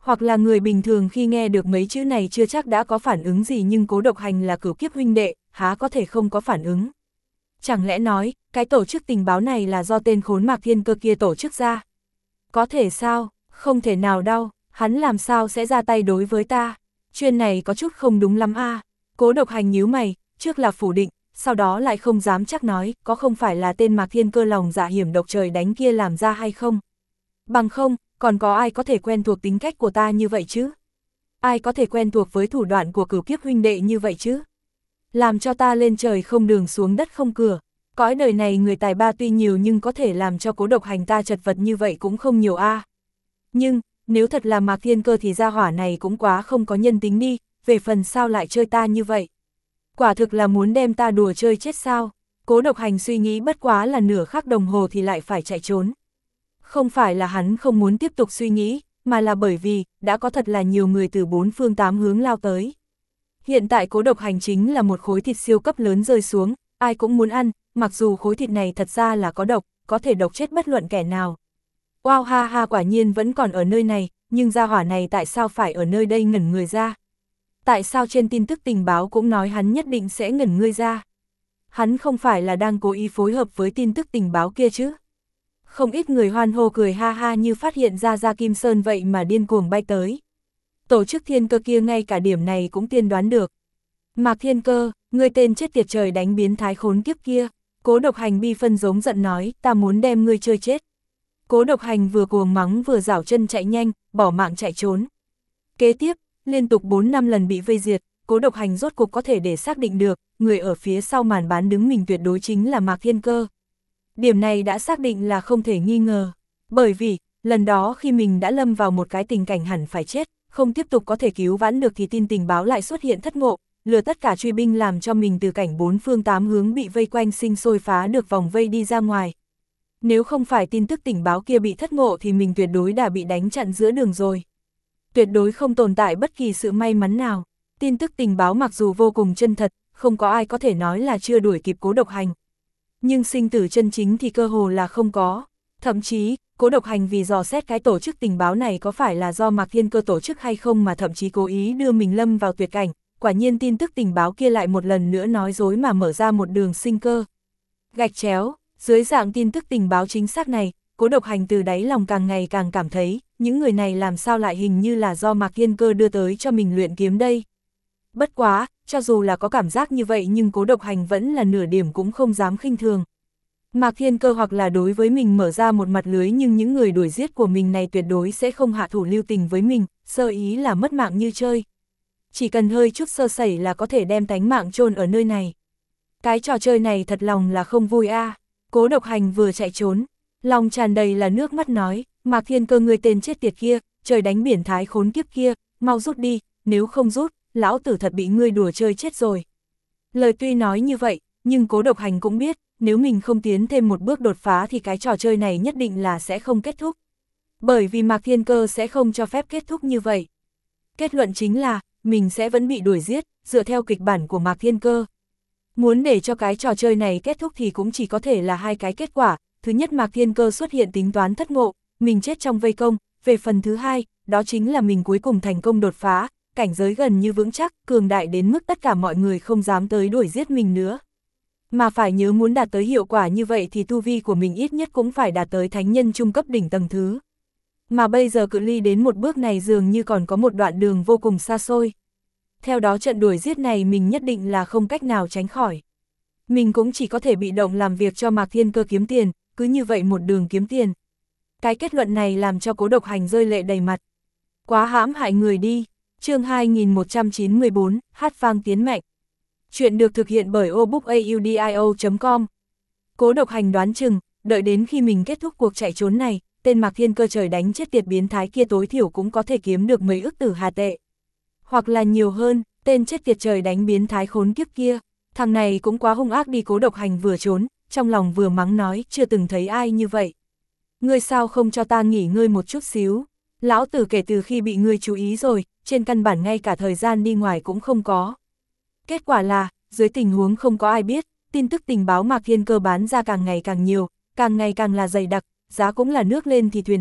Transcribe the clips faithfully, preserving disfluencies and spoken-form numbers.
Hoặc là người bình thường khi nghe được mấy chữ này chưa chắc đã có phản ứng gì, nhưng Cố Độc Hành là cửu kiếp huynh đệ, há có thể không có phản ứng. Chẳng lẽ nói, cái tổ chức tình báo này là do tên khốn Mạc Thiên Cơ kia tổ chức ra? Có thể sao? Không thể nào đâu, hắn làm sao sẽ ra tay đối với ta? Chuyện này có chút không đúng lắm a. À. Cố Độc Hành nhíu mày, trước là phủ định, sau đó lại không dám chắc nói, có không phải là tên Mạc Thiên Cơ lòng dạ hiểm độc trời đánh kia làm ra hay không? Bằng không, còn có ai có thể quen thuộc tính cách của ta như vậy chứ? Ai có thể quen thuộc với thủ đoạn của cửu kiếp huynh đệ như vậy chứ? Làm cho ta lên trời không đường xuống đất không cửa. Cõi đời này người tài ba tuy nhiều nhưng có thể làm cho Cố Độc Hành ta chật vật như vậy cũng không nhiều a. À. Nhưng, nếu thật là Mạc Thiên Cơ thì gia hỏa này cũng quá không có nhân tính đi, về phần sao lại chơi ta như vậy? Quả thực là muốn đem ta đùa chơi chết sao? Cố Độc Hành suy nghĩ bất quá là nửa khắc đồng hồ thì lại phải chạy trốn. Không phải là hắn không muốn tiếp tục suy nghĩ, mà là bởi vì, đã có thật là nhiều người từ bốn phương tám hướng lao tới. Hiện tại Cố Độc Hành chính là một khối thịt siêu cấp lớn rơi xuống, ai cũng muốn ăn, mặc dù khối thịt này thật ra là có độc, có thể độc chết bất luận kẻ nào. Wow ha ha, quả nhiên vẫn còn ở nơi này, nhưng gia hỏa này tại sao phải ở nơi đây ngẩn người ra? Tại sao trên tin tức tình báo cũng nói hắn nhất định sẽ ngẩn người ra? Hắn không phải là đang cố ý phối hợp với tin tức tình báo kia chứ? Không ít người hoan hô cười ha ha như phát hiện ra Gia Kim Sơn vậy mà điên cuồng bay tới. Tổ chức Thiên Cơ kia ngay cả điểm này cũng tiên đoán được. Mạc Thiên Cơ, ngươi tên chết tiệt trời đánh biến thái khốn kiếp kia. Cố Độc Hành bi phân giống giận nói, ta muốn đem ngươi chơi chết. Cố Độc Hành vừa cuồng mắng vừa giảo chân chạy nhanh, bỏ mạng chạy trốn. Kế tiếp, liên tục bốn năm lần bị vây diệt, Cố Độc Hành rốt cục có thể để xác định được, người ở phía sau màn bán đứng mình tuyệt đối chính là Mạc Thiên Cơ. Điểm này đã xác định là không thể nghi ngờ, bởi vì, lần đó khi mình đã lâm vào một cái tình cảnh hẳn phải chết, không tiếp tục có thể cứu vãn được thì tin tình báo lại xuất hiện thất ngộ, lừa tất cả truy binh làm cho mình từ cảnh bốn phương tám hướng bị vây quanh sinh sôi phá được vòng vây đi ra ngoài. Nếu không phải tin tức tình báo kia bị thất ngộ thì mình tuyệt đối đã bị đánh chặn giữa đường rồi. Tuyệt đối không tồn tại bất kỳ sự may mắn nào. Tin tức tình báo mặc dù vô cùng chân thật, không có ai có thể nói là chưa đuổi kịp Cố Độc Hành. Nhưng sinh tử chân chính thì cơ hồ là không có. Thậm chí, Cố Độc Hành vì dò xét cái tổ chức tình báo này có phải là do Mạc Thiên Cơ tổ chức hay không mà thậm chí cố ý đưa mình lâm vào tuyệt cảnh, quả nhiên tin tức tình báo kia lại một lần nữa nói dối mà mở ra một đường sinh cơ. Gạch chéo, dưới dạng tin tức tình báo chính xác này, Cố Độc Hành từ đáy lòng càng ngày càng cảm thấy, những người này làm sao lại hình như là do Mạc Thiên Cơ đưa tới cho mình luyện kiếm đây. Bất quá, cho dù là có cảm giác như vậy nhưng Cố Độc Hành vẫn là nửa điểm cũng không dám khinh thường. Mạc Thiên Cơ hoặc là đối với mình mở ra một mặt lưới nhưng những người đuổi giết của mình này tuyệt đối sẽ không hạ thủ lưu tình với mình, sơ ý là mất mạng như chơi. Chỉ cần hơi chút sơ sẩy là có thể đem tánh mạng chôn ở nơi này. Cái trò chơi này thật lòng là không vui a. À. Cố Độc Hành vừa chạy trốn, lòng tràn đầy là nước mắt nói, Mạc Thiên Cơ người tên chết tiệt kia, trời đánh biển thái khốn kiếp kia, mau rút đi, nếu không rút, lão tử thật bị ngươi đùa chơi chết rồi. Lời tuy nói như vậy, nhưng Cố Độc Hành cũng biết, nếu mình không tiến thêm một bước đột phá thì cái trò chơi này nhất định là sẽ không kết thúc. Bởi vì Mạc Thiên Cơ sẽ không cho phép kết thúc như vậy. Kết luận chính là, mình sẽ vẫn bị đuổi giết, dựa theo kịch bản của Mạc Thiên Cơ. Muốn để cho cái trò chơi này kết thúc thì cũng chỉ có thể là hai cái kết quả. Thứ nhất, Mạc Thiên Cơ xuất hiện tính toán thất ngộ, mình chết trong vây công. Về phần thứ hai, đó chính là mình cuối cùng thành công đột phá, cảnh giới gần như vững chắc, cường đại đến mức tất cả mọi người không dám tới đuổi giết mình nữa. Mà phải nhớ muốn đạt tới hiệu quả như vậy thì tu vi của mình ít nhất cũng phải đạt tới thánh nhân trung cấp đỉnh tầng thứ. Mà bây giờ cự ly đến một bước này dường như còn có một đoạn đường vô cùng xa xôi. Theo đó trận đuổi giết này mình nhất định là không cách nào tránh khỏi. Mình cũng chỉ có thể bị động làm việc cho Mạc Thiên Cơ kiếm tiền, cứ như vậy một đường kiếm tiền. Cái kết luận này làm cho Cố Độc Hành rơi lệ đầy mặt. Quá hãm hại người đi. Chương hai nghìn một trăm chín mươi bốn, hát vang tiến mạnh. Chuyện được thực hiện bởi obookaudio chấm com. Cố Độc Hành đoán chừng, đợi đến khi mình kết thúc cuộc chạy trốn này, tên Mạc Thiên Cơ trời đánh chết tiệt biến thái kia tối thiểu cũng có thể kiếm được mấy ức tử hà tệ. Hoặc là nhiều hơn, tên chết tiệt trời đánh biến thái khốn kiếp kia, thằng này cũng quá hung ác đi. Cố Độc Hành vừa trốn, trong lòng vừa mắng nói, chưa từng thấy ai như vậy. Ngươi sao không cho ta nghỉ ngơi một chút xíu? Lão tử kể từ khi bị ngươi chú ý rồi, trên căn bản ngay cả thời gian đi ngoài cũng không có. Kết quả là, dưới tình huống không có ai biết, tin tức tình báo Mạc Thiên Cơ bán ra càng ngày càng nhiều, càng ngày càng là dày đặc, giá cũng là nước lên thì thuyền lên,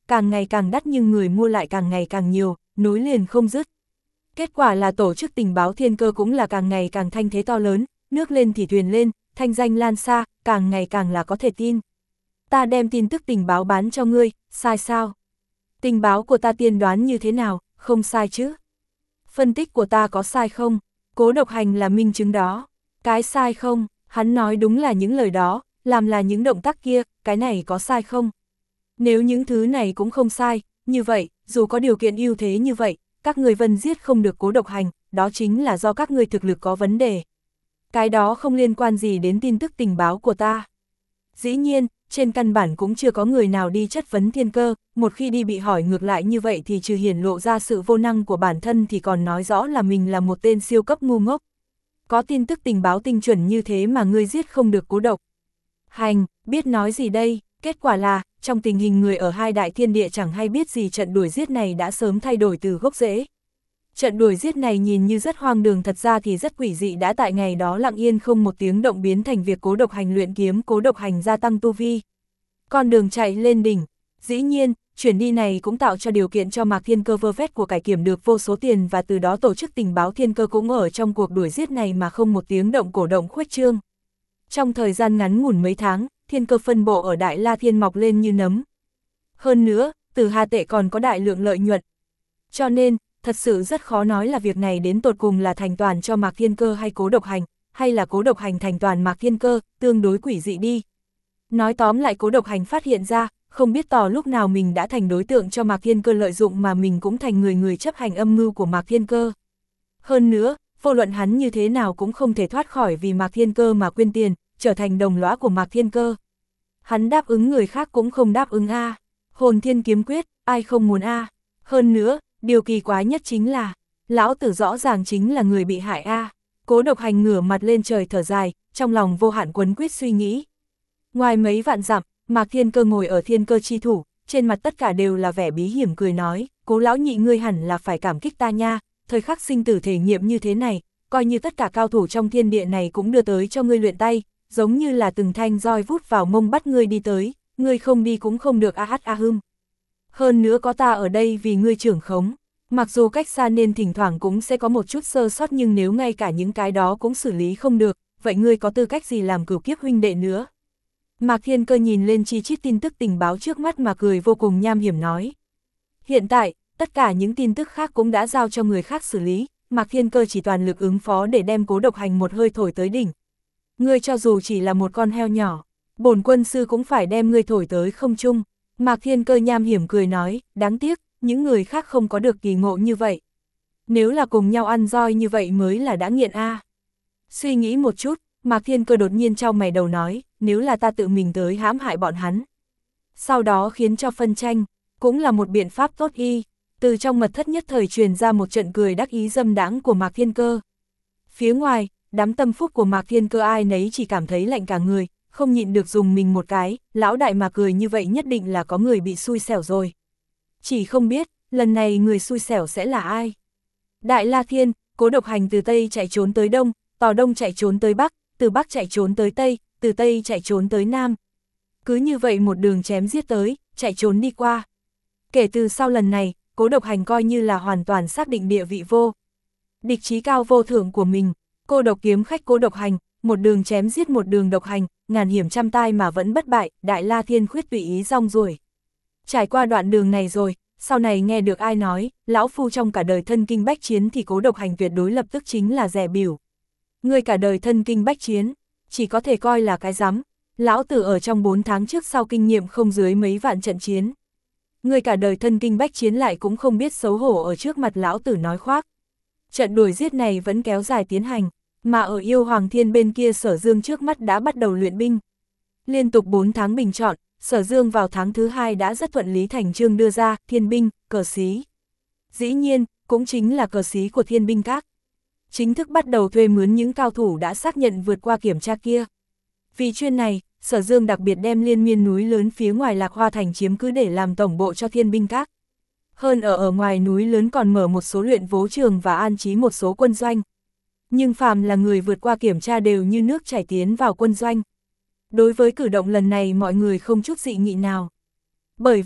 càng ngày càng đắt nhưng người mua lại càng ngày càng nhiều, nối liền không dứt. Kết quả là tổ chức tình báo Thiên Cơ cũng là càng ngày càng thanh thế to lớn, nước lên thì thuyền lên, thanh danh lan xa, càng ngày càng là có thể tin. Ta đem tin tức tình báo bán cho ngươi, sai sao? Tình báo của ta tiên đoán như thế nào, không sai chứ? Phân tích của ta có sai không? Cố Độc Hành là minh chứng đó. Cái sai không? Hắn nói đúng là những lời đó, làm là những động tác kia, cái này có sai không? Nếu những thứ này cũng không sai, như vậy, dù có điều kiện ưu thế như vậy, các người Vân giết không được Cố Độc Hành, đó chính là do các người thực lực có vấn đề. Cái đó không liên quan gì đến tin tức tình báo của ta. Dĩ nhiên, trên căn bản cũng chưa có người nào đi chất vấn Thiên Cơ, một khi đi bị hỏi ngược lại như vậy thì trừ hiển lộ ra sự vô năng của bản thân thì còn nói rõ là mình là một tên siêu cấp ngu ngốc. Có tin tức tình báo tinh chuẩn như thế mà ngươi giết không được Cố Độc Hành, biết nói gì đây? Kết quả là, trong tình hình người ở hai đại thiên địa chẳng hay biết gì, trận đuổi giết này đã sớm thay đổi từ gốc rễ. Trận đuổi giết này nhìn như rất hoang đường, thật ra thì rất quỷ dị, đã tại ngày đó lặng yên không một tiếng động biến thành việc Cố Độc Hành luyện kiếm, Cố Độc Hành gia tăng tu vi. Con đường chạy lên đỉnh, dĩ nhiên, chuyển đi này cũng tạo cho điều kiện cho Mạc Thiên Cơ vơ vét của cải kiểm được vô số tiền, và từ đó tổ chức tình báo Thiên Cơ cũng ở trong cuộc đuổi giết này mà không một tiếng động cổ động khuếch trương. Trong thời gian ngắn ngủn mấy tháng, Thiên Cơ phân bộ ở Đại La Thiên mọc lên như nấm. Hơn nữa, từ Hà Tệ còn có đại lượng lợi nhuận. Cho nên, thật sự rất khó nói là việc này đến tột cùng là thành toàn cho Mạc Thiên Cơ hay Cố Độc Hành, hay là Cố Độc Hành thành toàn Mạc Thiên Cơ, tương đối quỷ dị đi. Nói tóm lại, Cố Độc Hành phát hiện ra, không biết tỏ lúc nào mình đã thành đối tượng cho Mạc Thiên Cơ lợi dụng, mà mình cũng thành người người chấp hành âm mưu của Mạc Thiên Cơ. Hơn nữa, vô luận hắn như thế nào cũng không thể thoát khỏi vì Mạc Thiên Cơ mà quyên tiền, trở thành đồng lõa của Mạc Thiên Cơ. Hắn đáp ứng người khác cũng không đáp ứng a. Hồn Thiên Kiếm Quyết, ai không muốn a. Hơn nữa, điều kỳ quái nhất chính là, lão tử rõ ràng chính là người bị hại a. Cố Độc Hành ngửa mặt lên trời thở dài, trong lòng vô hạn quấn quýt suy nghĩ. Ngoài mấy vạn dặm, Mạc Thiên Cơ ngồi ở Thiên Cơ chi thủ, trên mặt tất cả đều là vẻ bí hiểm, cười nói, Cố lão nhị, ngươi hẳn là phải cảm kích ta nha, thời khắc sinh tử thể nghiệm như thế này, coi như tất cả cao thủ trong thiên địa này cũng đưa tới cho ngươi luyện tay, giống như là từng thanh roi vút vào mông bắt ngươi đi tới, ngươi không đi cũng không được a hát a hưng. Hơn nữa có ta ở đây vì ngươi trưởng khống, mặc dù cách xa nên thỉnh thoảng cũng sẽ có một chút sơ sót, nhưng nếu ngay cả những cái đó cũng xử lý không được, vậy ngươi có tư cách gì làm cửu kiếp huynh đệ nữa? Mạc Thiên Cơ nhìn lên chi chít tin tức tình báo trước mắt mà cười vô cùng nham hiểm nói. Hiện tại, tất cả những tin tức khác cũng đã giao cho người khác xử lý, Mạc Thiên Cơ chỉ toàn lực ứng phó để đem Cố Độc Hành một hơi thổi tới đỉnh. Ngươi cho dù chỉ là một con heo nhỏ, bổn quân sư cũng phải đem ngươi thổi tới không trung. Mạc Thiên Cơ nham hiểm cười nói, đáng tiếc, những người khác không có được kỳ ngộ như vậy. Nếu là cùng nhau ăn roi như vậy mới là đã nghiện a. Suy nghĩ một chút, Mạc Thiên Cơ đột nhiên chau mày đầu nói, nếu là ta tự mình tới hãm hại bọn hắn, sau đó khiến cho phân tranh, cũng là một biện pháp tốt y. Từ trong mật thất nhất thời truyền ra một trận cười đắc ý dâm đãng của Mạc Thiên Cơ. Phía ngoài, đám tâm phúc của Mạc Thiên Cơ ai nấy chỉ cảm thấy lạnh cả người, không nhịn được dùng mình một cái, lão đại mà cười như vậy nhất định là có người bị xui xẻo rồi. Chỉ không biết, lần này người xui xẻo sẽ là ai? Đại La Thiên, Cố Độc Hành từ Tây chạy trốn tới Đông, tò Đông chạy trốn tới Bắc, từ Bắc chạy trốn tới Tây, từ Tây chạy trốn tới Nam. Cứ như vậy một đường chém giết tới, chạy trốn đi qua. Kể từ sau lần này, Cố Độc Hành coi như là hoàn toàn xác định địa vị vô địch chí cao vô thượng của mình. Cô độc kiếm khách Cố Độc Hành, một đường chém giết một đường độc hành, ngàn hiểm trăm tai mà vẫn bất bại, Đại La Thiên khuyết tùy ý rong ruổi. Trải qua đoạn đường này rồi, sau này nghe được ai nói, lão phu trong cả đời thân kinh bách chiến thì Cố Độc Hành tuyệt đối lập tức chính là dè bỉu. Người cả đời thân kinh bách chiến, chỉ có thể coi là cái rắm. Lão tử ở trong bốn tháng trước sau kinh nghiệm không dưới mấy vạn trận chiến. Người cả đời thân kinh bách chiến lại cũng không biết xấu hổ ở trước mặt lão tử nói khoác. Trận đuổi giết này vẫn kéo dài tiến hành, mà ở Yêu Hoàng Thiên bên kia Sở Dương trước mắt đã bắt đầu luyện binh. Liên tục bốn tháng bình chọn, Sở Dương vào tháng thứ hai đã rất thuận lý thành chương đưa ra thiên binh, cờ xí. Dĩ nhiên, cũng chính là cờ xí của thiên binh các. Chính thức bắt đầu thuê mướn những cao thủ đã xác nhận vượt qua kiểm tra kia. Vì chuyên này, Sở Dương đặc biệt đem liên miên núi lớn phía ngoài Lạc Hoa Thành chiếm cứ để làm tổng bộ cho thiên binh các. Hơn ở ở ngoài núi lớn còn mở một số luyện vố trường và an trí một số quân doanh. Nhưng phàm là người vượt qua kiểm tra đều như nước chảy tiến vào quân doanh. Đối với cử động lần này mọi người không chút dị nghị nào. Bởi vì,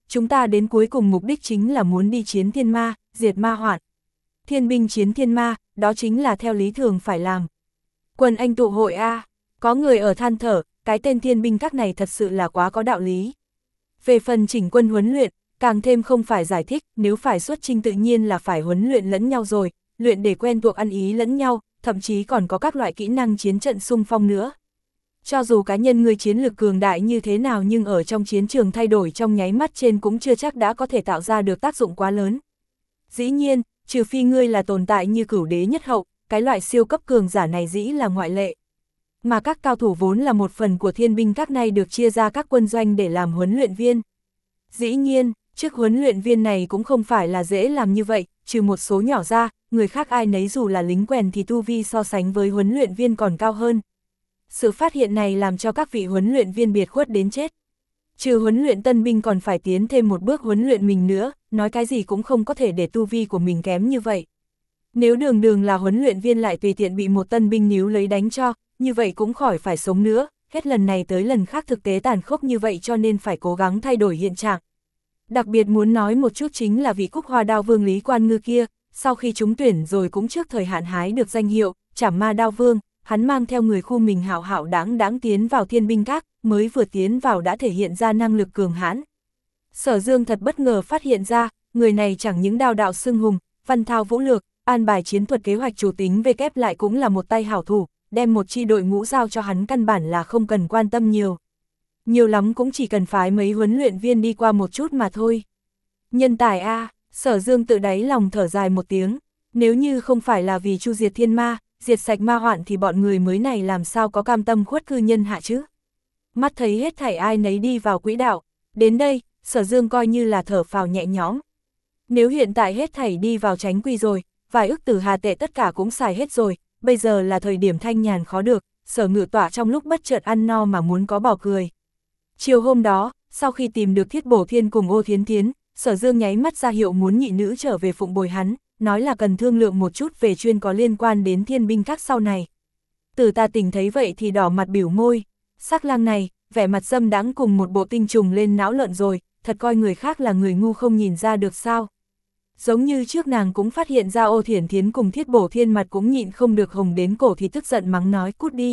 chúng ta đến cuối cùng mục đích chính là muốn đi chiến thiên ma, diệt ma hoạn. Thiên binh chiến thiên ma, đó chính là theo lý thường phải làm. Quân Anh tụ hội A, có người ở than thở, cái tên thiên binh các này thật sự là quá có đạo lý. Về phần chỉnh quân huấn luyện, càng thêm không phải giải thích, nếu phải xuất chinh tự nhiên là phải huấn luyện lẫn nhau rồi, luyện để quen thuộc ăn ý lẫn nhau, thậm chí còn có các loại kỹ năng chiến trận xung phong nữa. Cho dù cá nhân người chiến lược cường đại như thế nào nhưng ở trong chiến trường thay đổi trong nháy mắt trên cũng chưa chắc đã có thể tạo ra được tác dụng quá lớn. Dĩ nhiên, trừ phi ngươi là tồn tại như cửu đế nhất hậu, cái loại siêu cấp cường giả này dĩ là ngoại lệ. Mà các cao thủ vốn là một phần của thiên binh các này được chia ra các quân doanh để làm huấn luyện viên. Dĩ nhiên, chức huấn luyện viên này cũng không phải là dễ làm như vậy, trừ một số nhỏ ra, người khác ai nấy dù là lính quèn thì tu vi so sánh với huấn luyện viên còn cao hơn. Sự phát hiện này làm cho các vị huấn luyện viên biệt khuất đến chết. Trừ huấn luyện tân binh còn phải tiến thêm một bước huấn luyện mình nữa, nói cái gì cũng không có thể để tu vi của mình kém như vậy. Nếu đường đường là huấn luyện viên lại tùy tiện bị một tân binh níu lấy đánh cho, như vậy cũng khỏi phải sống nữa, hết lần này tới lần khác thực tế tàn khốc như vậy cho nên phải cố gắng thay đổi hiện trạng. Đặc biệt muốn nói một chút chính là vị Cúc Hoa Đao Vương Lý Quan Ngư kia, sau khi trúng tuyển rồi cũng trước thời hạn hái được danh hiệu Trảm Ma Đao Vương, hắn mang theo người khu mình hảo hảo đáng đáng tiến vào thiên binh các, mới vừa tiến vào đã thể hiện ra năng lực cường hãn. Sở Dương thật bất ngờ phát hiện ra, người này chẳng những đao đạo xưng hùng, văn thao vũ lược, an bài chiến thuật kế hoạch chủ tính về kép lại cũng là một tay hảo thủ, đem một chi đội ngũ giao cho hắn căn bản là không cần quan tâm nhiều. Nhiều lắm cũng chỉ cần phái mấy huấn luyện viên đi qua một chút mà thôi. Nhân tài A, Sở Dương tự đáy lòng thở dài một tiếng, nếu như không phải là vì chu diệt thiên ma, diệt sạch ma hoạn thì bọn người mới này làm sao có cam tâm khuất cư nhân hạ chứ. Mắt thấy hết thảy ai nấy đi vào quỹ đạo, đến đây, Sở Dương coi như là thở phào nhẹ nhõm. Nếu hiện tại hết thảy đi vào tránh quy rồi, vài ức tử hà tệ tất cả cũng xài hết rồi, bây giờ là thời điểm thanh nhàn khó được, Sở Ngự Tọa trong lúc bất chợt ăn no mà muốn có bỏ cười. Chiều hôm đó, sau khi tìm được Thiết Bổ Thiên cùng Ô Thiến Thiến, Sở Dương nháy mắt ra hiệu muốn nhị nữ trở về phụng bồi hắn, nói là cần thương lượng một chút về chuyên có liên quan đến thiên binh các sau này. Tử Tà Tỉnh thấy vậy thì đỏ mặt biểu môi, sắc lang này, vẻ mặt dâm đãng cùng một bộ tinh trùng lên não lợn rồi, thật coi người khác là người ngu không nhìn ra được sao. Giống như trước nàng cũng phát hiện ra Ô Thiển Thiến cùng Thiết Bổ Thiên mặt cũng nhịn không được hồng đến cổ thì tức giận mắng nói cút đi.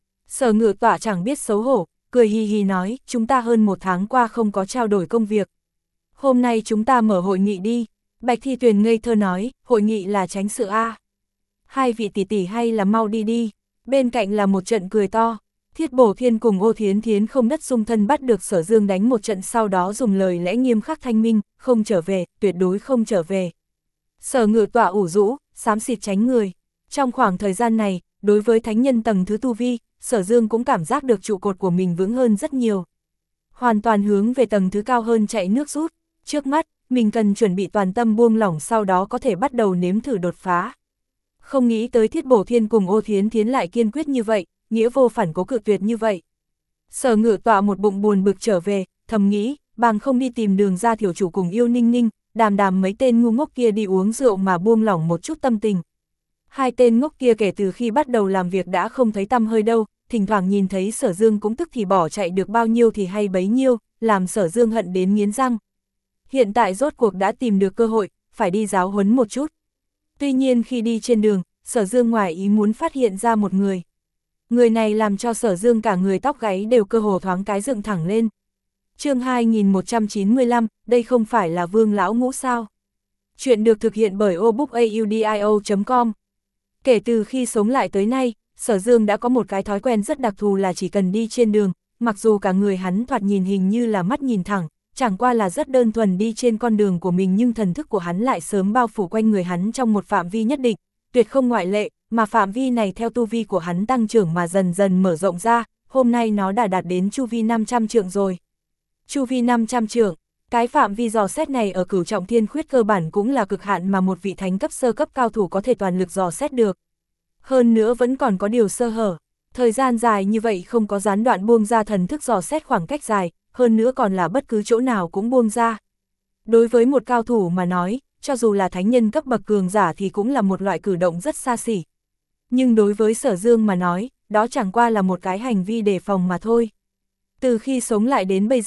Sở Ngự Tọa chẳng biết xấu hổ, cười hi hi nói, chúng ta hơn một tháng qua không có trao đổi công việc. Hôm nay chúng ta mở hội nghị đi. Bạch Thi Tuyền ngây thơ nói, hội nghị là tránh sự A. Hai vị tỷ tỷ hay là mau đi đi. Bên cạnh là một trận cười to. Thiết Bổ Thiên cùng Ô Thiến Thiến không đất dung thân bắt được Sở Dương đánh một trận, sau đó dùng lời lẽ nghiêm khắc thanh minh, không trở về, tuyệt đối không trở về. Sở Ngự Tọa ủ rũ, xám xịt tránh người. Trong khoảng thời gian này, đối với thánh nhân tầng thứ tu vi, Sở Dương cũng cảm giác được trụ cột của mình vững hơn rất nhiều. Hoàn toàn hướng về tầng thứ cao hơn chạy nước rút. Trước mắt, mình cần chuẩn bị toàn tâm buông lỏng, sau đó có thể bắt đầu nếm thử đột phá. Không nghĩ tới Thiết Bổ Thiên cùng Ô Thiến Thiến lại kiên quyết như vậy, nghĩa vô phản cố cự tuyệt như vậy. Sở Ngự Tọa một bụng buồn bực trở về, thầm nghĩ, bằng không đi tìm Đường ra tiểu chủ cùng Yêu Ninh Ninh, đàm đàm mấy tên ngu ngốc kia đi uống rượu mà buông lỏng một chút tâm tình. Hai tên ngốc kia kể từ khi bắt đầu làm việc đã không thấy tăm hơi đâu, thỉnh thoảng nhìn thấy Sở Dương cũng tức thì bỏ chạy được bao nhiêu thì hay bấy nhiêu, làm Sở Dương hận đến nghiến răng. Hiện tại rốt cuộc đã tìm được cơ hội, phải đi giáo huấn một chút. Tuy nhiên khi đi trên đường, Sở Dương ngoài ý muốn phát hiện ra một người. Người này làm cho Sở Dương cả người tóc gáy đều cơ hồ thoáng cái dựng thẳng lên. Chương hai nghìn một trăm chín mươi lăm, đây không phải là Vương lão ngũ sao? Chuyện được thực hiện bởi obookaudio chấm com. Kể từ khi sống lại tới nay, Sở Dương đã có một cái thói quen rất đặc thù là chỉ cần đi trên đường, mặc dù cả người hắn thoạt nhìn hình như là mắt nhìn thẳng, chẳng qua là rất đơn thuần đi trên con đường của mình, nhưng thần thức của hắn lại sớm bao phủ quanh người hắn trong một phạm vi nhất định, tuyệt không ngoại lệ, mà phạm vi này theo tu vi của hắn tăng trưởng mà dần dần mở rộng ra, hôm nay nó đã đạt đến chu vi năm trăm trượng rồi. Chu vi năm trăm trượng, cái phạm vi dò xét này ở Cửu Trọng Thiên Khuyết cơ bản cũng là cực hạn mà một vị thánh cấp sơ cấp cao thủ có thể toàn lực dò xét được. Hơn nữa vẫn còn có điều sơ hở, thời gian dài như vậy không có gián đoạn buông ra thần thức dò xét khoảng cách dài, hơn nữa còn là bất cứ chỗ nào cũng buông ra. Đối với một cao thủ mà nói, cho dù là thánh nhân cấp bậc cường giả thì cũng là một loại cử động rất xa xỉ. Nhưng đối với Sở Dương mà nói, đó chẳng qua là một cái hành vi đề phòng mà thôi. Từ khi sống lại đến bây giờ,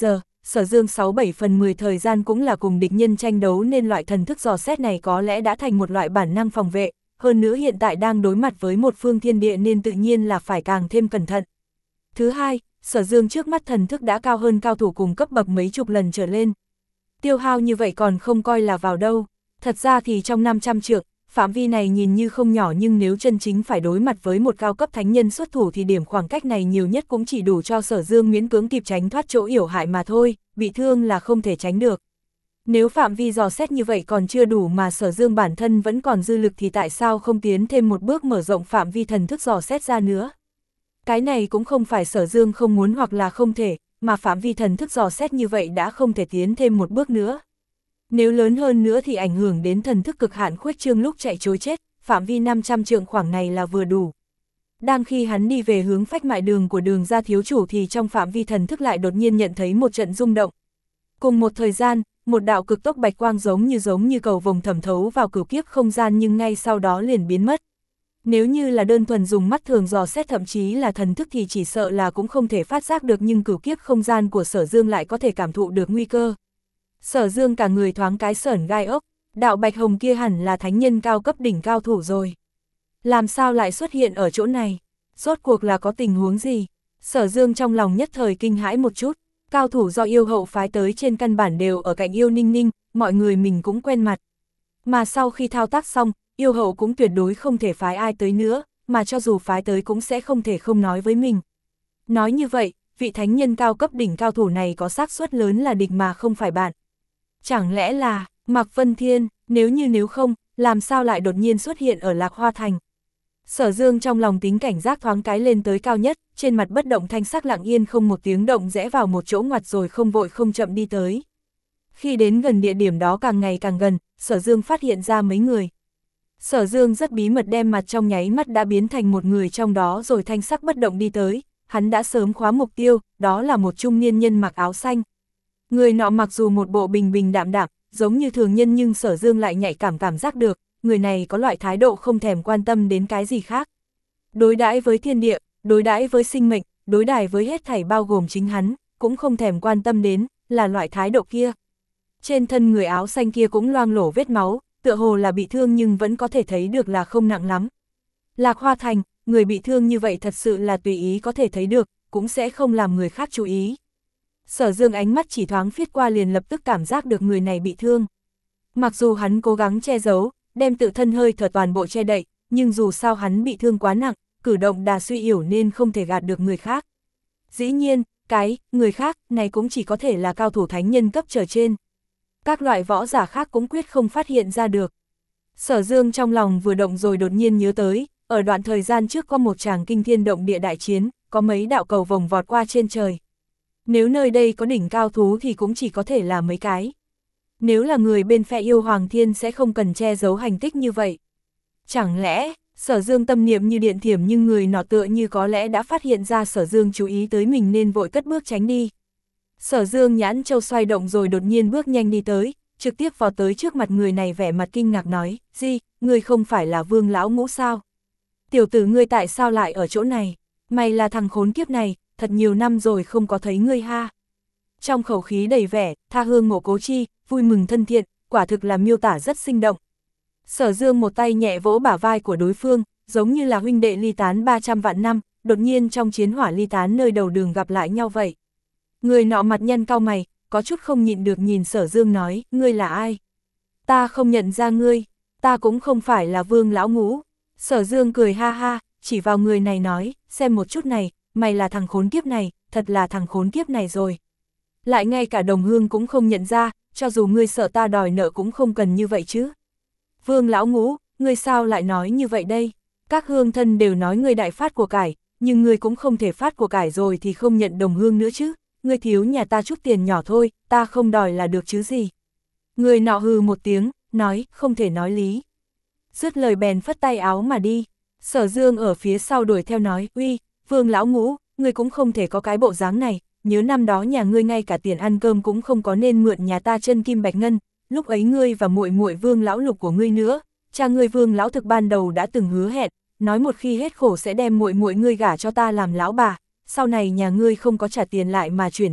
Sở Dương sáu bảy phần mười thời gian cũng là cùng địch nhân tranh đấu nên loại thần thức dò xét này có lẽ đã thành một loại bản năng phòng vệ, hơn nữa hiện tại đang đối mặt với một phương thiên địa nên tự nhiên là phải càng thêm cẩn thận. Thứ hai, Sở Dương trước mắt thần thức đã cao hơn cao thủ cùng cấp bậc mấy chục lần trở lên. Tiêu hao như vậy còn không coi là vào đâu, thật ra thì trong năm trăm trượng, phạm vi này nhìn như không nhỏ nhưng nếu chân chính phải đối mặt với một cao cấp thánh nhân xuất thủ thì điểm khoảng cách này nhiều nhất cũng chỉ đủ cho Sở Dương miễn cưỡng kịp tránh thoát chỗ yểu hại mà thôi, bị thương là không thể tránh được. Nếu phạm vi dò xét như vậy còn chưa đủ mà Sở Dương bản thân vẫn còn dư lực thì tại sao không tiến thêm một bước mở rộng phạm vi thần thức dò xét ra nữa? Cái này cũng không phải Sở Dương không muốn hoặc là không thể, mà phạm vi thần thức dò xét như vậy đã không thể tiến thêm một bước nữa. Nếu lớn hơn nữa thì ảnh hưởng đến thần thức cực hạn khuếch trương lúc chạy trối chết, phạm vi năm trăm trượng khoảng này là vừa đủ. Đang khi hắn đi về hướng phách mại đường của Đường gia thiếu chủ thì trong phạm vi thần thức lại đột nhiên nhận thấy một trận rung động. Cùng một thời gian, một đạo cực tốc bạch quang giống như giống như cầu vồng thẩm thấu vào cửu kiếp không gian nhưng ngay sau đó liền biến mất. Nếu như là đơn thuần dùng mắt thường dò xét thậm chí là thần thức thì chỉ sợ là cũng không thể phát giác được nhưng cửu kiếp không gian của Sở Dương lại có thể cảm thụ được nguy cơ. Sở Dương cả người thoáng cái sởn gai ốc, đạo bạch hồng kia hẳn là thánh nhân cao cấp đỉnh cao thủ rồi. Làm sao lại xuất hiện ở chỗ này? Rốt cuộc là có tình huống gì? Sở Dương trong lòng nhất thời kinh hãi một chút, cao thủ do yêu hậu phái tới trên căn bản đều ở cạnh yêu ninh ninh, mọi người mình cũng quen mặt. Mà sau khi thao tác xong, yêu hậu cũng tuyệt đối không thể phái ai tới nữa, mà cho dù phái tới cũng sẽ không thể không nói với mình. Nói như vậy, vị thánh nhân cao cấp đỉnh cao thủ này có xác suất lớn là địch mà không phải bạn. Chẳng lẽ là Mạc Vân Thiên, nếu như nếu không, làm sao lại đột nhiên xuất hiện ở Lạc Hoa Thành? Sở Dương trong lòng tính cảnh giác thoáng cái lên tới cao nhất, trên mặt bất động thanh sắc lặng yên không một tiếng động rẽ vào một chỗ ngoặt rồi không vội không chậm đi tới. Khi đến gần địa điểm đó càng ngày càng gần, Sở Dương phát hiện ra mấy người. Sở Dương rất bí mật đem mặt trong nháy mắt đã biến thành một người trong đó rồi thanh sắc bất động đi tới, hắn đã sớm khóa mục tiêu, đó là một trung niên nhân mặc áo xanh. Người nọ mặc dù một bộ bình bình đạm đạm, giống như thường nhân nhưng Sở Dương lại nhạy cảm cảm giác được, người này có loại thái độ không thèm quan tâm đến cái gì khác. Đối đãi với thiên địa, đối đãi với sinh mệnh, đối đãi với hết thảy bao gồm chính hắn, cũng không thèm quan tâm đến, là loại thái độ kia. Trên thân người áo xanh kia cũng loang lổ vết máu, tựa hồ là bị thương nhưng vẫn có thể thấy được là không nặng lắm. Lạc Hoa Thành, người bị thương như vậy thật sự là tùy ý có thể thấy được, cũng sẽ không làm người khác chú ý. Sở Dương ánh mắt chỉ thoáng phiết qua liền lập tức cảm giác được người này bị thương. Mặc dù hắn cố gắng che giấu, đem tự thân hơi thở toàn bộ che đậy, nhưng dù sao hắn bị thương quá nặng, cử động đà suy yếu nên không thể gạt được người khác. Dĩ nhiên, cái, người khác, này cũng chỉ có thể là cao thủ thánh nhân cấp trở trên. Các loại võ giả khác cũng quyết không phát hiện ra được. Sở Dương trong lòng vừa động rồi đột nhiên nhớ tới, ở đoạn thời gian trước có một tràng kinh thiên động địa đại chiến, có mấy đạo cầu vồng vọt qua trên trời. Nếu nơi đây có đỉnh cao thú thì cũng chỉ có thể là mấy cái. Nếu là người bên phe yêu Hoàng Thiên sẽ không cần che giấu hành tích như vậy. Chẳng lẽ, Sở Dương tâm niệm như điện thiểm nhưng người nọ tựa như có lẽ đã phát hiện ra Sở Dương chú ý tới mình nên vội cất bước tránh đi. Sở Dương nhãn châu xoay động rồi đột nhiên bước nhanh đi tới, trực tiếp vào tới trước mặt người này vẻ mặt kinh ngạc nói, gì, ngươi không phải là Vương lão ngũ sao? Tiểu tử ngươi tại sao lại ở chỗ này? Mày là thằng khốn kiếp này, thật nhiều năm rồi không có thấy ngươi ha. Trong khẩu khí đầy vẻ, tha hương ngộ cố chi, vui mừng thân thiện, quả thực là miêu tả rất sinh động. Sở Dương một tay nhẹ vỗ bả vai của đối phương, giống như là huynh đệ ly tán ba trăm vạn năm, đột nhiên trong chiến hỏa ly tán nơi đầu đường gặp lại nhau vậy. Người nọ mặt nhân cau mày, có chút không nhịn được nhìn Sở Dương nói, ngươi là ai? Ta không nhận ra ngươi, ta cũng không phải là Vương lão ngũ. Sở Dương cười ha ha, chỉ vào người này nói, xem một chút này, mày là thằng khốn kiếp này, thật là thằng khốn kiếp này rồi. Lại ngay cả đồng hương cũng không nhận ra, cho dù ngươi sợ ta đòi nợ cũng không cần như vậy chứ. Vương lão ngũ, ngươi sao lại nói như vậy đây? Các hương thân đều nói ngươi đại phát của cải, nhưng ngươi cũng không thể phát của cải rồi thì không nhận đồng hương nữa chứ. Ngươi thiếu nhà ta chút tiền nhỏ thôi, ta không đòi là được chứ gì. Người nọ hừ một tiếng, nói, không thể nói lý. Dứt lời bèn phất tay áo mà đi. Sở Dương ở phía sau đuổi theo nói, uy, Vương lão ngũ, ngươi cũng không thể có cái bộ dáng này, nhớ năm đó nhà ngươi ngay cả tiền ăn cơm cũng không có nên mượn nhà ta chân kim bạch ngân, lúc ấy ngươi và muội muội Vương lão lục của ngươi nữa, cha ngươi Vương lão thực ban đầu đã từng hứa hẹn, nói một khi hết khổ sẽ đem muội muội ngươi gả cho ta làm lão bà, sau này nhà ngươi không có trả tiền lại mà chuyển đi,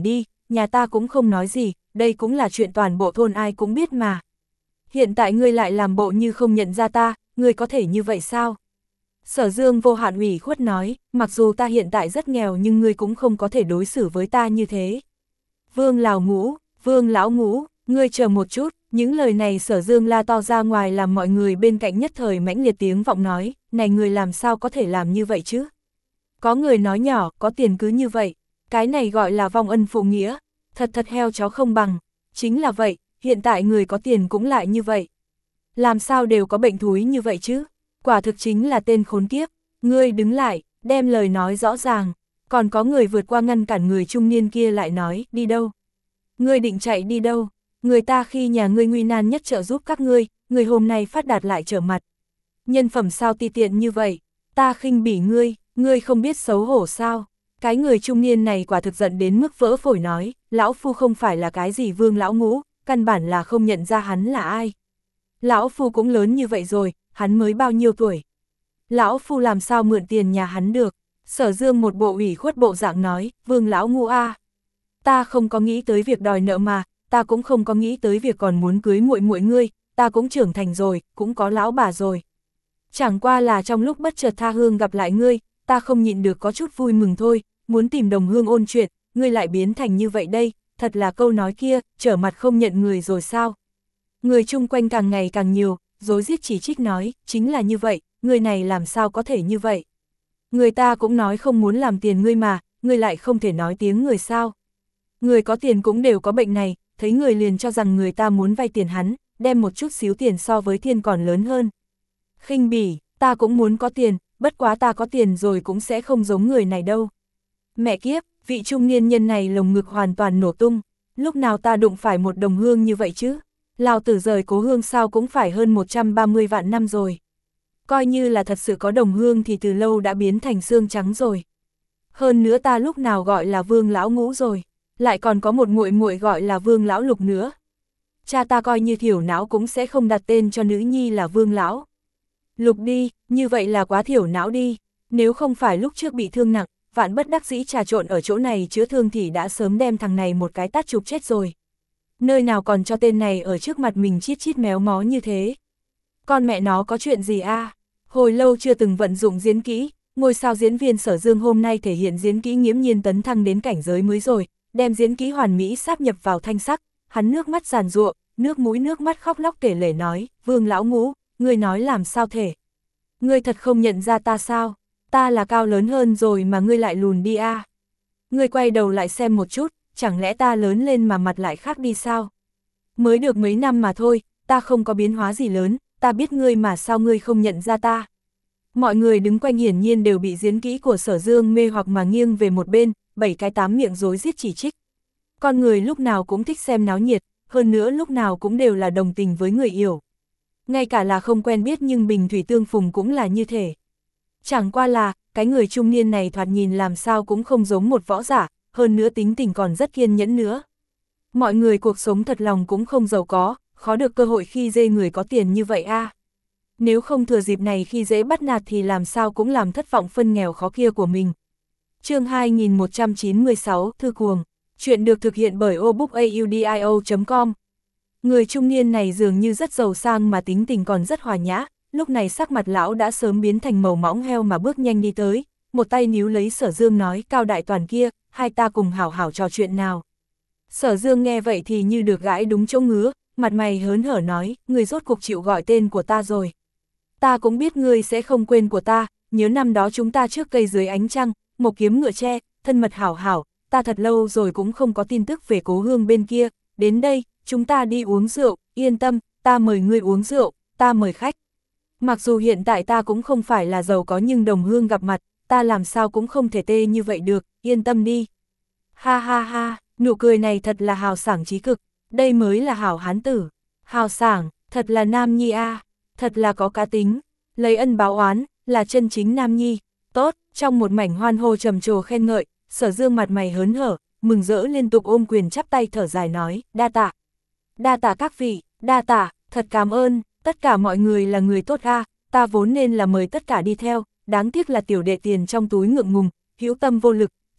nhà ta cũng không nói gì, đây cũng là chuyện toàn bộ thôn ai cũng biết mà. Hiện tại ngươi lại làm bộ như không nhận ra ta, ngươi có thể như vậy sao? Sở Dương vô hạn ủy khuất nói, mặc dù ta hiện tại rất nghèo nhưng ngươi cũng không có thể đối xử với ta như thế. Vương Lào Ngũ, Vương Lão Ngũ, ngươi chờ một chút, những lời này Sở Dương la to ra ngoài làm mọi người bên cạnh nhất thời mãnh liệt tiếng vọng nói, này người làm sao có thể làm như vậy chứ? Có người nói nhỏ, có tiền cứ như vậy, cái này gọi là vong ân phụ nghĩa, thật thật heo chó không bằng, chính là vậy, hiện tại người có tiền cũng lại như vậy. Làm sao đều có bệnh thúi như vậy chứ? Quả thực chính là tên khốn kiếp, ngươi đứng lại, đem lời nói rõ ràng, còn có người vượt qua ngăn cản người trung niên kia lại nói, đi đâu? Ngươi định chạy đi đâu? Người ta khi nhà ngươi nguy nan nhất trợ giúp các ngươi, người hôm nay phát đạt lại trở mặt. Nhân phẩm sao ti tiện như vậy? Ta khinh bỉ ngươi, ngươi không biết xấu hổ sao? Cái người trung niên này quả thực giận đến mức vỡ phổi nói, lão phu không phải là cái gì Vương Lão Ngũ, căn bản là không nhận ra hắn là ai. Lão phu cũng lớn như vậy rồi, hắn mới bao nhiêu tuổi? Lão phu làm sao mượn tiền nhà hắn được? Sở Dương một bộ ủy khuất bộ dạng nói, Vương Lão Ngũ a, ta không có nghĩ tới việc đòi nợ mà, ta cũng không có nghĩ tới việc còn muốn cưới muội muội ngươi, ta cũng trưởng thành rồi, cũng có lão bà rồi. Chẳng qua là trong lúc bất chợt tha hương gặp lại ngươi, ta không nhịn được có chút vui mừng thôi, muốn tìm đồng hương ôn chuyện, ngươi lại biến thành như vậy đây, thật là câu nói kia, trở mặt không nhận người rồi sao? Người chung quanh càng ngày càng nhiều, rối rít chỉ trích nói, chính là như vậy, người này làm sao có thể như vậy? Người ta cũng nói không muốn làm tiền ngươi mà, ngươi lại không thể nói tiếng người sao? Người có tiền cũng đều có bệnh này, thấy người liền cho rằng người ta muốn vay tiền hắn, đem một chút xíu tiền so với thiên còn lớn hơn. Khinh bỉ, ta cũng muốn có tiền, bất quá ta có tiền rồi cũng sẽ không giống người này đâu. Mẹ kiếp, vị trung niên nhân này lồng ngực hoàn toàn nổ tung, lúc nào ta đụng phải một đồng hương như vậy chứ? Lão tử rời cố hương sao cũng phải hơn một trăm ba mươi vạn năm rồi. Coi như là thật sự có đồng hương thì từ lâu đã biến thành xương trắng rồi. Hơn nữa ta lúc nào gọi là Vương Lão Ngũ rồi, lại còn có một muội muội gọi là Vương Lão Lục nữa. Cha ta coi như thiểu não cũng sẽ không đặt tên cho nữ nhi là Vương Lão Lục đi, như vậy là quá thiểu não đi, nếu không phải lúc trước bị thương nặng, vạn bất đắc dĩ trà trộn ở chỗ này chữa thương thì đã sớm đem thằng này một cái tát chụp chết rồi. Nơi nào còn cho tên này ở trước mặt mình chít chít méo mó như thế. Con mẹ nó có chuyện gì a? À? Hồi lâu chưa từng vận dụng diễn kỹ, ngôi sao diễn viên Sở Dương hôm nay thể hiện diễn kỹ nghiễm nhiên tấn thăng đến cảnh giới mới rồi, đem diễn kỹ hoàn mỹ sáp nhập vào thanh sắc, hắn nước mắt giàn giụa, nước mũi nước mắt khóc lóc kể lể nói, Vương Lão Ngũ, ngươi nói làm sao thể? Ngươi thật không nhận ra ta sao? Ta là cao lớn hơn rồi mà ngươi lại lùn đi a? À? Ngươi quay đầu lại xem một chút, chẳng lẽ ta lớn lên mà mặt lại khác đi sao? Mới được mấy năm mà thôi, ta không có biến hóa gì lớn, ta biết ngươi mà sao ngươi không nhận ra ta? Mọi người đứng quanh hiển nhiên đều bị diễn kỹ của Sở Dương mê hoặc mà nghiêng về một bên, bảy cái tám miệng rối rít chỉ trích. Con người lúc nào cũng thích xem náo nhiệt, hơn nữa lúc nào cũng đều là đồng tình với người yếu. Ngay cả là không quen biết nhưng bình thủy tương phùng cũng là như thế. Chẳng qua là, cái người trung niên này thoạt nhìn làm sao cũng không giống một võ giả, hơn nữa tính tình còn rất kiên nhẫn nữa. Mọi người cuộc sống thật lòng cũng không giàu có, khó được cơ hội khi dê người có tiền như vậy a. À. Nếu không thừa dịp này khi dễ bắt nạt thì làm sao cũng làm thất vọng phân nghèo khó kia của mình. Chương hai nghìn một trăm chín mươi sáu, Thư Cuồng. Chuyện được thực hiện bởi obookaudio chấm com. Người trung niên này dường như rất giàu sang mà tính tình còn rất hòa nhã, lúc này sắc mặt lão đã sớm biến thành màu móng heo mà bước nhanh đi tới, một tay níu lấy Sở Dương nói, Cao đại toàn kia, hai ta cùng hảo hảo trò chuyện nào. Sở Dương nghe vậy thì như được gãi đúng chỗ ngứa, mặt mày hớn hở nói, người rốt cuộc chịu gọi tên của ta rồi. Ta cũng biết ngươi sẽ không quên của ta, nhớ năm đó chúng ta trước cây dưới ánh trăng, một kiếm ngựa tre, thân mật hảo hảo, ta thật lâu rồi cũng không có tin tức về cố hương bên kia, đến đây, chúng ta đi uống rượu, yên tâm, ta mời ngươi uống rượu, ta mời khách. Mặc dù hiện tại ta cũng không phải là giàu có nhưng đồng hương gặp mặt, ta làm sao cũng không thể tê như vậy được, yên tâm đi. Ha ha ha, nụ cười này thật là hào sảng trí cực, đây mới là hảo hán tử. Hào sảng, thật là nam nhi a, à, thật là có cá tính, lấy ân báo oán, là chân chính nam nhi. Tốt, trong một mảnh hoan hô trầm trồ khen ngợi, Sở Dương mặt mày hớn hở, mừng rỡ liên tục ôm quyền chắp tay thở dài nói, đa tạ. Đa tạ các vị, đa tạ, thật cảm ơn, tất cả mọi người là người tốt a, ta vốn nên là mời tất cả đi theo, đáng tiếc là tiểu đệ tiền trong túi ngượng ngùng, hữu tâm vô lực,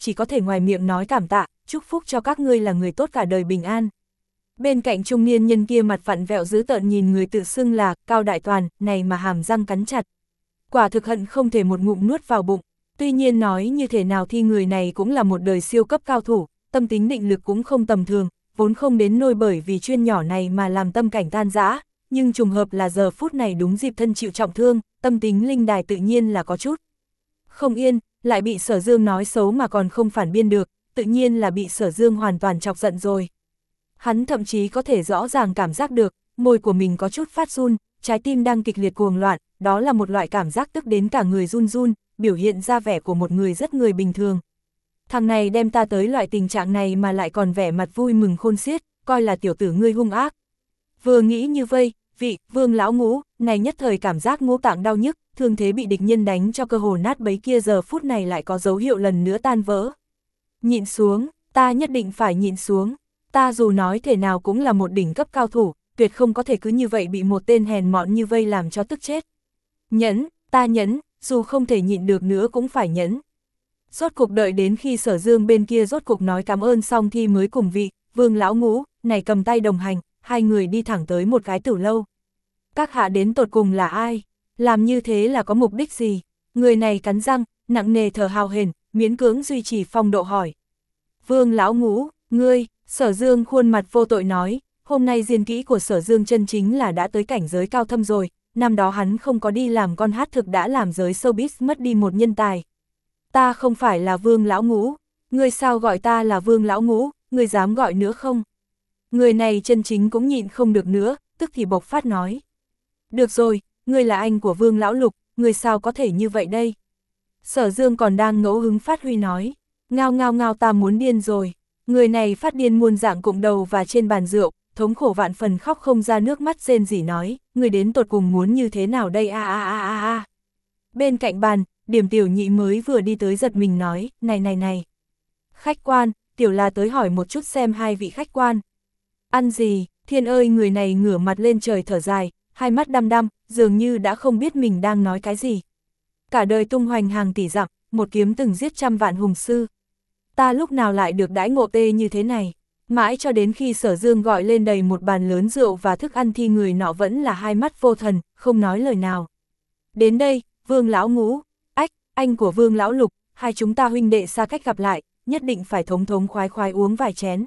chỉ có thể ngoài miệng nói cảm tạ, chúc phúc cho các ngươi là người tốt cả đời bình an. Bên cạnh trung niên nhân kia mặt vặn vẹo dữ tợn nhìn người tự xưng là Cao Đại Toàn, này mà hàm răng cắn chặt. Quả thực hận không thể một ngụm nuốt vào bụng, tuy nhiên nói như thế nào thì người này cũng là một đời siêu cấp cao thủ, tâm tính định lực cũng không tầm thường, vốn không đến nôi bởi vì chuyên nhỏ này mà làm tâm cảnh tan rã, nhưng trùng hợp là giờ phút này đúng dịp thân chịu trọng thương, tâm tính linh đài tự nhiên là có chút không yên, lại bị Sở Dương nói xấu mà còn không phản biên được, tự nhiên là bị Sở Dương hoàn toàn chọc giận rồi. Hắn thậm chí có thể rõ ràng cảm giác được, môi của mình có chút phát run, trái tim đang kịch liệt cuồng loạn, đó là một loại cảm giác tức đến cả người run run, biểu hiện ra vẻ của một người rất người bình thường. Thằng này đem ta tới loại tình trạng này mà lại còn vẻ mặt vui mừng khôn xiết, coi là tiểu tử ngươi hung ác. Vừa nghĩ như vây, vị, Vương lão ngũ, này nhất thời cảm giác ngũ tạng đau nhức, thương thế bị địch nhân đánh cho cơ hồ nát bấy kia giờ phút này lại có dấu hiệu lần nữa tan vỡ. Nhịn xuống, ta nhất định phải nhịn xuống, ta dù nói thể nào cũng là một đỉnh cấp cao thủ, tuyệt không có thể cứ như vậy bị một tên hèn mọn như vây làm cho tức chết. Nhẫn, ta nhẫn, dù không thể nhịn được nữa cũng phải nhẫn. Rốt cuộc đợi đến khi Sở Dương bên kia rốt cuộc nói cảm ơn xong thì mới cùng vị, Vương lão ngũ, này cầm tay đồng hành, hai người đi thẳng tới một cái tử lâu. Các hạ đến tột cùng là ai? Làm như thế là có mục đích gì? Người này cắn răng, nặng nề thở hào hển, miễn cưỡng duy trì phong độ hỏi. Vương lão ngũ, ngươi, Sở Dương khuôn mặt vô tội nói, hôm nay diên kỹ của Sở Dương chân chính là đã tới cảnh giới cao thâm rồi, năm đó hắn không có đi làm con hát thực đã làm giới showbiz mất đi một nhân tài. Ta không phải là Vương lão ngũ, ngươi sao gọi ta là Vương lão ngũ, ngươi dám gọi nữa không? Người này chân chính cũng nhịn không được nữa, tức thì bộc phát nói. Được rồi, ngươi là anh của Vương lão lục, ngươi sao có thể như vậy đây? Sở Dương còn đang ngẫu hứng phát huy nói, ngao ngao ngao ta muốn điên rồi. Người này phát điên muôn dạng cụm đầu và trên bàn rượu, thống khổ vạn phần khóc không ra nước mắt rên rỉ nói, người đến tột cùng muốn như thế nào đây a a a a a. Bên cạnh bàn, Điểm Tiểu Nhị mới vừa đi tới giật mình nói, này này này. Khách quan, Tiểu là tới hỏi một chút xem hai vị khách quan. Ăn gì, thiên ơi, người này ngửa mặt lên trời thở dài, hai mắt đăm đăm, dường như đã không biết mình đang nói cái gì. Cả đời tung hoành hàng tỷ dặm, một kiếm từng giết trăm vạn hùng sư. Ta lúc nào lại được đãi ngộ tê như thế này, mãi cho đến khi Sở Dương gọi lên đầy một bàn lớn rượu và thức ăn thì người nọ vẫn là hai mắt vô thần, không nói lời nào. Đến đây, Vương lão ngũ, ách, anh của Vương lão lục, hai chúng ta huynh đệ xa cách gặp lại, nhất định phải thống thống khoái khoái uống vài chén.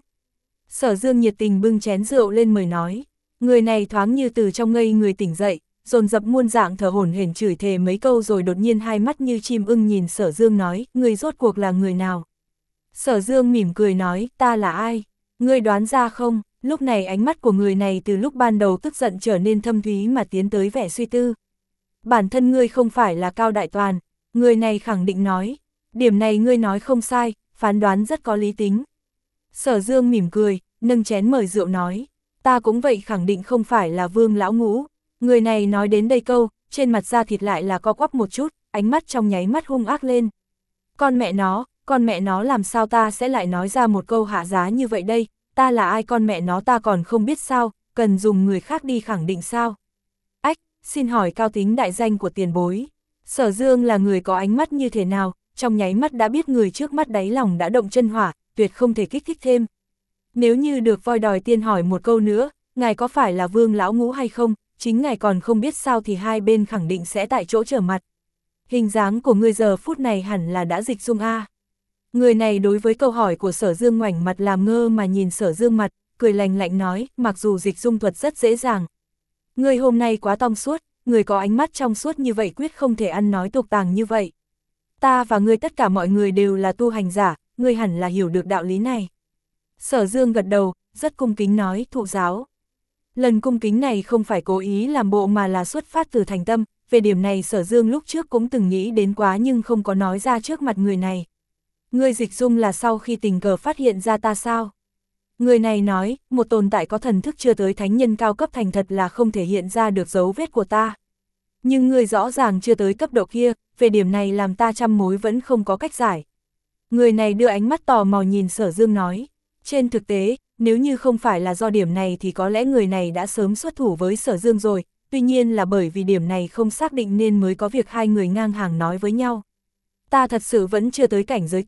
Sở Dương nhiệt tình bưng chén rượu lên mời nói, người này thoáng như từ trong ngây người tỉnh dậy, dồn dập muôn dạng thở hổn hển chửi thề mấy câu rồi đột nhiên hai mắt như chim ưng nhìn Sở Dương nói, người rốt cuộc là người nào? Sở Dương mỉm cười nói, ta là ai? Ngươi đoán ra không? Lúc này ánh mắt của người này từ lúc ban đầu tức giận trở nên thâm thúy mà tiến tới vẻ suy tư. Bản thân ngươi không phải là Cao Đại Toàn, người này khẳng định nói, điểm này ngươi nói không sai, phán đoán rất có lý tính. Sở Dương mỉm cười, nâng chén mời rượu nói, ta cũng vậy khẳng định không phải là Vương lão ngũ. Người này nói đến đây câu, trên mặt da thịt lại là co quắp một chút, ánh mắt trong nháy mắt hung ác lên. Con mẹ nó, con mẹ nó làm sao ta sẽ lại nói ra một câu hạ giá như vậy đây, ta là ai con mẹ nó ta còn không biết sao, cần dùng người khác đi khẳng định sao. Ách, xin hỏi cao tính đại danh của tiền bối. Sở Dương là người có ánh mắt như thế nào, trong nháy mắt đã biết người trước mắt đáy lòng đã động chân hỏa, tuyệt không thể kích thích thêm. Nếu như được voi đòi tiên hỏi một câu nữa, ngài có phải là Vương lão ngũ hay không, chính ngài còn không biết sao thì hai bên khẳng định sẽ tại chỗ trở mặt. Hình dáng của ngươi giờ phút này hẳn là đã dịch dung a. Người này đối với câu hỏi của Sở Dương ngoảnh mặt làm ngơ mà nhìn Sở Dương mặt, cười lạnh lạnh nói, mặc dù dịch dung thuật rất dễ dàng. Ngươi hôm nay quá tong suốt, người có ánh mắt trong suốt như vậy quyết không thể ăn nói tục tàng như vậy. Ta và ngươi tất cả mọi người đều là tu hành giả, ngươi hẳn là hiểu được đạo lý này. Sở Dương gật đầu, rất cung kính nói, thụ giáo. Lần cung kính này không phải cố ý làm bộ mà là xuất phát từ thành tâm, về điểm này Sở Dương lúc trước cũng từng nghĩ đến quá nhưng không có nói ra trước mặt người này. Ngươi dịch dung là sau khi tình cờ phát hiện ra ta sao? Người này nói, một tồn tại có thần thức chưa tới thánh nhân cao cấp thành thật là không thể hiện ra được dấu vết của ta. Nhưng ngươi rõ ràng chưa tới cấp độ kia, về điểm này làm ta trăm mối vẫn không có cách giải. Người này đưa ánh mắt tò mò nhìn Sở Dương nói, trên thực tế, nếu như không phải là do điểm này thì có lẽ người này đã sớm xuất thủ với Sở Dương rồi, tuy nhiên là bởi vì điểm này không xác định nên mới có việc hai người ngang hàng nói với nhau. Ta thật sự vẫn chưa tới cảnh giới kia,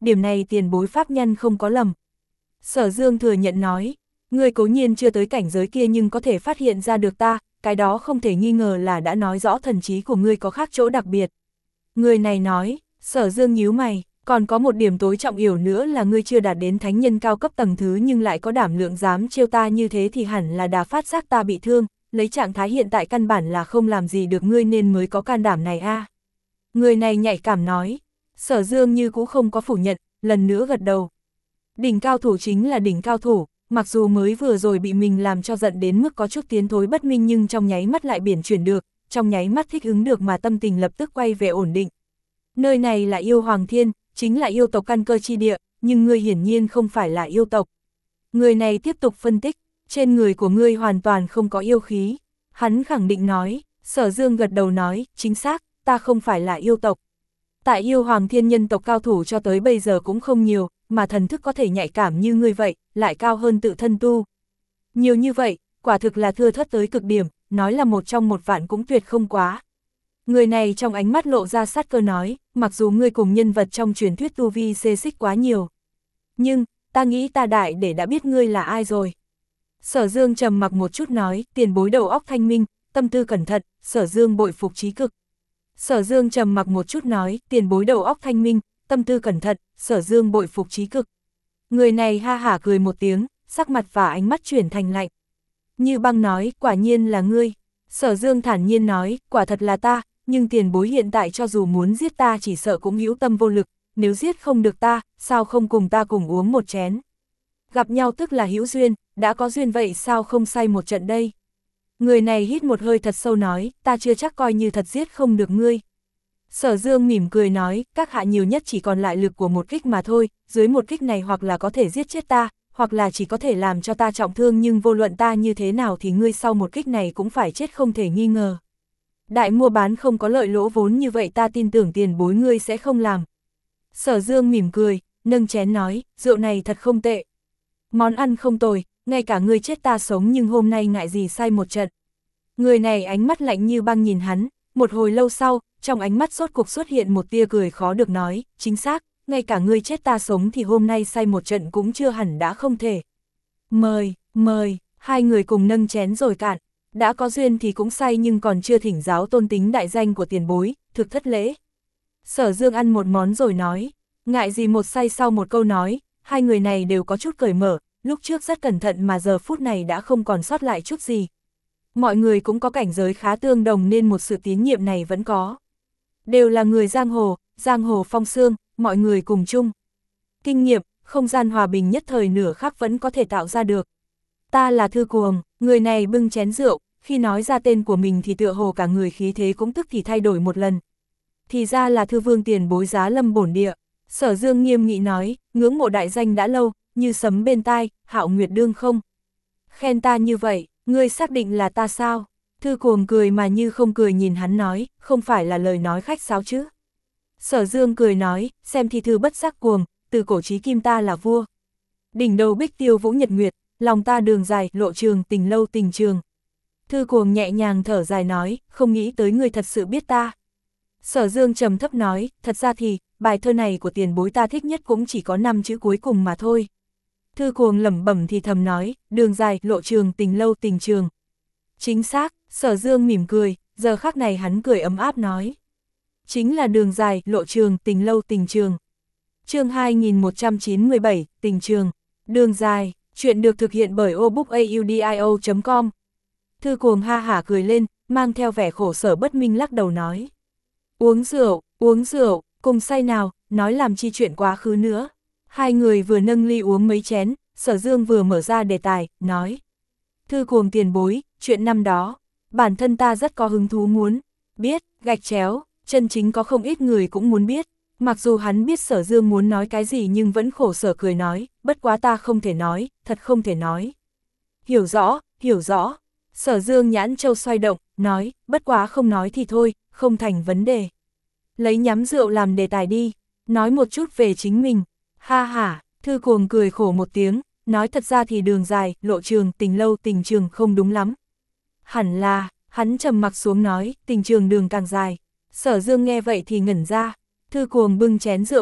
điểm này tiền bối pháp nhân không có lầm. Sở Dương thừa nhận nói, ngươi cố nhiên chưa tới cảnh giới kia nhưng có thể phát hiện ra được ta, cái đó không thể nghi ngờ là đã nói rõ thần trí của ngươi có khác chỗ đặc biệt. Người này nói, Sở Dương nhíu mày, còn có một điểm tối trọng yếu nữa là ngươi chưa đạt đến thánh nhân cao cấp tầng thứ nhưng lại có đảm lượng dám trêu ta như thế thì hẳn là đã phát giác ta bị thương, lấy trạng thái hiện tại căn bản là không làm gì được ngươi nên mới có can đảm này a. À. Người này nhạy cảm nói, Sở Dương như cũng không có phủ nhận, lần nữa gật đầu. Đỉnh cao thủ chính là đỉnh cao thủ, mặc dù mới vừa rồi bị mình làm cho giận đến mức có chút tiến thối bất minh nhưng trong nháy mắt lại biển chuyển được, trong nháy mắt thích ứng được mà tâm tình lập tức quay về ổn định. Nơi này là yêu hoàng thiên, chính là yêu tộc căn cơ chi địa, nhưng ngươi hiển nhiên không phải là yêu tộc. Người này tiếp tục phân tích, trên người của ngươi hoàn toàn không có yêu khí. Hắn khẳng định nói, Sở Dương gật đầu nói, chính xác, ta không phải là yêu tộc. Tại yêu hoàng thiên nhân tộc cao thủ cho tới bây giờ cũng không nhiều, mà thần thức có thể nhạy cảm như ngươi vậy, lại cao hơn tự thân tu. Nhiều như vậy, quả thực là thưa thớt tới cực điểm, nói là một trong một vạn cũng tuyệt không quá. Người này trong ánh mắt lộ ra sát cơ nói, mặc dù ngươi cùng nhân vật trong truyền thuyết tu vi xê xích quá nhiều. Nhưng, ta nghĩ ta đại để đã biết ngươi là ai rồi. Sở Dương trầm mặc một chút nói, tiền bối đầu óc thanh minh, tâm tư cẩn thận, Sở Dương bội phục trí cực. Sở Dương trầm mặc một chút nói, tiền bối đầu óc thanh minh, tâm tư cẩn thận, Sở Dương bội phục trí cực. Người này ha hả cười một tiếng, sắc mặt và ánh mắt chuyển thành lạnh. Như băng nói, quả nhiên là ngươi. Sở Dương thản nhiên nói, quả thật là ta, nhưng tiền bối hiện tại cho dù muốn giết ta chỉ sợ cũng hữu tâm vô lực, nếu giết không được ta, sao không cùng ta cùng uống một chén. Gặp nhau tức là hữu duyên, đã có duyên vậy sao không say một trận đây. Người này hít một hơi thật sâu nói, ta chưa chắc coi như thật giết không được ngươi. Sở Dương mỉm cười nói, các hạ nhiều nhất chỉ còn lại lực của một kích mà thôi, dưới một kích này hoặc là có thể giết chết ta, hoặc là chỉ có thể làm cho ta trọng thương nhưng vô luận ta như thế nào thì ngươi sau một kích này cũng phải chết không thể nghi ngờ. Đại mua bán không có lợi lỗ vốn như vậy ta tin tưởng tiền bối ngươi sẽ không làm. Sở Dương mỉm cười, nâng chén nói, rượu này thật không tệ. Món ăn không tồi, ngay cả ngươi chết ta sống nhưng hôm nay ngại gì say một trận. Người này ánh mắt lạnh như băng nhìn hắn, một hồi lâu sau, trong ánh mắt sốt cuộc xuất hiện một tia cười khó được nói, chính xác, ngay cả ngươi chết ta sống thì hôm nay say một trận cũng chưa hẳn đã không thể. Mời, mời, hai người cùng nâng chén rồi cạn, đã có duyên thì cũng say nhưng còn chưa thỉnh giáo tôn tính đại danh của tiền bối, thực thất lễ. Sở Dương ăn một món rồi nói, ngại gì một say sau một câu nói, hai người này đều có chút cởi mở, lúc trước rất cẩn thận mà giờ phút này đã không còn sót lại chút gì. Mọi người cũng có cảnh giới khá tương đồng nên một sự tín nhiệm này vẫn có. Đều là người giang hồ, giang hồ phong sương, mọi người cùng chung. Kinh nghiệm, không gian hòa bình nhất thời nửa khắc vẫn có thể tạo ra được. Ta là Thư Cuồng, người này bưng chén rượu, khi nói ra tên của mình thì tựa hồ cả người khí thế cũng tức thì thay đổi một lần. Thì ra là Thư Vương tiền bối giá lâm bổn địa. Sở Dương nghiêm nghị nói, ngưỡng mộ đại danh đã lâu, như sấm bên tai, Hạo Nguyệt đương không. Khen ta như vậy, ngươi xác định là ta sao? Thư Cuồng cười mà như không cười nhìn hắn nói, không phải là lời nói khách sáo chứ. Sở Dương cười nói, xem thi thư bất giác cuồng, từ cổ chí kim ta là vua. Đỉnh đầu bích tiêu vũ nhật nguyệt, lòng ta đường dài, lộ trường tình lâu tình trường. Thư Cuồng nhẹ nhàng thở dài nói, không nghĩ tới người thật sự biết ta. Sở Dương trầm thấp nói, thật ra thì, bài thơ này của tiền bối ta thích nhất cũng chỉ có năm chữ cuối cùng mà thôi. Thư Cuồng lẩm bẩm thì thầm nói, đường dài, lộ trường, tình lâu, tình trường. Chính xác, Sở Dương mỉm cười, giờ khắc này hắn cười ấm áp nói. Chính là đường dài, lộ trường, tình lâu, tình trường. Chương hai nghìn một trăm chín mươi bảy, tình trường. Đường dài, chuyện được thực hiện bởi obookaudio chấm com. Thư Cuồng ha hả cười lên, mang theo vẻ khổ sở bất minh lắc đầu nói. Uống rượu, uống rượu, cùng say nào, nói làm chi chuyện quá khứ nữa. Hai người vừa nâng ly uống mấy chén, Sở Dương vừa mở ra đề tài, nói. Thư Cuồng tiền bối, chuyện năm đó, bản thân ta rất có hứng thú muốn biết, gạch chéo, chân chính có không ít người cũng muốn biết. Mặc dù hắn biết Sở Dương muốn nói cái gì nhưng vẫn khổ sở cười nói, bất quá ta không thể nói, thật không thể nói. Hiểu rõ, hiểu rõ. Sở Dương nhãn châu xoay động, nói, bất quá không nói thì thôi, không thành vấn đề. Lấy nhắm rượu làm đề tài đi, nói một chút về chính mình. Ha ha, Thư Cuồng cười khổ một tiếng, nói thật ra thì đường dài, lộ trường, tình lâu, tình trường không đúng lắm. Hẳn là, hắn trầm mặc xuống nói, tình trường đường càng dài. Sở Dương nghe vậy thì ngẩn ra. Thư Cuồng bưng chén rượu lên,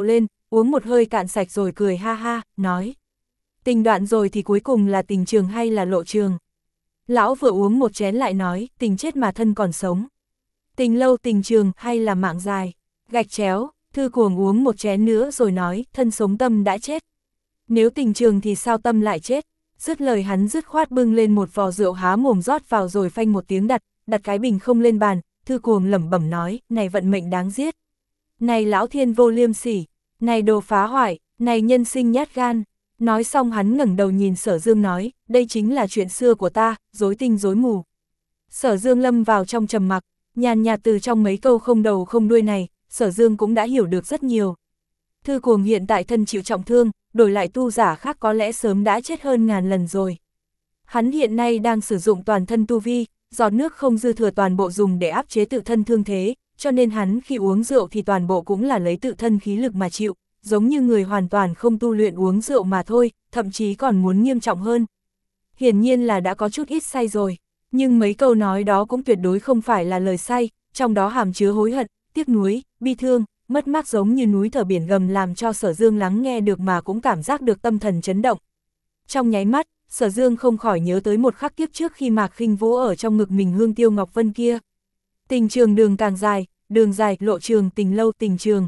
uống một hơi cạn sạch rồi cười ha ha, nói. Tình đoạn rồi thì cuối cùng là tình trường hay là lộ trường? Lão vừa uống một chén lại nói, tình chết mà thân còn sống. Tình lâu tình trường hay là mạng dài? Gạch chéo, Thư Cuồng uống một chén nữa rồi nói, thân sống tâm đã chết. Nếu tình trường thì sao tâm lại chết? Dứt lời hắn dứt khoát bưng lên một vò rượu há mồm rót vào rồi phanh một tiếng đặt, đặt cái bình không lên bàn. Thư Cuồng lẩm bẩm nói, này vận mệnh đáng giết. Này lão thiên vô liêm sỉ, này đồ phá hoại, này nhân sinh nhát gan. Nói xong hắn ngẩng đầu nhìn Sở Dương nói, đây chính là chuyện xưa của ta, rối tinh rối mù. Sở Dương lâm vào trong trầm mặc, nhàn nhạt từ trong mấy câu không đầu không đuôi này, Sở Dương cũng đã hiểu được rất nhiều. Thư Cuồng hiện tại thân chịu trọng thương, đổi lại tu giả khác có lẽ sớm đã chết hơn ngàn lần rồi. Hắn hiện nay đang sử dụng toàn thân tu vi, giọt nước không dư thừa toàn bộ dùng để áp chế tự thân thương thế, cho nên hắn khi uống rượu thì toàn bộ cũng là lấy tự thân khí lực mà chịu, giống như người hoàn toàn không tu luyện uống rượu mà thôi, thậm chí còn muốn nghiêm trọng hơn. Hiển nhiên là đã có chút ít say rồi, nhưng mấy câu nói đó cũng tuyệt đối không phải là lời say, trong đó hàm chứa hối hận, tiếc nuối, bi thương, mất mát giống như núi thở biển gầm làm cho Sở Dương lắng nghe được mà cũng cảm giác được tâm thần chấn động. Trong nháy mắt, Sở Dương không khỏi nhớ tới một khắc kiếp trước khi Mạc Khinh Vũ ở trong ngực mình hương tiêu ngọc vân kia. Tình trường đường càng dài, đường dài, lộ trường, tình lâu, tình trường.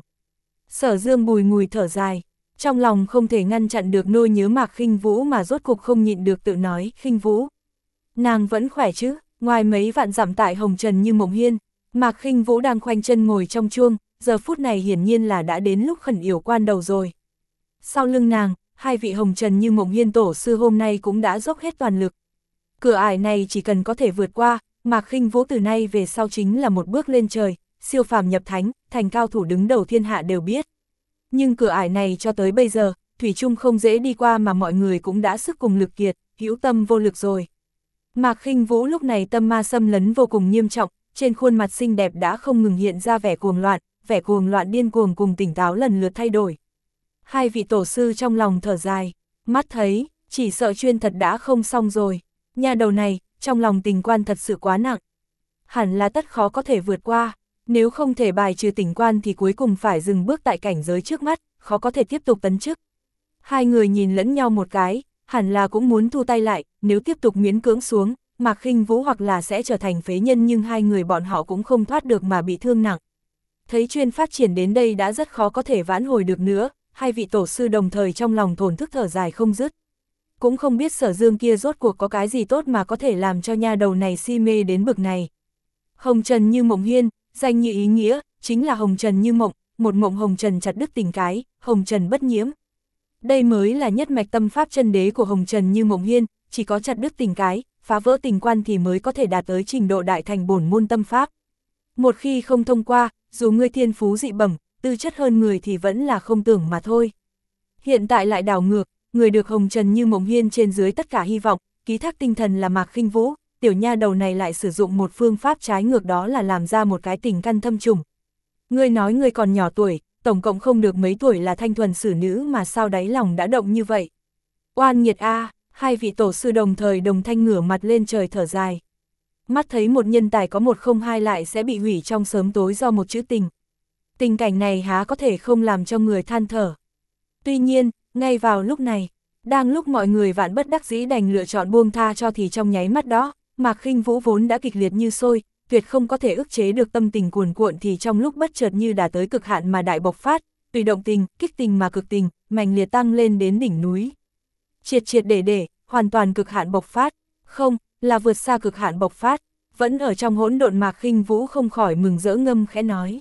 Sở Dương bùi ngùi thở dài, trong lòng không thể ngăn chặn được nỗi nhớ Mạc Khinh Vũ mà rốt cục không nhịn được tự nói, Khinh Vũ. Nàng vẫn khỏe chứ? Ngoài mấy vạn dặm tại hồng trần như mộng hiên, Mạc Khinh Vũ đang khoanh chân ngồi trong chuông, giờ phút này hiển nhiên là đã đến lúc khẩn yểu quan đầu rồi. Sau lưng nàng, hai vị hồng trần như mộng hiên tổ sư hôm nay cũng đã dốc hết toàn lực. Cửa ải này chỉ cần có thể vượt qua, Mạc Khinh Vũ từ nay về sau chính là một bước lên trời, siêu phàm nhập thánh, thành cao thủ đứng đầu thiên hạ đều biết. Nhưng cửa ải này cho tới bây giờ, thủy chung không dễ đi qua mà mọi người cũng đã sức cùng lực kiệt, hữu tâm vô lực rồi. Mạc Khinh Vũ lúc này tâm ma xâm lấn vô cùng nghiêm trọng, trên khuôn mặt xinh đẹp đã không ngừng hiện ra vẻ cuồng loạn, vẻ cuồng loạn điên cuồng cùng tỉnh táo lần lượt thay đổi. Hai vị tổ sư trong lòng thở dài, mắt thấy, chỉ sợ chuyên thật đã không xong rồi. Nhà đầu này, trong lòng tình quan thật sự quá nặng. Hẳn là tất khó có thể vượt qua, nếu không thể bài trừ tình quan thì cuối cùng phải dừng bước tại cảnh giới trước mắt, khó có thể tiếp tục tấn chức. Hai người nhìn lẫn nhau một cái, hẳn là cũng muốn thu tay lại, nếu tiếp tục miễn cưỡng xuống, Mạc Khinh Vũ hoặc là sẽ trở thành phế nhân nhưng hai người bọn họ cũng không thoát được mà bị thương nặng. Thấy chuyên phát triển đến đây đã rất khó có thể vãn hồi được nữa, hai vị tổ sư đồng thời trong lòng thổn thức thở dài không dứt. Cũng không biết Sở Dương kia rốt cuộc có cái gì tốt mà có thể làm cho nha đầu này si mê đến bực này. Hồng trần như mộng hiên, danh như ý nghĩa, chính là hồng trần như mộng, một mộng hồng trần chặt đứt tình cái, hồng trần bất nhiễm. Đây mới là nhất mạch tâm pháp chân đế của hồng trần như mộng hiên, chỉ có chặt đứt tình cái, phá vỡ tình quan thì mới có thể đạt tới trình độ đại thành bổn môn tâm pháp. Một khi không thông qua, dù ngươi thiên phú dị bẩm, tư chất hơn người thì vẫn là không tưởng mà thôi. Hiện tại lại đảo ngược, người được hồng trần như mộng hiên trên dưới tất cả hy vọng, ký thác tinh thần là Mạc Khinh Vũ, tiểu nha đầu này lại sử dụng một phương pháp trái ngược, đó là làm ra một cái tình căn thâm trùng. Ngươi nói ngươi còn nhỏ tuổi, tổng cộng không được mấy tuổi là thanh thuần xử nữ mà sao đáy lòng đã động như vậy. Oan nghiệt a, hai vị tổ sư đồng thời đồng thanh ngửa mặt lên trời thở dài. Mắt thấy một nhân tài có một không hai lại sẽ bị hủy trong sớm tối do một chữ tình. Tình cảnh này há có thể không làm cho người than thở. Tuy nhiên, ngay vào lúc này, đang lúc mọi người vạn bất đắc dĩ đành lựa chọn buông tha cho thì trong nháy mắt đó, Mạc Khinh Vũ vốn đã kịch liệt như sôi, tuyệt không có thể ức chế được tâm tình cuồn cuộn thì trong lúc bất chợt như đã tới cực hạn mà đại bộc phát, tùy động tình, kích tình mà cực tình, mạnh liệt tăng lên đến đỉnh núi. Triệt triệt để để, hoàn toàn cực hạn bộc phát, không, là vượt xa cực hạn bộc phát, vẫn ở trong hỗn độn. Mạc Khinh Vũ không khỏi mừng rỡ ngâm khẽ nói.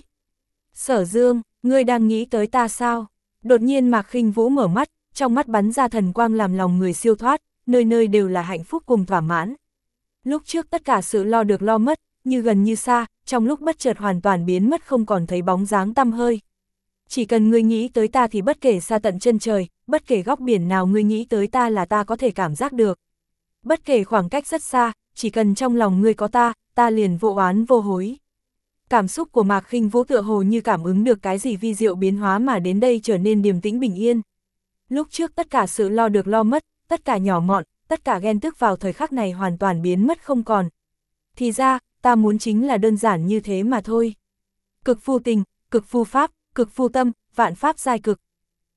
Sở Dương, ngươi đang nghĩ tới ta sao? Đột nhiên Mạc Khinh Vũ mở mắt, trong mắt bắn ra thần quang làm lòng người siêu thoát, nơi nơi đều là hạnh phúc cùng thỏa mãn. Lúc trước tất cả sự lo được lo mất, như gần như xa, trong lúc bất chợt hoàn toàn biến mất không còn thấy bóng dáng tăm hơi. Chỉ cần ngươi nghĩ tới ta thì bất kể xa tận chân trời, bất kể góc biển nào ngươi nghĩ tới ta là ta có thể cảm giác được. Bất kể khoảng cách rất xa, chỉ cần trong lòng ngươi có ta, ta liền vô oán vô hối. Cảm xúc của Mạc Khinh Vũ tựa hồ như cảm ứng được cái gì vi diệu biến hóa mà đến đây trở nên điềm tĩnh bình yên. Lúc trước tất cả sự lo được lo mất, tất cả nhỏ mọn, tất cả ghen tức vào thời khắc này hoàn toàn biến mất không còn. Thì ra, ta muốn chính là đơn giản như thế mà thôi. Cực phu tình, cực phu pháp, cực phu tâm, vạn pháp giai cực.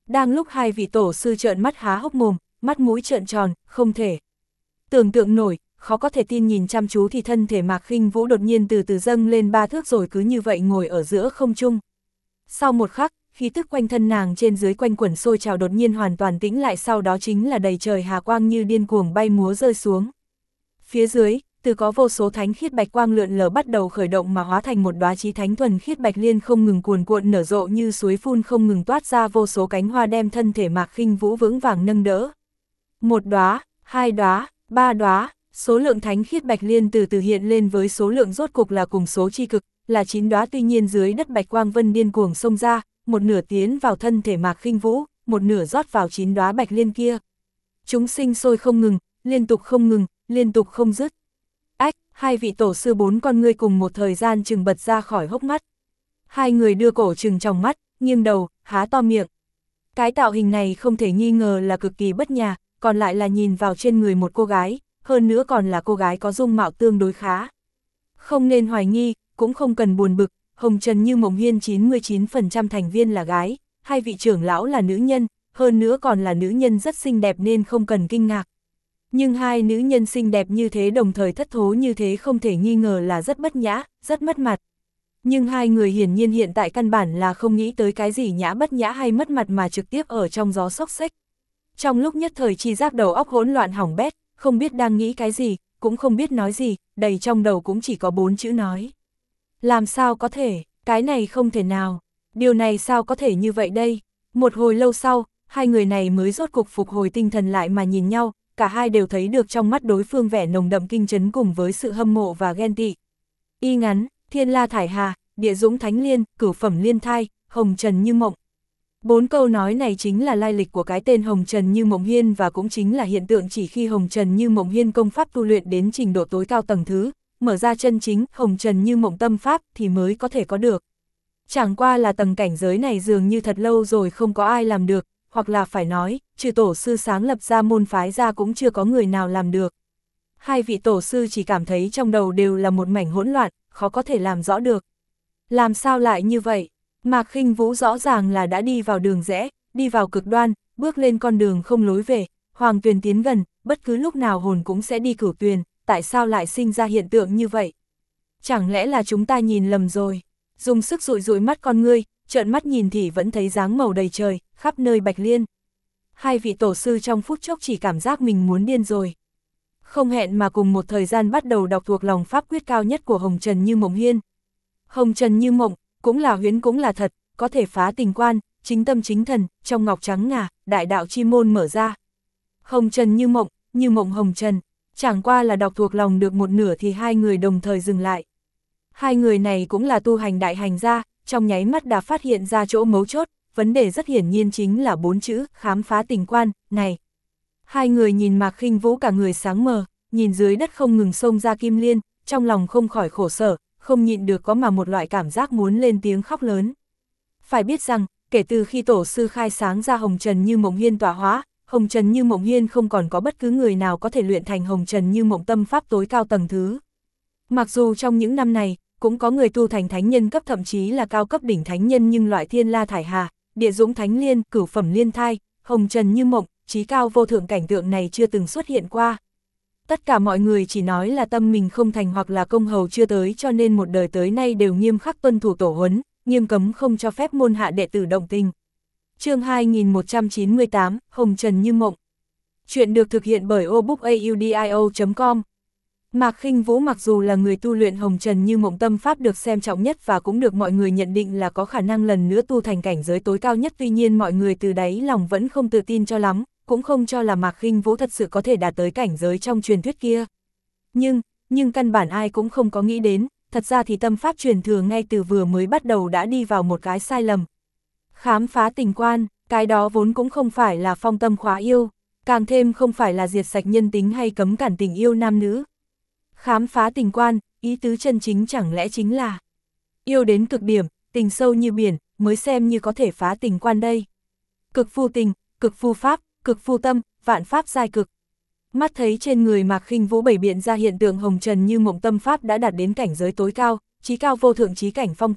Đang lúc hai vị tổ sư trợn mắt há hốc mồm, mắt mũi trợn tròn, không thể tưởng tượng nổi, khó có thể tin nhìn chăm chú thì thân thể Mạc Khinh Vũ đột nhiên từ từ dâng lên ba thước rồi cứ như vậy ngồi ở giữa không trung. Sau một khắc, khí tức quanh thân nàng trên dưới quanh quẩn sôi trào đột nhiên hoàn toàn tĩnh lại, sau đó chính là đầy trời hà quang như điên cuồng bay múa rơi xuống. Phía dưới, từ có vô số thánh khiết bạch quang lượn lờ bắt đầu khởi động mà hóa thành một đóa chí thánh thuần khiết bạch liên không ngừng cuồn cuộn nở rộ như suối phun không ngừng toát ra vô số cánh hoa đem thân thể Mạc Khinh Vũ vững vàng nâng đỡ. Một đóa, hai đóa, ba đóa, số lượng thánh khiết bạch liên từ từ hiện lên với số lượng rốt cục là cùng số chi cực, là chín đóa, tuy nhiên dưới đất bạch quang vân điên cuồng xông ra, một nửa tiến vào thân thể Mạc Khinh Vũ, một nửa rót vào chín đóa bạch liên kia. Chúng sinh sôi không ngừng, liên tục không ngừng, liên tục không dứt. Ách, hai vị tổ sư bốn con ngươi cùng một thời gian trừng bật ra khỏi hốc mắt. Hai người đưa cổ trừng trong mắt, nghiêng đầu, há to miệng. Cái tạo hình này không thể nghi ngờ là cực kỳ bất nhã, còn lại là nhìn vào trên người một cô gái, hơn nữa còn là cô gái có dung mạo tương đối khá. Không nên hoài nghi, cũng không cần buồn bực, Hồng Trần Như Mộng Hiên chín mươi chín phần trăm thành viên là gái, hai vị trưởng lão là nữ nhân, hơn nữa còn là nữ nhân rất xinh đẹp nên không cần kinh ngạc. Nhưng hai nữ nhân xinh đẹp như thế đồng thời thất thố như thế không thể nghi ngờ là rất bất nhã, rất mất mặt. Nhưng hai người hiển nhiên hiện tại căn bản là không nghĩ tới cái gì nhã bất nhã hay mất mặt mà trực tiếp ở trong gió xốc xếch. Trong lúc nhất thời chi giác đầu óc hỗn loạn hỏng bét, không biết đang nghĩ cái gì, cũng không biết nói gì, đầy trong đầu cũng chỉ có bốn chữ nói. Làm sao có thể, cái này không thể nào, điều này sao có thể như vậy đây? Một hồi lâu sau, hai người này mới rốt cục phục hồi tinh thần lại mà nhìn nhau, cả hai đều thấy được trong mắt đối phương vẻ nồng đậm kinh chấn cùng với sự hâm mộ và ghen tị. Y ngắn, Thiên La Thải Hà, Địa Dũng Thánh Liên, Cửu Phẩm Liên Thai, Hồng Trần Như Mộng. Bốn câu nói này chính là lai lịch của cái tên Hồng Trần Như Mộng Hiên và cũng chính là hiện tượng chỉ khi Hồng Trần Như Mộng Hiên công pháp tu luyện đến trình độ tối cao tầng thứ, mở ra chân chính Hồng Trần Như Mộng tâm pháp thì mới có thể có được. Chẳng qua là tầng cảnh giới này dường như thật lâu rồi không có ai làm được, hoặc là phải nói, trừ tổ sư sáng lập ra môn phái ra cũng chưa có người nào làm được. Hai vị tổ sư chỉ cảm thấy trong đầu đều là một mảnh hỗn loạn, khó có thể làm rõ được. Làm sao lại như vậy? Mạc Khinh Vũ rõ ràng là đã đi vào đường rẽ, đi vào cực đoan, bước lên con đường không lối về, Hoàng Tuyền tiến gần, bất cứ lúc nào hồn cũng sẽ đi Cửu Tuyền, tại sao lại sinh ra hiện tượng như vậy? Chẳng lẽ là chúng ta nhìn lầm rồi? Dùng sức dụi dụi mắt con ngươi, trợn mắt nhìn thì vẫn thấy dáng màu đầy trời, khắp nơi bạch liên. Hai vị tổ sư trong phút chốc chỉ cảm giác mình muốn điên rồi. Không hẹn mà cùng một thời gian bắt đầu đọc thuộc lòng pháp quyết cao nhất của Hồng Trần Như Mộng Hiên. Hồng Trần Như Mộng, cũng là huyễn cũng là thật, có thể phá tình quan, chính tâm chính thần, trong ngọc trắng ngà, đại đạo chi môn mở ra. Hồng Trần Như Mộng, như mộng hồng trần, chẳng qua là đọc thuộc lòng được một nửa thì hai người đồng thời dừng lại. Hai người này cũng là tu hành đại hành gia, trong nháy mắt đã phát hiện ra chỗ mấu chốt, vấn đề rất hiển nhiên chính là bốn chữ, khám phá tình quan, này. Hai người nhìn Mạc Khinh Vũ cả người sáng mờ, nhìn dưới đất không ngừng xông ra kim liên, trong lòng không khỏi khổ sở, không nhịn được có mà một loại cảm giác muốn lên tiếng khóc lớn. Phải biết rằng, kể từ khi tổ sư khai sáng ra Hồng Trần Như Mộng Hiên tọa hóa, Hồng Trần Như Mộng Hiên không còn có bất cứ người nào có thể luyện thành Hồng Trần Như Mộng tâm pháp tối cao tầng thứ. Mặc dù trong những năm này, cũng có người tu thành thánh nhân cấp thậm chí là cao cấp đỉnh thánh nhân nhưng loại Thiên La Thải Hà, Địa Dũng Thánh Liên, Cửu Phẩm Liên Thai, Hồng Trần Như Mộng, chí cao vô thượng cảnh tượng này chưa từng xuất hiện qua. Tất cả mọi người chỉ nói là tâm mình không thành hoặc là công hầu chưa tới cho nên một đời tới nay đều nghiêm khắc tuân thủ tổ huấn, nghiêm cấm không cho phép môn hạ đệ tử động tình. Chương hai nghìn một trăm chín mươi tám, Hồng Trần Như Mộng. Chuyện được thực hiện bởi obookaudio chấm com. Mạc Khinh Vũ mặc dù là người tu luyện Hồng Trần Như Mộng tâm pháp được xem trọng nhất và cũng được mọi người nhận định là có khả năng lần nữa tu thành cảnh giới tối cao nhất, tuy nhiên mọi người từ đáy lòng vẫn không tự tin cho lắm, cũng không cho là Mạc Khinh Vũ thật sự có thể đạt tới cảnh giới trong truyền thuyết kia. Nhưng, nhưng căn bản ai cũng không có nghĩ đến, thật ra thì tâm pháp truyền thừa ngay từ vừa mới bắt đầu đã đi vào một cái sai lầm. Khám phá tình quan, cái đó vốn cũng không phải là phong tâm khóa yêu, càng thêm không phải là diệt sạch nhân tính hay cấm cản tình yêu nam nữ. Khám phá tình quan, ý tứ chân chính chẳng lẽ chính là yêu đến cực điểm, tình sâu như biển, mới xem như có thể phá tình quan đây. Cực phu tình, cực phu pháp, cực phu tâm, vạn pháp giai cực. Mắt thấy trên người Mạc Khinh Vũ bày biện ra hiện tượng Hồng Trần Như Mộng tâm pháp đã đạt đến cảnh giới tối cao, chí cao vô thượng chí cảnh phong thái,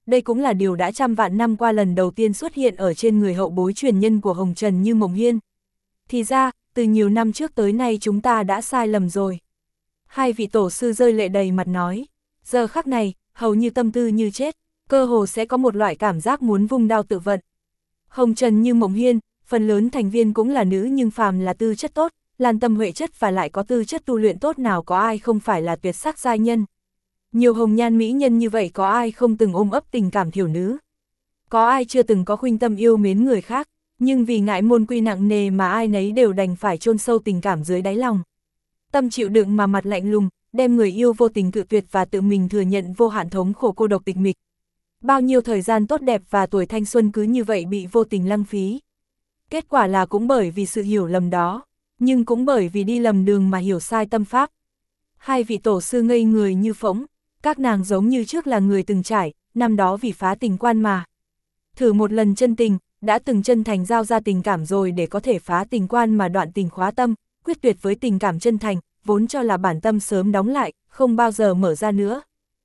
đây cũng là điều đã trăm vạn năm qua lần đầu tiên xuất hiện ở trên người hậu bối truyền nhân của Hồng Trần Như Mộng Hiên. Thì ra, từ nhiều năm trước tới nay chúng ta đã sai lầm rồi. Hai vị tổ sư rơi lệ đầy mặt nói, giờ khắc này, hầu như tâm tư như chết, cơ hồ sẽ có một loại cảm giác muốn vung đao tự vận. Hồng Trần Như Mộng Hiên, phần lớn thành viên cũng là nữ nhưng phàm là tư chất tốt, lan tâm huệ chất và lại có tư chất tu luyện tốt nào có ai không phải là tuyệt sắc giai nhân. Nhiều hồng nhan mỹ nhân như vậy có ai không từng ôm ấp tình cảm thiểu nữ. Có ai chưa từng có khuynh tâm yêu mến người khác, nhưng vì ngại môn quy nặng nề mà ai nấy đều đành phải chôn sâu tình cảm dưới đáy lòng. Tâm chịu đựng mà mặt lạnh lùng, đem người yêu vô tình cự tuyệt và tự mình thừa nhận vô hạn thống khổ cô độc tịch mịch. Bao nhiêu thời gian tốt đẹp và tuổi thanh xuân cứ như vậy bị vô tình lăng phí. Kết quả là cũng bởi vì sự hiểu lầm đó, nhưng cũng bởi vì đi lầm đường mà hiểu sai tâm pháp. Hai vị tổ sư ngây người như phỗng, các nàng giống như trước là người từng trải, năm đó vì phá tình quan mà. Thử một lần chân tình, đã từng chân thành giao ra tình cảm rồi để có thể phá tình quan mà đoạn tình khóa tâm, quyết tuyệt với tình cảm chân thành, vốn cho là bản tâm sớm đóng lại, không bao giờ mở ra nữa.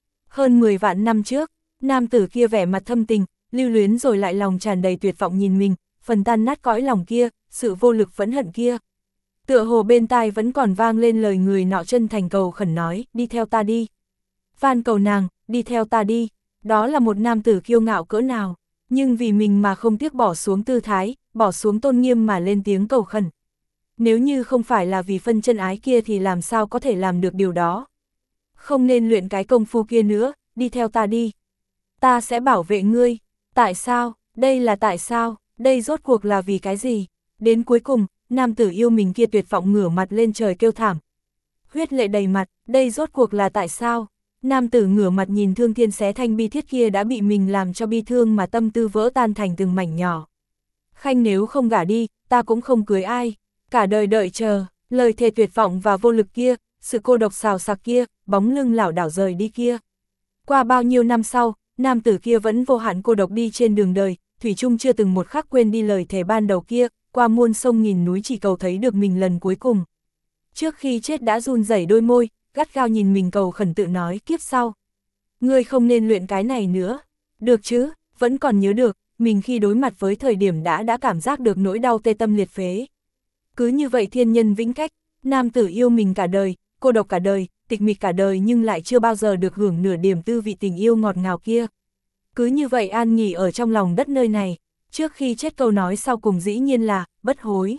Hơn mười vạn năm trước, nam tử kia vẻ mặt thâm tình, lưu luyến rồi lại lòng tràn đầy tuyệt vọng nhìn mình, phần tan nát cõi lòng kia, sự vô lực phẫn hận kia. Tựa hồ bên tai vẫn còn vang lên lời người nọ chân thành cầu khẩn nói, đi theo ta đi. Van cầu nàng, đi theo ta đi, đó là một nam tử kiêu ngạo cỡ nào, nhưng vì mình mà không tiếc bỏ xuống tư thái, bỏ xuống tôn nghiêm mà lên tiếng cầu khẩn. Nếu như không phải là vì phân chân ái kia thì làm sao có thể làm được điều đó. Không nên luyện cái công phu kia nữa, đi theo ta đi. Ta sẽ bảo vệ ngươi. Tại sao? Đây là tại sao? Đây rốt cuộc là vì cái gì? Đến cuối cùng, nam tử yêu mình kia tuyệt vọng ngửa mặt lên trời kêu thảm. Huyết lệ đầy mặt, đây rốt cuộc là tại sao? Nam tử ngửa mặt nhìn thương thiên xé thanh bi thiết kia đã bị mình làm cho bi thương mà tâm tư vỡ tan thành từng mảnh nhỏ. Khanh nếu không gả đi, ta cũng không cưới ai. Cả đời đợi chờ, lời thề tuyệt vọng và vô lực kia, sự cô độc xào sạc kia, bóng lưng lảo đảo rời đi kia. Qua bao nhiêu năm sau, nam tử kia vẫn vô hạn cô độc đi trên đường đời, thủy chung chưa từng một khắc quên đi lời thề ban đầu kia, qua muôn sông nghìn núi chỉ cầu thấy được mình lần cuối cùng. Trước khi chết đã run rẩy đôi môi, gắt gao nhìn mình cầu khẩn tự nói kiếp sau. Ngươi không nên luyện cái này nữa. Được chứ, vẫn còn nhớ được, mình khi đối mặt với thời điểm đã đã cảm giác được nỗi đau tê tâm liệt phế. Cứ như vậy thiên nhân vĩnh cách, nam tử yêu mình cả đời, cô độc cả đời, tịch mịch cả đời nhưng lại chưa bao giờ được hưởng nửa điểm tư vị tình yêu ngọt ngào kia. Cứ như vậy an nghỉ ở trong lòng đất nơi này, trước khi chết câu nói sau cùng dĩ nhiên là, bất hối.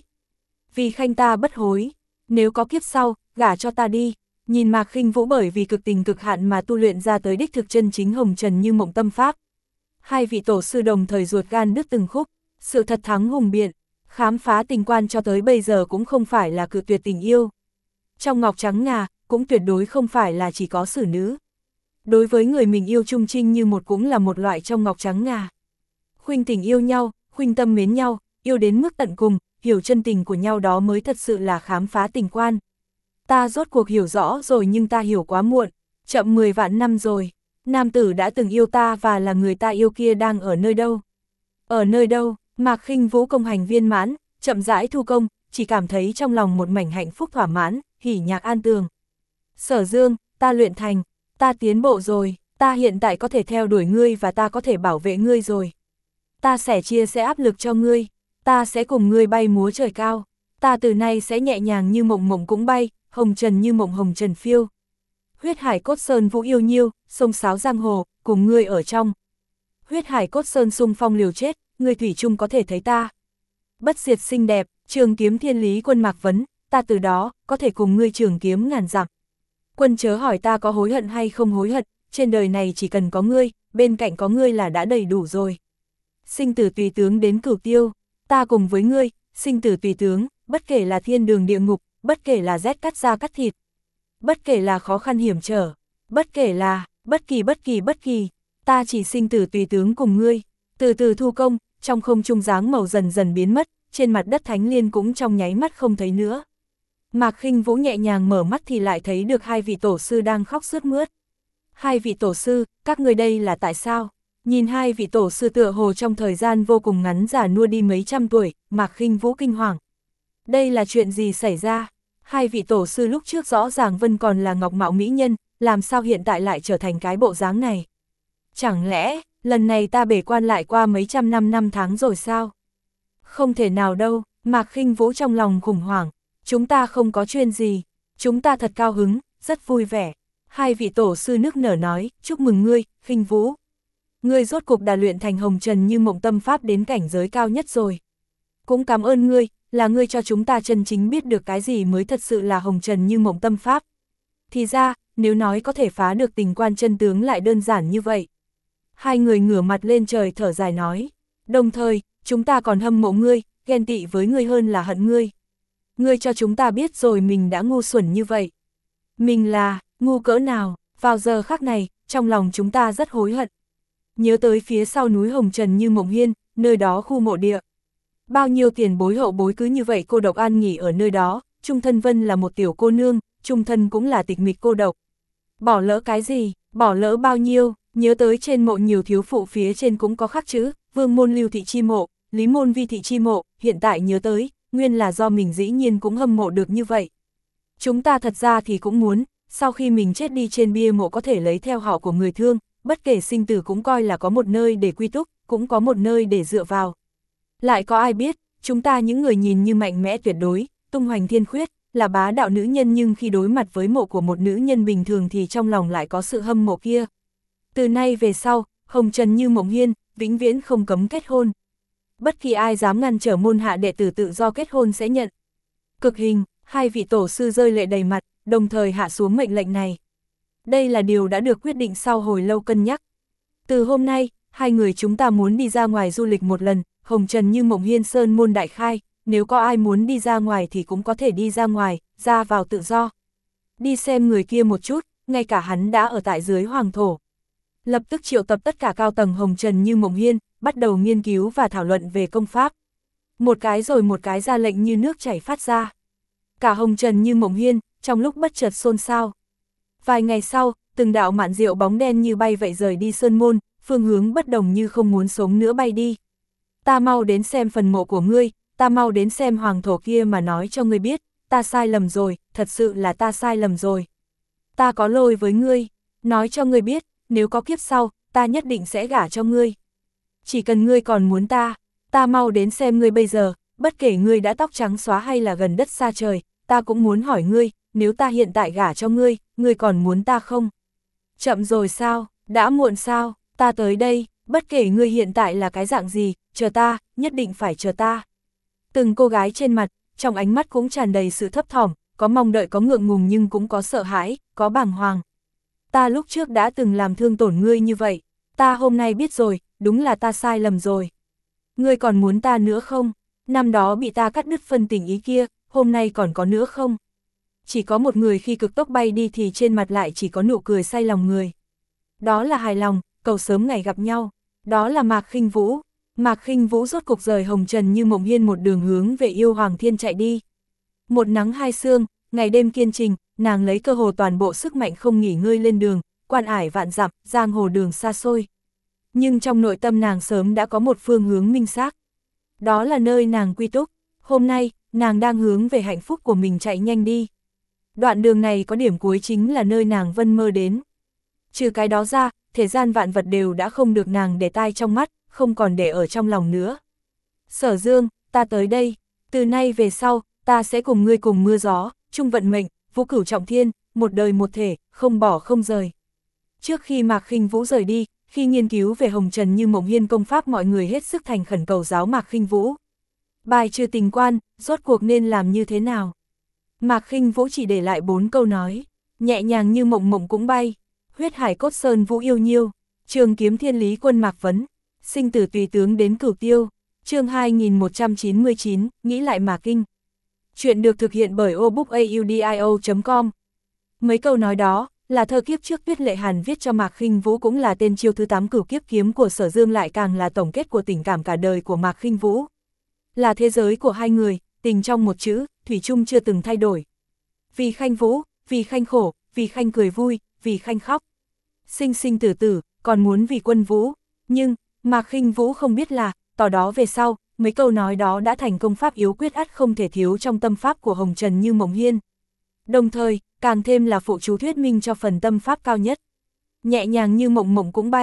Vì Khanh ta bất hối, nếu có kiếp sau, gả cho ta đi. Nhìn Mạc Khinh Vũ bởi vì cực tình cực hạn mà tu luyện ra tới đích thực chân chính Hồng Trần Như Mộng tâm pháp. Hai vị tổ sư đồng thời ruột gan đứt từng khúc, sự thật thắng hùng biện, khám phá tình quan cho tới bây giờ cũng không phải là cự tuyệt tình yêu. Trong ngọc trắng ngà, cũng tuyệt đối không phải là chỉ có xử nữ. Đối với người mình yêu trung trinh như một cũng là một loại trong ngọc trắng ngà. Khuynh tình yêu nhau, khuynh tâm mến nhau, yêu đến mức tận cùng, hiểu chân tình của nhau đó mới thật sự là khám phá tình quan. Ta rốt cuộc hiểu rõ rồi nhưng ta hiểu quá muộn, chậm mười vạn năm rồi. Nam tử đã từng yêu ta và là người ta yêu kia đang ở nơi đâu? Ở nơi đâu? Mạc Khinh Vũ công hành viên mãn, chậm rãi thu công, chỉ cảm thấy trong lòng một mảnh hạnh phúc thỏa mãn, hỉ nhạc an tường. Sở Dương, ta luyện thành, ta tiến bộ rồi, ta hiện tại có thể theo đuổi ngươi và ta có thể bảo vệ ngươi rồi. Ta sẽ chia sẻ áp lực cho ngươi, ta sẽ cùng ngươi bay múa trời cao, ta từ nay sẽ nhẹ nhàng như mộng mộng cũng bay, hồng trần như mộng hồng trần phiêu. Huyết hải cốt sơn vũ yêu nhiêu, sông sáo giang hồ, cùng ngươi ở trong. Huyết hải cốt sơn xung phong liều chết, ngươi thủy chung có thể thấy ta. Bất diệt xinh đẹp, trường kiếm thiên lý quân Mạc Vấn, ta từ đó, có thể cùng ngươi trường kiếm ngàn dặm. Quân chớ hỏi ta có hối hận hay không hối hận, trên đời này chỉ cần có ngươi, bên cạnh có ngươi là đã đầy đủ rồi. Sinh tử tùy tướng đến cửu tiêu, ta cùng với ngươi, sinh tử tùy tướng, bất kể là thiên đường địa ngục, bất kể là rét cắt da cắt thịt, bất kể là khó khăn hiểm trở, bất kể là, bất kỳ bất kỳ bất kỳ, ta chỉ sinh tử tùy tướng cùng ngươi. Từ từ thu công, trong không trung dáng màu dần dần biến mất, trên mặt đất Thánh Liên cũng trong nháy mắt không thấy nữa. Mạc Khinh Vũ nhẹ nhàng mở mắt thì lại thấy được hai vị tổ sư đang khóc sướt mướt. Hai vị tổ sư, các người đây là tại sao? Nhìn hai vị tổ sư tựa hồ trong thời gian vô cùng ngắn già nua đi mấy trăm tuổi, Mạc Khinh Vũ kinh hoàng. Đây là chuyện gì xảy ra? Hai vị tổ sư lúc trước rõ ràng vẫn còn là ngọc mạo mỹ nhân, làm sao hiện tại lại trở thành cái bộ dáng này? Chẳng lẽ, lần này ta bể quan lại qua mấy trăm năm năm tháng rồi sao? Không thể nào đâu, Mạc Khinh Vũ trong lòng khủng hoảng, chúng ta không có chuyên gì, chúng ta thật cao hứng, rất vui vẻ. Hai vị tổ sư nức nở nói, chúc mừng ngươi, Khinh Vũ. Ngươi rốt cục đã luyện thành hồng trần như mộng tâm pháp đến cảnh giới cao nhất rồi. Cũng cảm ơn ngươi, là ngươi cho chúng ta chân chính biết được cái gì mới thật sự là hồng trần như mộng tâm pháp. Thì ra, nếu nói có thể phá được tình quan chân tướng lại đơn giản như vậy. Hai người ngửa mặt lên trời thở dài nói, đồng thời, chúng ta còn hâm mộ ngươi, ghen tị với ngươi hơn là hận ngươi. Ngươi cho chúng ta biết rồi mình đã ngu xuẩn như vậy. Mình là, ngu cỡ nào, vào giờ khắc này, trong lòng chúng ta rất hối hận. Nhớ tới phía sau núi Hồng Trần như mộng hiên, nơi đó khu mộ địa. Bao nhiêu tiền bối hậu bối cứ như vậy cô độc an nghỉ ở nơi đó, Trung Thân Vân là một tiểu cô nương, Trung Thân cũng là tịch mịch cô độc. Bỏ lỡ cái gì, bỏ lỡ bao nhiêu, nhớ tới trên mộ nhiều thiếu phụ phía trên cũng có khắc chữ, Vương môn Lưu thị chi mộ, Lý môn Vi thị chi mộ, hiện tại nhớ tới, nguyên là do mình dĩ nhiên cũng hâm mộ được như vậy. Chúng ta thật ra thì cũng muốn, sau khi mình chết đi trên bia mộ có thể lấy theo họ của người thương, bất kể sinh tử cũng coi là có một nơi để quy túc, cũng có một nơi để dựa vào. Lại có ai biết, chúng ta những người nhìn như mạnh mẽ tuyệt đối, tung hoành thiên khuyết, là bá đạo nữ nhân nhưng khi đối mặt với mộ của một nữ nhân bình thường thì trong lòng lại có sự hâm mộ kia. Từ nay về sau, hồng trần như mộng hiên, vĩnh viễn không cấm kết hôn. Bất kỳ ai dám ngăn trở môn hạ đệ tử tự do kết hôn sẽ nhận cực hình. Hai vị tổ sư rơi lệ đầy mặt, đồng thời hạ xuống mệnh lệnh này. Đây là điều đã được quyết định sau hồi lâu cân nhắc. Từ hôm nay, hai người chúng ta muốn đi ra ngoài du lịch một lần, hồng trần như mộng hiên sơn môn đại khai, nếu có ai muốn đi ra ngoài thì cũng có thể đi ra ngoài, ra vào tự do. Đi xem người kia một chút, ngay cả hắn đã ở tại dưới hoàng thổ. Lập tức triệu tập tất cả cao tầng hồng trần như mộng hiên, bắt đầu nghiên cứu và thảo luận về công pháp. Một cái rồi một cái ra lệnh như nước chảy phát ra. Cả hồng trần như mộng hiên, trong lúc bất chợt xôn xao. Vài ngày sau, từng đạo mạn diệu bóng đen như bay vậy rời đi sơn môn, phương hướng bất đồng như không muốn sống nữa bay đi. Ta mau đến xem phần mộ của ngươi, ta mau đến xem hoàng thổ kia mà nói cho ngươi biết, ta sai lầm rồi, thật sự là ta sai lầm rồi. Ta có lỗi với ngươi, nói cho ngươi biết, nếu có kiếp sau, ta nhất định sẽ gả cho ngươi. Chỉ cần ngươi còn muốn ta, ta mau đến xem ngươi bây giờ, bất kể ngươi đã tóc trắng xóa hay là gần đất xa trời, ta cũng muốn hỏi ngươi, nếu ta hiện tại gả cho ngươi, ngươi còn muốn ta không? Chậm rồi sao, đã muộn sao, ta tới đây, bất kể ngươi hiện tại là cái dạng gì, chờ ta, nhất định phải chờ ta. Từng cô gái trên mặt, trong ánh mắt cũng tràn đầy sự thấp thỏm, có mong đợi có ngượng ngùng nhưng cũng có sợ hãi, có bàng hoàng. Ta lúc trước đã từng làm thương tổn ngươi như vậy, ta hôm nay biết rồi, đúng là ta sai lầm rồi. Ngươi còn muốn ta nữa không? Năm đó bị ta cắt đứt phân tình ý kia, hôm nay còn có nữa không? Chỉ có một người khi cực tốc bay đi thì trên mặt lại chỉ có nụ cười say lòng người. Đó là hài lòng, cầu sớm ngày gặp nhau. Đó là Mạc Khinh Vũ. Mạc Khinh Vũ rốt cục rời hồng trần như mộng hiên một đường hướng về yêu hoàng thiên chạy đi. Một nắng hai sương, ngày đêm kiên trình, nàng lấy cơ hồ toàn bộ sức mạnh không nghỉ ngơi lên đường, quan ải vạn dặm, giang hồ đường xa xôi. Nhưng trong nội tâm nàng sớm đã có một phương hướng minh xác. Đó là nơi nàng quy túc. Hôm nay, nàng đang hướng về hạnh phúc của mình chạy nhanh đi. Đoạn đường này có điểm cuối chính là nơi nàng vân mơ đến. Trừ cái đó ra, thế gian vạn vật đều đã không được nàng để tai trong mắt, không còn để ở trong lòng nữa. Sở Dương, ta tới đây, từ nay về sau, ta sẽ cùng ngươi cùng mưa gió, chung vận mệnh, vũ cửu trọng thiên, một đời một thể, không bỏ không rời. Trước khi Mạc Khinh Vũ rời đi, khi nghiên cứu về hồng trần như mộng hiên công pháp mọi người hết sức thành khẩn cầu giáo Mạc Khinh Vũ. Bài trừ tình quan, rốt cuộc nên làm như thế nào? Mạc Khinh Vũ chỉ để lại bốn câu nói, nhẹ nhàng như mộng mộng cũng bay, huyết hải cốt sơn vũ yêu nhiêu, trường kiếm thiên lý quân Mạc Vấn, sinh tử tùy tướng đến cửu tiêu, chương hai nghìn một trăm chín mươi chín, nghĩ lại Mạc Kinh. Chuyện được thực hiện bởi obookaudio chấm com. Mấy câu nói đó, là thơ kiếp trước Tuyết Lệ Hàn viết cho Mạc Khinh Vũ cũng là tên chiêu thứ tám cửu kiếp kiếm của Sở Dương lại càng là tổng kết của tình cảm cả đời của Mạc Khinh Vũ. Là thế giới của hai người, tình trong một chữ, thủy chung chưa từng thay đổi. Vì Khanh Vũ, vì Khanh khổ, vì Khanh cười vui, vì Khanh khóc. Sinh sinh tử tử, còn muốn vì Quân Vũ. Nhưng, Mạc Khinh Vũ không biết là, tỏ đó về sau, mấy câu nói đó đã thành công pháp yếu quyết ắt không thể thiếu trong tâm pháp của hồng trần như mộng hiên. Đồng thời, càng thêm là phụ chú thuyết minh cho phần tâm pháp cao nhất. Nhẹ nhàng như mộng mộng cũng bay,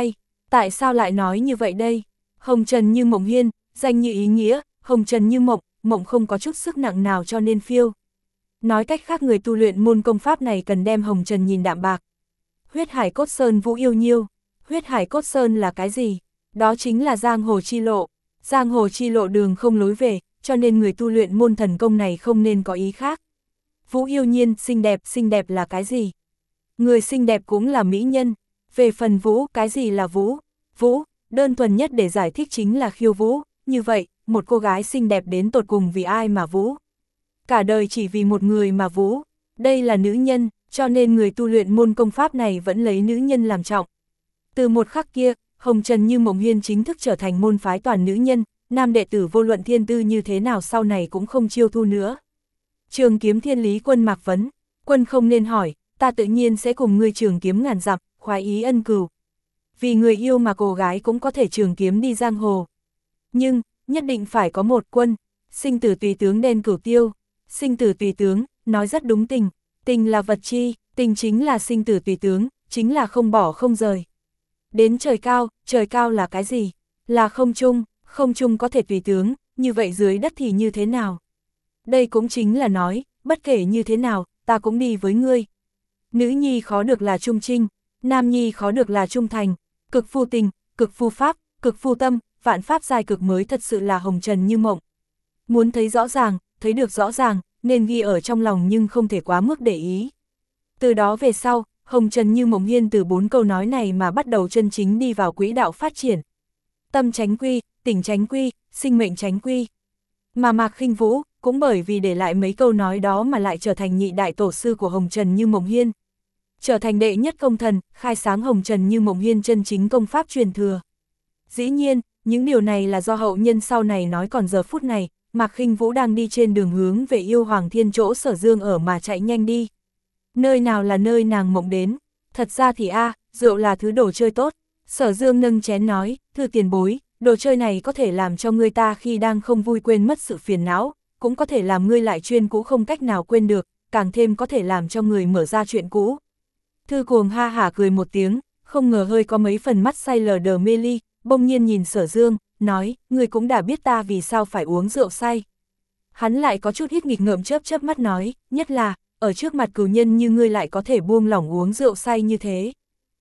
Tại sao lại nói như vậy đây? Hồng trần như mộng hiên, danh như ý nghĩa, hồng trần như mộng, mộng không có chút sức nặng nào cho nên phiêu. Nói cách khác người tu luyện môn công pháp này cần đem hồng trần nhìn đạm bạc. Huyết hải cốt sơn vũ yêu nhiêu. Huyết hải cốt sơn là cái gì? Đó chính là giang hồ chi lộ. Giang hồ chi lộ đường không lối về, cho nên người tu luyện môn thần công này không nên có ý khác. Vũ yêu nhiên, xinh đẹp, xinh đẹp là cái gì? Người xinh đẹp cũng là mỹ nhân. Về phần vũ, cái gì là vũ? Vũ, đơn thuần nhất để giải thích chính là khiêu vũ. Như vậy, một cô gái xinh đẹp đến tột cùng vì ai mà vũ? Cả đời chỉ vì một người mà vũ. Đây là nữ nhân, cho nên người tu luyện môn công pháp này vẫn lấy nữ nhân làm trọng. Từ một khắc kia, hồng trần như mộng hiên chính thức trở thành môn phái toàn nữ nhân, nam đệ tử vô luận thiên tư như thế nào sau này cũng không chiêu thu nữa. Trường kiếm thiên lý quân Mạc Vấn, quân không nên hỏi, ta tự nhiên sẽ cùng ngươi trường kiếm ngàn dặm, khoái ý ân cừu. Vì người yêu mà cô gái cũng có thể trường kiếm đi giang hồ. Nhưng, nhất định phải có một quân, sinh tử tùy tướng đen cửu tiêu. Sinh tử tùy tướng, nói rất đúng tình, tình là vật chi, tình chính là sinh tử tùy tướng, chính là không bỏ không rời. Đến trời cao, trời cao là cái gì? Là không trung, không trung có thể tùy tướng, như vậy dưới đất thì như thế nào? Đây cũng chính là nói, bất kể như thế nào, ta cũng đi với ngươi. Nữ nhi khó được là trung trinh, nam nhi khó được là trung thành, cực phu tình, cực phu pháp, cực phu tâm, vạn pháp giai cực mới thật sự là hồng trần như mộng. Muốn thấy rõ ràng, thấy được rõ ràng, nên ghi ở trong lòng nhưng không thể quá mức để ý. Từ đó về sau, hồng trần như mộng hiên từ bốn câu nói này mà bắt đầu chân chính đi vào quỹ đạo phát triển. Tâm tránh quy, tình tránh quy, sinh mệnh tránh quy. Mà Mạc Khinh Vũ, cũng bởi vì để lại mấy câu nói đó mà lại trở thành nhị đại tổ sư của hồng trần như mộng hiên. Trở thành đệ nhất công thần, khai sáng hồng trần như mộng hiên chân chính công pháp truyền thừa. Dĩ nhiên, những điều này là do hậu nhân sau này nói, còn giờ phút này, Mạc Khinh Vũ đang đi trên đường hướng về Yêu Hoàng Thiên chỗ Sở Dương ở mà chạy nhanh đi. Nơi nào là nơi nàng mộng đến? Thật ra thì a, à, rượu là thứ đồ chơi tốt. Sở Dương nâng chén nói, thưa tiền bối, đồ chơi này có thể làm cho người ta khi đang không vui quên mất sự phiền não, cũng có thể làm ngươi lại chuyên cũ không cách nào quên được, càng thêm có thể làm cho người mở ra chuyện cũ. Thư Cuồng ha hả cười một tiếng, không ngờ hơi có mấy phần mắt say lờ đờ mê ly, bỗng nhiên nhìn Sở Dương, nói, ngươi cũng đã biết ta vì sao phải uống rượu say. Hắn lại có chút ít nghịch ngợm chớp chớp mắt nói, nhất là, ở trước mặt cửu nhân như ngươi lại có thể buông lỏng uống rượu say như thế.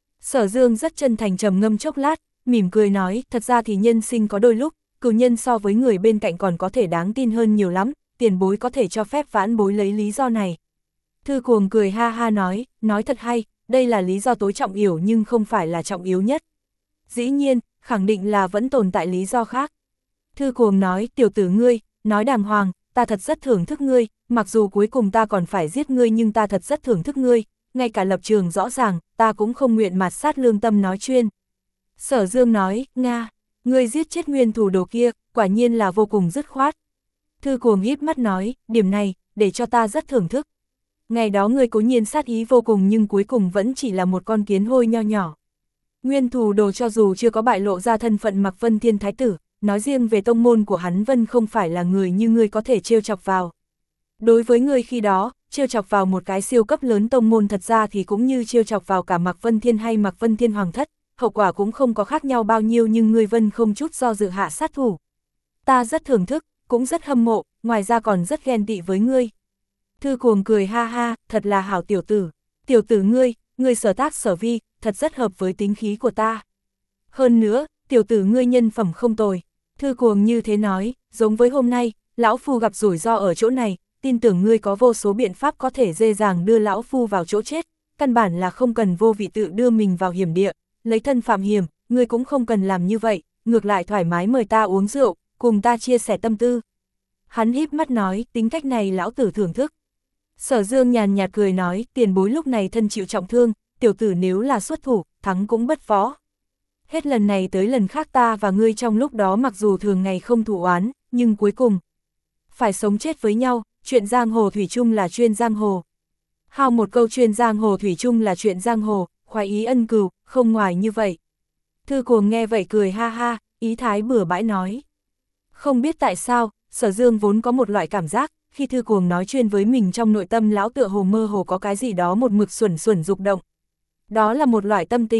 Sở Dương rất chân thành trầm ngâm chốc lát, mỉm cười nói, thật ra thì nhân sinh có đôi lúc, cửu nhân so với người bên cạnh còn có thể đáng tin hơn nhiều lắm, tiền bối có thể cho phép vãn bối lấy lý do này. Thư Cuồng cười ha ha nói, nói thật hay, đây là lý do tối trọng yếu nhưng không phải là trọng yếu nhất. Dĩ nhiên, khẳng định là vẫn tồn tại lý do khác. Thư Cuồng nói, tiểu tử ngươi, nói đàng hoàng, ta thật rất thưởng thức ngươi, mặc dù cuối cùng ta còn phải giết ngươi nhưng ta thật rất thưởng thức ngươi, ngay cả lập trường rõ ràng, ta cũng không nguyện mạt sát lương tâm nói chuyên. Sở Dương nói, Nga, ngươi giết chết nguyên thủ đồ kia, quả nhiên là vô cùng dứt khoát. Thư Cuồng híp mắt nói, điểm này, để cho ta rất thưởng thức. Ngày đó ngươi cố nhiên sát ý vô cùng nhưng cuối cùng vẫn chỉ là một con kiến hôi nho nhỏ. Nguyên thủ đồ cho dù chưa có bại lộ ra thân phận Mạc Vân Thiên Thái Tử, nói riêng về tông môn của hắn Vân không phải là người như ngươi có thể trêu chọc vào. Đối với ngươi khi đó, trêu chọc vào một cái siêu cấp lớn tông môn thật ra thì cũng như trêu chọc vào cả Mạc Vân Thiên hay Mạc Vân Thiên Hoàng thất, hậu quả cũng không có khác nhau bao nhiêu nhưng ngươi Vân không chút do dự hạ sát thủ. Ta rất thưởng thức, cũng rất hâm mộ, ngoài ra còn rất ghen tị với ngươi. Thư Cuồng cười ha ha, thật là hảo tiểu tử. Tiểu tử ngươi, ngươi sở tác sở vi, thật rất hợp với tính khí của ta. Hơn nữa, tiểu tử ngươi nhân phẩm không tồi. Thư Cuồng như thế nói, giống với hôm nay, lão phu gặp rủi ro ở chỗ này, tin tưởng ngươi có vô số biện pháp có thể dễ dàng đưa lão phu vào chỗ chết, căn bản là không cần vô vị tự đưa mình vào hiểm địa, lấy thân phạm hiểm, ngươi cũng không cần làm như vậy, ngược lại thoải mái mời ta uống rượu, cùng ta chia sẻ tâm tư. Hắn híp mắt nói, tính cách này lão tử thưởng thức. Sở Dương nhàn nhạt cười nói, tiền bối lúc này thân chịu trọng thương, tiểu tử nếu là xuất thủ, thắng cũng bất phó. Hết lần này tới lần khác ta và ngươi trong lúc đó mặc dù thường ngày không thù oán, nhưng cuối cùng phải sống chết với nhau, chuyện giang hồ thủy chung là chuyên giang hồ. Hao một câu chuyên giang hồ thủy chung là chuyện giang hồ, khoái ý ân cừu, không ngoài như vậy. Thư Cuồng nghe vậy cười ha ha, ý thái bừa bãi nói. Không biết tại sao, Sở Dương vốn có một loại cảm giác, khi Thư Cuồng nói chuyên với mình trong nội tâm lão tựa hồ mơ hồ có cái gì đó một mực xuẩn xuẩn dục động. Đó là một loại tâm tình,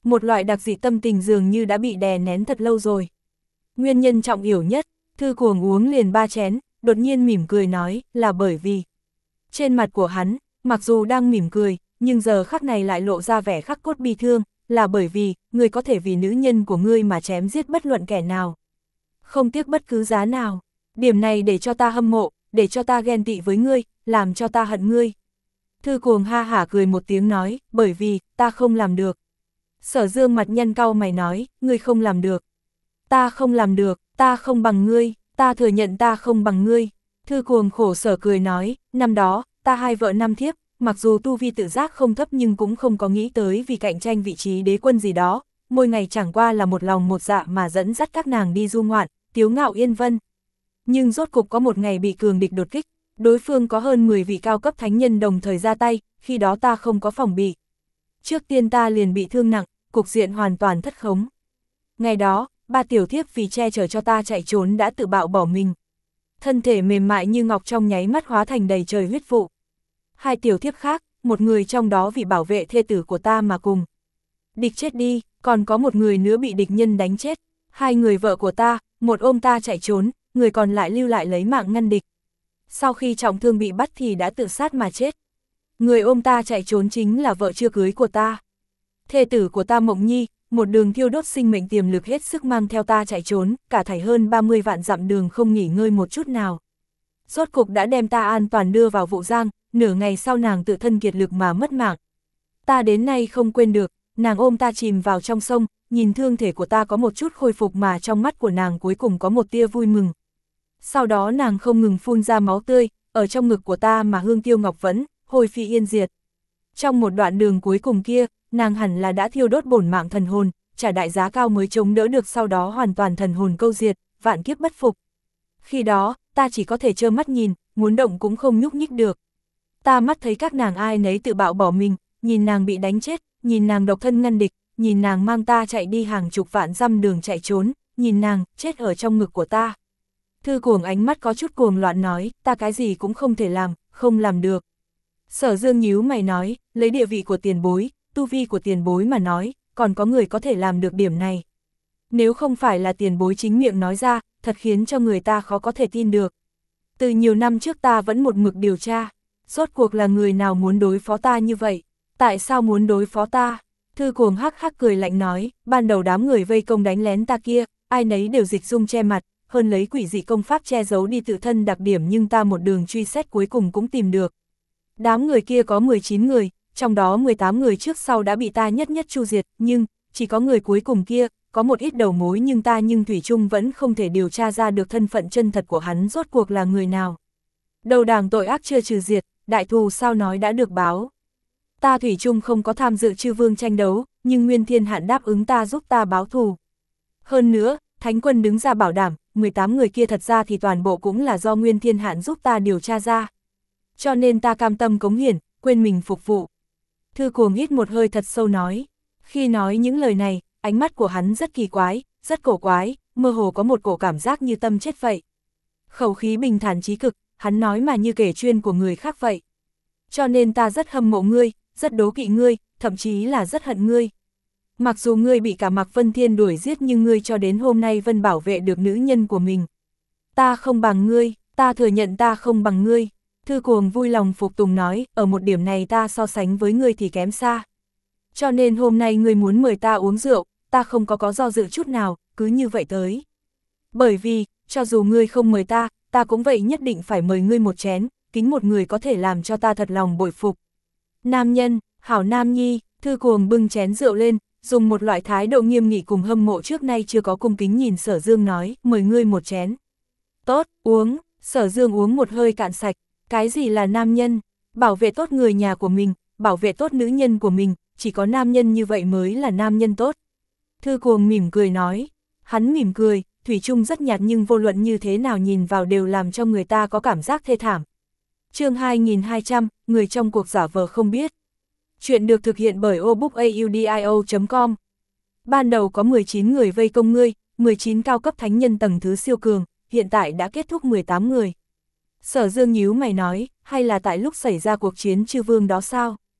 một loại đặc dị tâm tình dường như đã bị đè nén thật lâu rồi. Nguyên nhân trọng yếu nhất, Thư Cuồng uống liền ba chén, đột nhiên mỉm cười nói, là bởi vì. Trên mặt của hắn, mặc dù đang mỉm cười, nhưng giờ khắc này lại lộ ra vẻ khắc cốt bi thương, là bởi vì, ngươi có thể vì nữ nhân của ngươi mà chém giết bất luận kẻ nào. Không tiếc bất cứ giá nào, điểm này để cho ta hâm mộ, để cho ta ghen tị với ngươi, làm cho ta hận ngươi. Thư Cuồng ha hả cười một tiếng nói, bởi vì, ta không làm được. Sở Dương mặt nhăn cau mày nói, ngươi không làm được. Ta không làm được, ta không bằng ngươi, ta thừa nhận ta không bằng ngươi. Thư Cuồng khổ sở cười nói, năm đó, ta hai vợ năm thiếp, mặc dù tu vi tự giác không thấp nhưng cũng không có nghĩ tới vì cạnh tranh vị trí đế quân gì đó, mỗi ngày chẳng qua là một lòng một dạ mà dẫn dắt các nàng đi du ngoạn, tiếu ngạo yên vân. Nhưng rốt cục có một ngày bị cường địch đột kích, đối phương có hơn mười vị cao cấp thánh nhân đồng thời ra tay, khi đó ta không có phòng bị. Trước tiên ta liền bị thương nặng, cục diện hoàn toàn thất khống. Ngày đó, ba tiểu thiếp vì che chở cho ta chạy trốn đã tự bạo bỏ mình. Thân thể mềm mại như ngọc trong nháy mắt hóa thành đầy trời huyết vụ. Hai tiểu thiếp khác, một người trong đó vì bảo vệ thê tử của ta mà cùng. Địch chết đi, còn có một người nữa bị địch nhân đánh chết. Hai người vợ của ta, một ôm ta chạy trốn, người còn lại lưu lại lấy mạng ngăn địch. Sau khi trọng thương bị bắt thì đã tự sát mà chết. Người ôm ta chạy trốn chính là vợ chưa cưới của ta. Thê tử của ta Mộng Nhi, một đường thiêu đốt sinh mệnh tiềm lực hết sức mang theo ta chạy trốn, cả thảy hơn ba mươi vạn dặm đường không nghỉ ngơi một chút nào. Rốt cục đã đem ta an toàn đưa vào Vụ Giang, nửa ngày sau nàng tự thân kiệt lực mà mất mạng. Ta đến nay không quên được, nàng ôm ta chìm vào trong sông, nhìn thương thể của ta có một chút khôi phục mà trong mắt của nàng cuối cùng có một tia vui mừng. Sau đó nàng không ngừng phun ra máu tươi, ở trong ngực của ta mà hương tiêu ngọc vẫn, hồi phi yên diệt. Trong một đoạn đường cuối cùng kia, nàng hẳn là đã thiêu đốt bổn mạng thần hồn, trả đại giá cao mới chống đỡ được sau đó hoàn toàn thần hồn câu diệt, vạn kiếp bất phục. Khi đó, ta chỉ có thể trơ mắt nhìn, muốn động cũng không nhúc nhích được. Ta mắt thấy các nàng ai nấy tự bạo bỏ mình, nhìn nàng bị đánh chết, nhìn nàng độc thân ngăn địch, nhìn nàng mang ta chạy đi hàng chục vạn dặm đường chạy trốn, nhìn nàng chết ở trong ngực của ta. Thư Cuồng ánh mắt có chút cuồng loạn nói, ta cái gì cũng không thể làm, không làm được. Sở Dương nhíu mày nói, lấy địa vị của tiền bối, tu vi của tiền bối mà nói, còn có người có thể làm được điểm này. Nếu không phải là tiền bối chính miệng nói ra, thật khiến cho người ta khó có thể tin được. Từ nhiều năm trước ta vẫn một mực điều tra, rốt cuộc là người nào muốn đối phó ta như vậy, tại sao muốn đối phó ta? Thư Cuồng hắc hắc cười lạnh nói, ban đầu đám người vây công đánh lén ta kia, ai nấy đều dịch dung che mặt, hơn lấy quỷ dị công pháp che giấu đi tự thân đặc điểm nhưng ta một đường truy xét cuối cùng cũng tìm được. Đám người kia có mười chín người, trong đó mười tám người trước sau đã bị ta nhất nhất chu diệt, nhưng, chỉ có người cuối cùng kia, có một ít đầu mối nhưng ta nhưng Thủy Trung vẫn không thể điều tra ra được thân phận chân thật của hắn rốt cuộc là người nào. Đầu đảng tội ác chưa trừ diệt, đại thù sao nói đã được báo. Ta Thủy Trung không có tham dự chư vương tranh đấu, nhưng Nguyên Thiên Hạn đáp ứng ta giúp ta báo thù. Hơn nữa, Thánh Quân đứng ra bảo đảm, mười tám người kia thật ra thì toàn bộ cũng là do Nguyên Thiên Hạn giúp ta điều tra ra. Cho nên ta cam tâm cống hiến, quên mình phục vụ. Thư Cuồng hít một hơi thật sâu nói. Khi nói những lời này, ánh mắt của hắn rất kỳ quái, rất cổ quái, mơ hồ có một cổ cảm giác như tâm chết vậy. Khẩu khí bình thản chí cực, hắn nói mà như kể chuyên của người khác vậy. Cho nên ta rất hâm mộ ngươi, rất đố kỵ ngươi, thậm chí là rất hận ngươi. Mặc dù ngươi bị cả Mạc Vân Thiên đuổi giết nhưng ngươi cho đến hôm nay vẫn bảo vệ được nữ nhân của mình. Ta không bằng ngươi, ta thừa nhận ta không bằng ngươi. Thư Cuồng vui lòng phục tùng nói, ở một điểm này ta so sánh với ngươi thì kém xa. Cho nên hôm nay ngươi muốn mời ta uống rượu, ta không có có do dự chút nào, cứ như vậy tới. Bởi vì, cho dù ngươi không mời ta, ta cũng vậy nhất định phải mời ngươi một chén, kính một người có thể làm cho ta thật lòng bội phục. Nam nhân, hảo nam nhi, Thư Cuồng bưng chén rượu lên, dùng một loại thái độ nghiêm nghị cùng hâm mộ trước nay chưa có cung kính nhìn Sở Dương nói, mời ngươi một chén. Tốt, uống, Sở Dương uống một hơi cạn sạch. Cái gì là nam nhân? Bảo vệ tốt người nhà của mình, bảo vệ tốt nữ nhân của mình, chỉ có nam nhân như vậy mới là nam nhân tốt. Thư Cuồng mỉm cười nói, hắn mỉm cười, Thủy Chung rất nhạt nhưng vô luận như thế nào nhìn vào đều làm cho người ta có cảm giác thê thảm. Chương hai nghìn hai trăm, người trong cuộc giả vờ không biết. Chuyện được thực hiện bởi obookaudio chấm com. Ban đầu có mười chín người vây công ngươi, mười chín cao cấp thánh nhân tầng thứ siêu cường, hiện tại đã kết thúc mười tám người. Sở Dương nhíu mày nói, hay là tại lúc xảy ra cuộc chiến chư vương đó sao?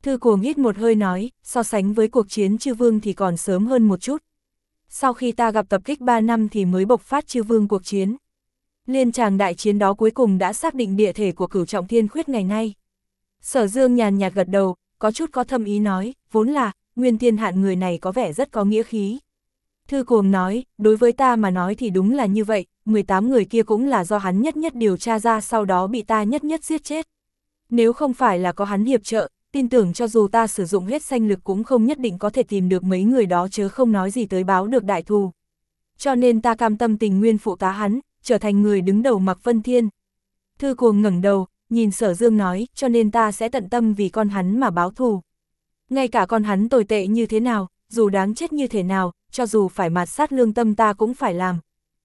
Thư Cuồng hít một hơi nói, so sánh với cuộc chiến Chư Vương thì còn sớm hơn một chút. Sau khi ta gặp tập kích ba năm thì mới bộc phát Chư Vương cuộc chiến. Liên tràng đại chiến đó cuối cùng đã xác định địa thể của Cửu Trọng Thiên Khuyết ngày nay. Sở Dương nhàn nhạt gật đầu, có chút có thâm ý nói, vốn là, Nguyên Thiên Hạn người này có vẻ rất có nghĩa khí. Thư Cuồng nói, đối với ta mà nói thì đúng là như vậy, mười tám người kia cũng là do hắn nhất nhất điều tra ra sau đó bị ta nhất nhất giết chết. Nếu không phải là có hắn hiệp trợ, tin tưởng cho dù ta sử dụng hết sanh lực cũng không nhất định có thể tìm được mấy người đó chớ không nói gì tới báo được đại thù. Cho nên ta cam tâm tình nguyên phụ tá hắn, trở thành người đứng đầu Mạc Vân Thiên. Thư Cuồng ngẩng đầu, nhìn Sở Dương nói, cho nên ta sẽ tận tâm vì con hắn mà báo thù. Ngay cả con hắn tồi tệ như thế nào, dù đáng chết như thế nào, cho dù phải mạt sát lương tâm ta cũng phải làm.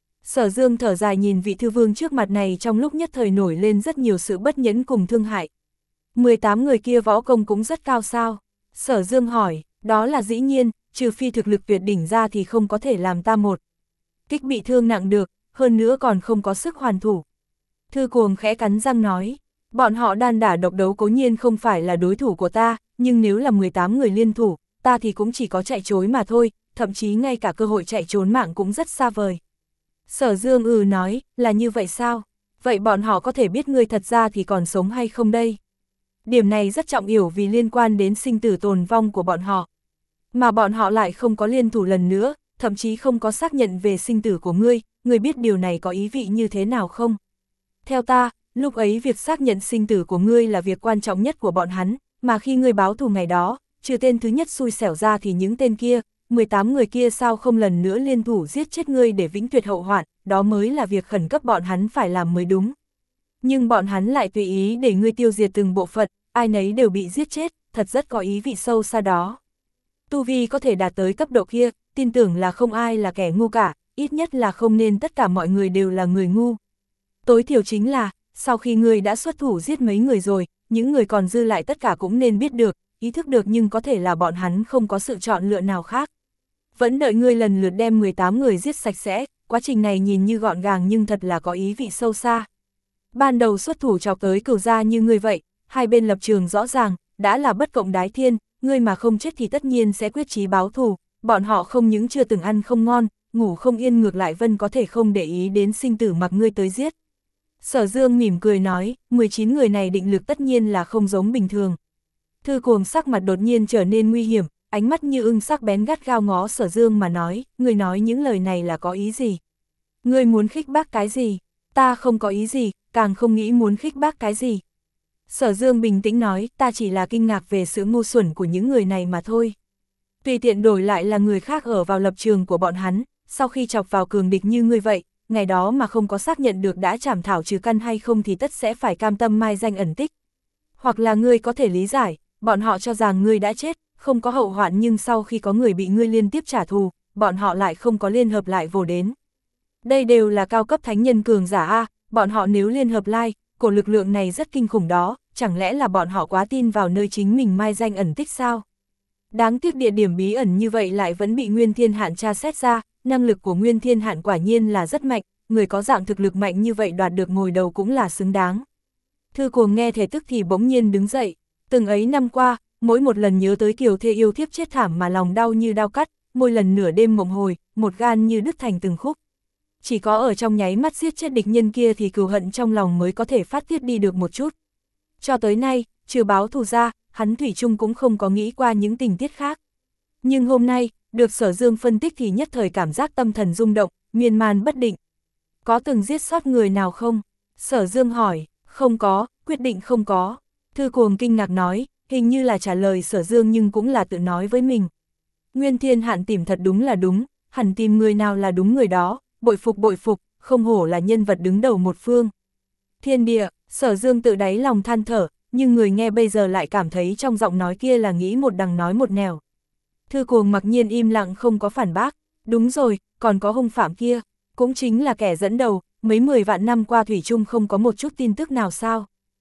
Sở Dương thở dài nhìn vị thư vương trước mặt này trong lúc nhất thời nổi lên rất nhiều sự bất nhẫn cùng thương hại. mười tám người kia võ công cũng rất cao sao? Sở Dương hỏi, đó là dĩ nhiên, trừ phi thực lực tuyệt đỉnh ra thì không có thể làm ta một kích bị thương nặng được, hơn nữa còn không có sức hoàn thủ. Thư Cuồng khẽ cắn răng nói, bọn họ đan đả độc đấu cố nhiên không phải là đối thủ của ta, nhưng nếu là mười tám người liên thủ, ta thì cũng chỉ có chạy trối mà thôi, thậm chí ngay cả cơ hội chạy trốn mạng cũng rất xa vời. Sở Dương ừ nói, là như vậy sao? Vậy bọn họ có thể biết ngươi thật ra thì còn sống hay không đây? Điểm này rất trọng yếu vì liên quan đến sinh tử tồn vong của bọn họ. Mà bọn họ lại không có liên thủ lần nữa, thậm chí không có xác nhận về sinh tử của ngươi, ngươi biết điều này có ý vị như thế nào không? Theo ta, lúc ấy việc xác nhận sinh tử của ngươi là việc quan trọng nhất của bọn hắn, mà khi ngươi báo thù ngày đó, trừ tên thứ nhất xui xẻo ra thì những tên kia, mười tám người kia sao không lần nữa liên thủ giết chết ngươi để vĩnh tuyệt hậu hoạn, đó mới là việc khẩn cấp bọn hắn phải làm mới đúng. Nhưng bọn hắn lại tùy ý để ngươi tiêu diệt từng bộ phận, ai nấy đều bị giết chết, thật rất có ý vị sâu xa đó. Tu vi có thể đạt tới cấp độ kia, tin tưởng là không ai là kẻ ngu cả, ít nhất là không nên tất cả mọi người đều là người ngu. Tối thiểu chính là, sau khi ngươi đã xuất thủ giết mấy người rồi, những người còn dư lại tất cả cũng nên biết được, ý thức được nhưng có thể là bọn hắn không có sự chọn lựa nào khác. Vẫn đợi ngươi lần lượt đem mười tám người giết sạch sẽ, quá trình này nhìn như gọn gàng nhưng thật là có ý vị sâu xa. Ban đầu xuất thủ chọc tới Cửu gia như ngươi vậy, hai bên lập trường rõ ràng, đã là bất cộng đái thiên, ngươi mà không chết thì tất nhiên sẽ quyết chí báo thù, bọn họ không những chưa từng ăn không ngon, ngủ không yên ngược lại Vân có thể không để ý đến sinh tử mặc ngươi tới giết. Sở Dương mỉm cười nói, mười chín người này định lực tất nhiên là không giống bình thường. Thư Cuồng sắc mặt đột nhiên trở nên nguy hiểm, ánh mắt như ưng sắc bén gắt gao ngó Sở Dương mà nói, ngươi nói những lời này là có ý gì? Ngươi muốn khích bác cái gì? Ta không có ý gì, càng không nghĩ muốn khích bác cái gì. Sở Dương bình tĩnh nói, ta chỉ là kinh ngạc về sự ngu xuẩn của những người này mà thôi. Tùy tiện đổi lại là người khác ở vào lập trường của bọn hắn, sau khi chọc vào cường địch như ngươi vậy, ngày đó mà không có xác nhận được đã trảm thảo trừ căn hay không thì tất sẽ phải cam tâm mai danh ẩn tích. Hoặc là ngươi có thể lý giải, bọn họ cho rằng ngươi đã chết, không có hậu hoạn nhưng sau khi có người bị ngươi liên tiếp trả thù, bọn họ lại không có liên hợp lại vồ đến. Đây đều là cao cấp thánh nhân cường giả a, bọn họ nếu liên hợp lại, cổ lực lượng này rất kinh khủng đó, chẳng lẽ là bọn họ quá tin vào nơi chính mình mai danh ẩn tích sao? Đáng tiếc địa điểm bí ẩn như vậy lại vẫn bị Nguyên Thiên Hạn tra xét ra, năng lực của Nguyên Thiên Hạn quả nhiên là rất mạnh, người có dạng thực lực mạnh như vậy đoạt được ngồi đầu cũng là xứng đáng. Thư Cuồng nghe thể tức thì bỗng nhiên đứng dậy, từng ấy năm qua, mỗi một lần nhớ tới Kiều Thê yêu thiếp chết thảm mà lòng đau như đau cắt, mỗi lần nửa đêm mộng hồi, một gan như đứt thành từng khúc. Chỉ có ở trong nháy mắt giết chết địch nhân kia thì cừu hận trong lòng mới có thể phát tiết đi được một chút. Cho tới nay, trừ báo thù ra, hắn thủy chung cũng không có nghĩ qua những tình tiết khác. Nhưng hôm nay, được Sở Dương phân tích thì nhất thời cảm giác tâm thần rung động, miên man bất định. Có từng giết sót người nào không? Sở Dương hỏi, không có, quyết định không có. Thư Cuồng kinh ngạc nói, hình như là trả lời Sở Dương nhưng cũng là tự nói với mình. Nguyên Thiên Hạn tìm thật đúng là đúng, hẳn tìm người nào là đúng người đó, bội phục bội phục, không hổ là nhân vật đứng đầu một phương. Thiên địa, Sở Dương tự đáy lòng than thở, nhưng người nghe bây giờ lại cảm thấy trong giọng nói kia là nghĩ một đằng nói một nẻo. Thư Cuồng mặc nhiên im lặng không có phản bác, đúng rồi, còn có hung phạm kia, cũng chính là kẻ dẫn đầu, mấy mười vạn năm qua thủy chung không có một chút tin tức nào sao?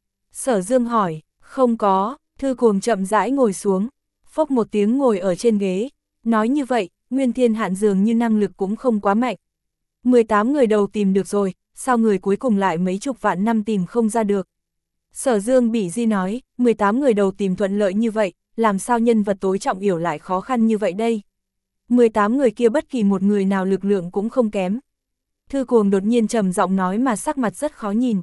Sở Dương hỏi, không có, Thư Cuồng chậm rãi ngồi xuống, phốc một tiếng ngồi ở trên ghế, nói như vậy, Nguyên Thiên Hạn dường như năng lực cũng không quá mạnh. mười tám người đầu tìm được rồi, sao người cuối cùng lại mấy chục vạn năm tìm không ra được? Sở Dương bỉ di nói, mười tám người đầu tìm thuận lợi như vậy, làm sao nhân vật tối trọng yếu lại khó khăn như vậy đây? mười tám người kia bất kỳ một người nào lực lượng cũng không kém. Thư Cuồng đột nhiên trầm giọng nói mà sắc mặt rất khó nhìn.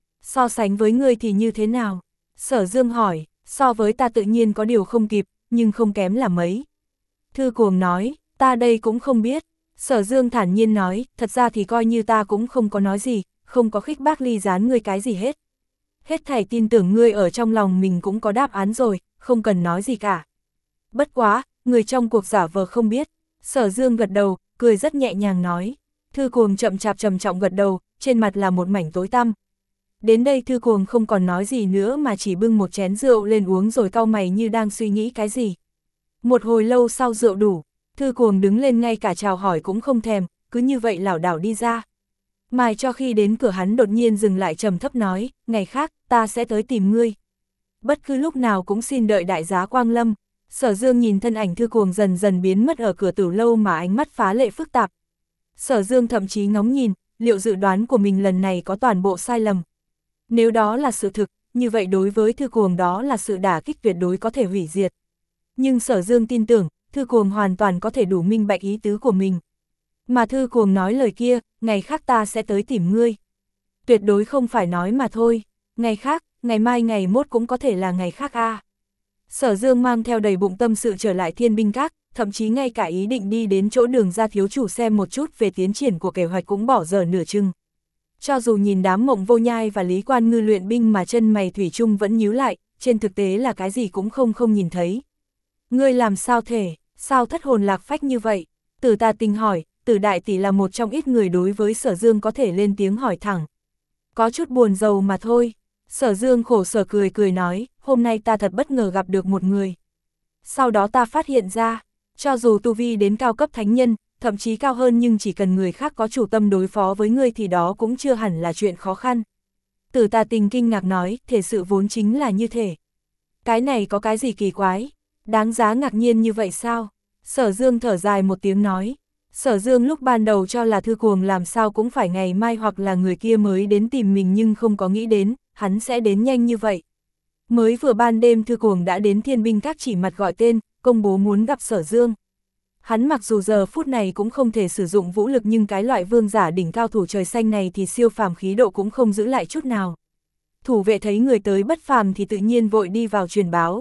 So sánh với ngươi thì như thế nào? Sở Dương hỏi, so với ta tự nhiên có điều không kịp, nhưng không kém là mấy. Thư Cuồng nói, ta đây cũng không biết. Sở Dương thản nhiên nói, thật ra thì coi như ta cũng không có nói gì, không có khích bác ly gián ngươi cái gì hết. Hết thảy tin tưởng ngươi ở trong lòng mình cũng có đáp án rồi, không cần nói gì cả. Bất quá, người trong cuộc giả vờ không biết. Sở Dương gật đầu, cười rất nhẹ nhàng nói. Thư Cuồng chậm chạp trầm trọng gật đầu, trên mặt là một mảnh tối tăm. Đến đây Thư Cuồng không còn nói gì nữa mà chỉ bưng một chén rượu lên uống rồi cau mày như đang suy nghĩ cái gì. Một hồi lâu sau rượu đủ, Thư Cuồng đứng lên ngay cả chào hỏi cũng không thèm, cứ như vậy lảo đảo đi ra. Mãi cho khi đến cửa hắn đột nhiên dừng lại trầm thấp nói, ngày khác, ta sẽ tới tìm ngươi. Bất cứ lúc nào cũng xin đợi đại giá quang lâm. Sở Dương nhìn thân ảnh Thư Cuồng dần dần biến mất ở cửa tử lâu mà ánh mắt phá lệ phức tạp. Sở Dương thậm chí ngóng nhìn, liệu dự đoán của mình lần này có toàn bộ sai lầm. Nếu đó là sự thực, như vậy đối với Thư Cuồng đó là sự đả kích tuyệt đối có thể hủy diệt. Nhưng Sở Dương tin tưởng, Thư Cuồng hoàn toàn có thể đủ minh bạch ý tứ của mình. Mà Thư Cuồng nói lời kia, ngày khác ta sẽ tới tìm ngươi. Tuyệt đối không phải nói mà thôi, ngày khác, ngày mai ngày mốt cũng có thể là ngày khác a. À. Sở Dương mang theo đầy bụng tâm sự trở lại Thiên Binh Các, thậm chí ngay cả ý định đi đến chỗ Đường gia thiếu chủ xem một chút về tiến triển của kế hoạch cũng bỏ dở nửa chừng. Cho dù nhìn đám Mộng Vô Nhai và Lý Quan Ngư luyện binh mà chân mày thủy chung vẫn nhíu lại, trên thực tế là cái gì cũng không không nhìn thấy. Ngươi làm sao thể, sao thất hồn lạc phách như vậy? Tử Tà Tình hỏi, Tử đại tỷ là một trong ít người đối với Sở Dương có thể lên tiếng hỏi thẳng. Có chút buồn rầu mà thôi. Sở Dương khổ sở cười cười nói, hôm nay ta thật bất ngờ gặp được một người. Sau đó ta phát hiện ra, cho dù tu vi đến cao cấp thánh nhân, thậm chí cao hơn nhưng chỉ cần người khác có chủ tâm đối phó với ngươi thì đó cũng chưa hẳn là chuyện khó khăn. Tử Tà Tình kinh ngạc nói, thể sự vốn chính là như thế. Cái này có cái gì kỳ quái? Đáng giá ngạc nhiên như vậy sao? Sở Dương thở dài một tiếng nói. Sở Dương lúc ban đầu cho là Thư Cuồng làm sao cũng phải ngày mai hoặc là người kia mới đến tìm mình nhưng không có nghĩ đến, hắn sẽ đến nhanh như vậy. Mới vừa ban đêm Thư Cuồng đã đến Thiên Binh Các chỉ mặt gọi tên, công bố muốn gặp Sở Dương. Hắn mặc dù giờ phút này cũng không thể sử dụng vũ lực nhưng cái loại vương giả đỉnh cao thủ trời xanh này thì siêu phàm khí độ cũng không giữ lại chút nào. Thủ vệ thấy người tới bất phàm thì tự nhiên vội đi vào truyền báo.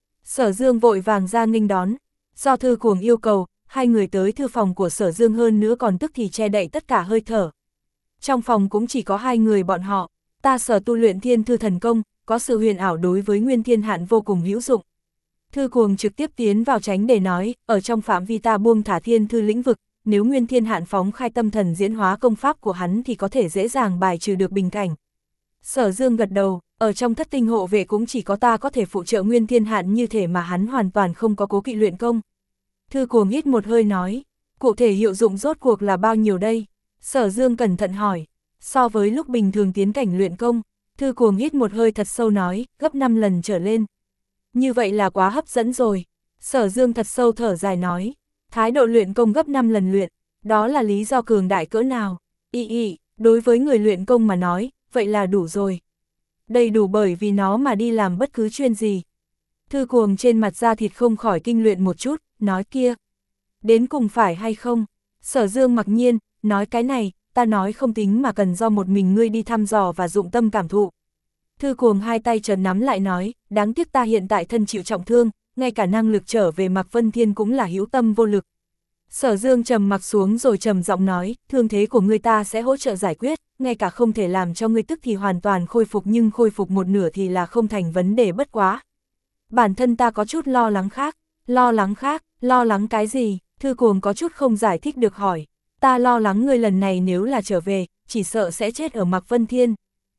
Sở Dương vội vàng ra nghênh đón, do Thư Cuồng yêu cầu, hai người tới thư phòng của Sở Dương hơn nữa còn tức thì che đậy tất cả hơi thở. Trong phòng cũng chỉ có hai người bọn họ, ta sở tu luyện thiên thư thần công, có sự huyền ảo đối với Nguyên Thiên Hạn vô cùng hữu dụng. Thư Cuồng trực tiếp tiến vào tránh để nói, ở trong phạm vi ta buông thả thiên thư lĩnh vực, nếu Nguyên Thiên Hạn phóng khai tâm thần diễn hóa công pháp của hắn thì có thể dễ dàng bài trừ được bình cảnh. Sở Dương gật đầu, ở trong thất tinh hộ vệ cũng chỉ có ta có thể phụ trợ Nguyên Thiên Hạn như thể mà hắn hoàn toàn không có cố kỵ luyện công. Thư Cuồng hít một hơi nói, cụ thể hiệu dụng rốt cuộc là bao nhiêu đây? Sở Dương cẩn thận hỏi, so với lúc bình thường tiến cảnh luyện công, Thư Cuồng hít một hơi thật sâu nói, gấp năm lần trở lên. Như vậy là quá hấp dẫn rồi. Sở Dương thật sâu thở dài nói, thái độ luyện công gấp năm lần luyện, đó là lý do cường đại cỡ nào? Y y, đối với người luyện công mà nói, vậy là đủ rồi. Đầy đủ bởi vì nó mà đi làm bất cứ chuyên gì. Thư Cuồng trên mặt da thịt không khỏi kinh luyện một chút, nói kia. Đến cùng phải hay không? Sở Dương mặc nhiên, nói cái này, ta nói không tính mà cần do một mình ngươi đi thăm dò và dụng tâm cảm thụ. Thư Cuồng hai tay trần nắm lại nói, đáng tiếc ta hiện tại thân chịu trọng thương, ngay cả năng lực trở về Mạc Vân Thiên cũng là hữu tâm vô lực. Sở Dương trầm mặc xuống rồi trầm giọng nói, thương thế của ngươi ta sẽ hỗ trợ giải quyết, ngay cả không thể làm cho ngươi tức thì hoàn toàn khôi phục nhưng khôi phục một nửa thì là không thành vấn đề bất quá. Bản thân ta có chút lo lắng khác, lo lắng khác, lo lắng cái gì? Thư Cuồng có chút không giải thích được hỏi, ta lo lắng ngươi lần này nếu là trở về, chỉ sợ sẽ chết ở Mạc Vân Thiên.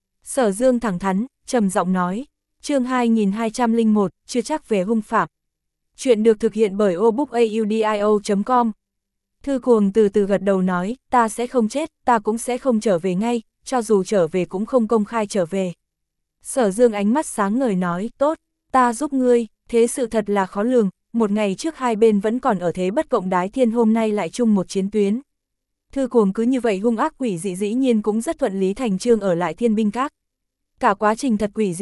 Sở Dương thẳng thắn, trầm giọng nói, chương hai nghìn hai trăm lẻ một, chưa chắc về hung phạm. Chuyện được thực hiện bởi obookaudio chấm com. Thư Cuồng từ từ gật đầu nói, ta sẽ không chết, ta cũng sẽ không trở về ngay, cho dù trở về cũng không công khai trở về. Sở Dương ánh mắt sáng ngời nói, tốt, ta giúp ngươi, thế sự thật là khó lường, một ngày trước hai bên vẫn còn ở thế bất cộng đái thiên hôm nay lại chung một chiến tuyến. Thư Cuồng cứ như vậy hung ác quỷ dị dĩ nhiên cũng rất thuận lý thành chương ở lại Thiên Binh Các. Cả quá trình thật quỷ dị,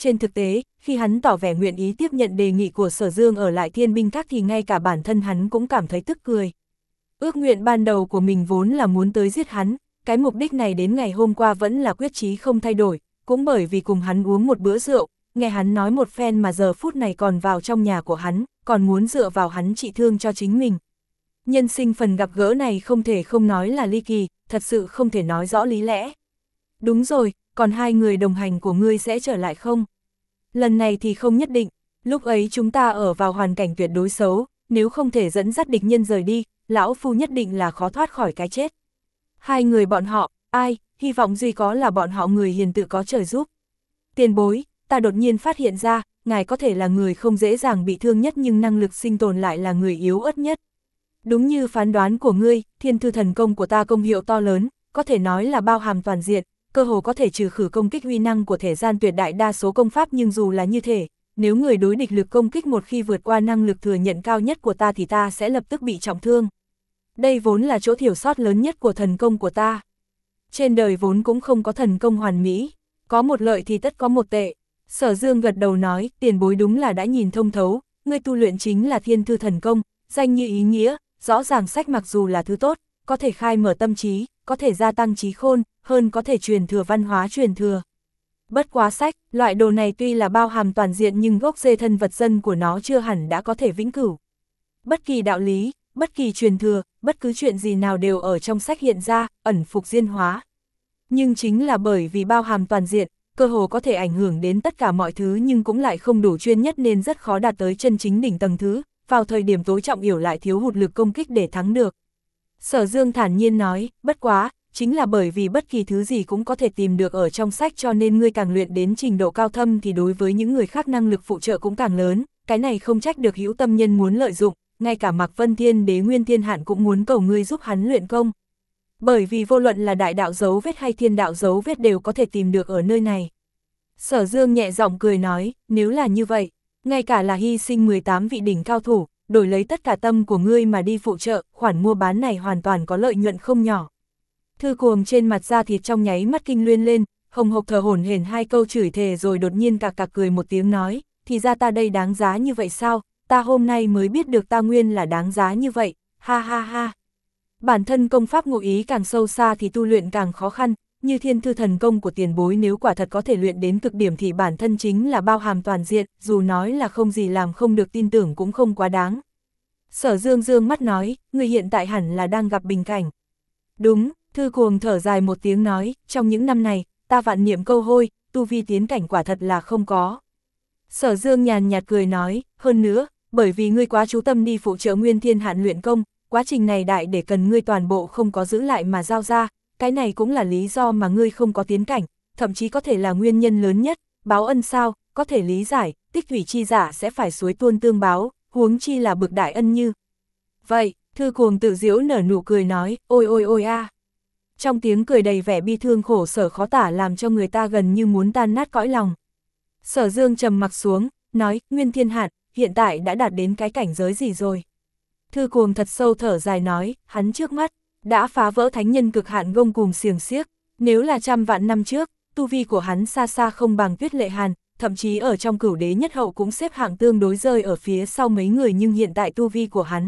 trên thực tế, khi hắn tỏ vẻ nguyện ý tiếp nhận đề nghị của Sở Dương ở lại Thiên Binh Các thì ngay cả bản thân hắn cũng cảm thấy tức cười. Ước nguyện ban đầu của mình vốn là muốn tới giết hắn, cái mục đích này đến ngày hôm qua vẫn là quyết chí không thay đổi, cũng bởi vì cùng hắn uống một bữa rượu, nghe hắn nói một phen mà giờ phút này còn vào trong nhà của hắn, còn muốn dựa vào hắn trị thương cho chính mình. Nhân sinh phần gặp gỡ này không thể không nói là ly kỳ, thật sự không thể nói rõ lý lẽ. Đúng rồi, còn hai người đồng hành của ngươi sẽ trở lại không? Lần này thì không nhất định, lúc ấy chúng ta ở vào hoàn cảnh tuyệt đối xấu, nếu không thể dẫn dắt địch nhân rời đi, lão phu nhất định là khó thoát khỏi cái chết. Hai người bọn họ, ai, hy vọng duy có là bọn họ người hiền tự có trời giúp. Tiền bối, ta đột nhiên phát hiện ra, ngài có thể là người không dễ dàng bị thương nhất nhưng năng lực sinh tồn lại là người yếu ớt nhất. Đúng như phán đoán của ngươi, thiên thư thần công của ta công hiệu to lớn, có thể nói là bao hàm toàn diện, cơ hồ có thể trừ khử công kích huy năng của thể gian tuyệt đại đa số công pháp, nhưng dù là như thế, nếu người đối địch lực công kích một khi vượt qua năng lực thừa nhận cao nhất của ta thì ta sẽ lập tức bị trọng thương. Đây vốn là chỗ thiểu sót lớn nhất của thần công của ta. Trên đời vốn cũng không có thần công hoàn mỹ, có một lợi thì tất có một tệ. Sở Dương gật đầu nói, tiền bối đúng là đã nhìn thông thấu, ngươi tu luyện chính là thiên thư thần công, danh như ý nghĩa, rõ ràng sách mặc dù là thứ tốt, có thể khai mở tâm trí, có thể gia tăng trí khôn, hơn có thể truyền thừa văn hóa truyền thừa. Bất quá sách, loại đồ này tuy là bao hàm toàn diện nhưng gốc rễ thân vật dân của nó chưa hẳn đã có thể vĩnh cửu. Bất kỳ đạo lý, bất kỳ truyền thừa, bất cứ chuyện gì nào đều ở trong sách hiện ra, ẩn phục diên hóa. Nhưng chính là bởi vì bao hàm toàn diện, cơ hồ có thể ảnh hưởng đến tất cả mọi thứ nhưng cũng lại không đủ chuyên nhất nên rất khó đạt tới chân chính đỉnh tầng thứ, vào thời điểm tối trọng yểu lại thiếu hụt lực công kích để thắng được. Sở Dương thản nhiên nói, bất quá, chính là bởi vì bất kỳ thứ gì cũng có thể tìm được ở trong sách cho nên ngươi càng luyện đến trình độ cao thâm thì đối với những người khác năng lực phụ trợ cũng càng lớn, cái này không trách được hữu tâm nhân muốn lợi dụng, ngay cả Mạc Vân Thiên Đế Nguyên Thiên Hạn cũng muốn cầu ngươi giúp hắn luyện công. Bởi vì vô luận là đại đạo dấu vết hay thiên đạo dấu vết đều có thể tìm được ở nơi này. Sở Dương nhẹ giọng cười nói, nếu là như vậy, ngay cả là hy sinh mười tám vị đỉnh cao thủ, đổi lấy tất cả tâm của ngươi mà đi phụ trợ, khoản mua bán này hoàn toàn có lợi nhuận không nhỏ. Thư Cuồng trên mặt da thịt trong nháy mắt kinh luyên lên, hồng hộc thở hổn hển hai câu chửi thề rồi đột nhiên cạc cạc cười một tiếng nói, thì ra ta đây đáng giá như vậy sao, ta hôm nay mới biết được ta nguyên là đáng giá như vậy, ha ha ha. Bản thân công pháp ngụ ý càng sâu xa thì tu luyện càng khó khăn, như thiên thư thần công của tiền bối nếu quả thật có thể luyện đến cực điểm thì bản thân chính là bao hàm toàn diện, dù nói là không gì làm không được tin tưởng cũng không quá đáng. Sở Dương dương mắt nói, người hiện tại hẳn là đang gặp bình cảnh. Đúng, Thư Cuồng thở dài một tiếng nói, trong những năm này, ta vạn niệm câu hôi, tu vi tiến cảnh quả thật là không có. Sở Dương nhàn nhạt cười nói, hơn nữa, bởi vì ngươi quá chú tâm đi phụ trợ Nguyên Thiên Hạn luyện công, quá trình này đại để cần ngươi toàn bộ không có giữ lại mà giao ra, cái này cũng là lý do mà ngươi không có tiến cảnh, thậm chí có thể là nguyên nhân lớn nhất, báo ân sao, có thể lý giải, tích thủy chi giả sẽ phải suối tuôn tương báo, huống chi là bực đại ân như. Vậy, Thư Cuồng tự giễu nở nụ cười nói, ôi ôi ôi a. Trong tiếng cười đầy vẻ bi thương khổ sở khó tả làm cho người ta gần như muốn tan nát cõi lòng. Sở Dương trầm mặc xuống, nói, Nguyên Thiên Hạn, hiện tại đã đạt đến cái cảnh giới gì rồi? Thư Cuồng thật sâu thở dài nói, hắn trước mắt, đã phá vỡ thánh nhân cực hạn gông cùm xiềng xiếc, nếu là trăm vạn năm trước, tu vi của hắn xa xa không bằng Tuyết Lệ Hàn, thậm chí ở trong cửu đế nhất hậu cũng xếp hạng tương đối rơi ở phía sau mấy người nhưng hiện tại tu vi của hắn.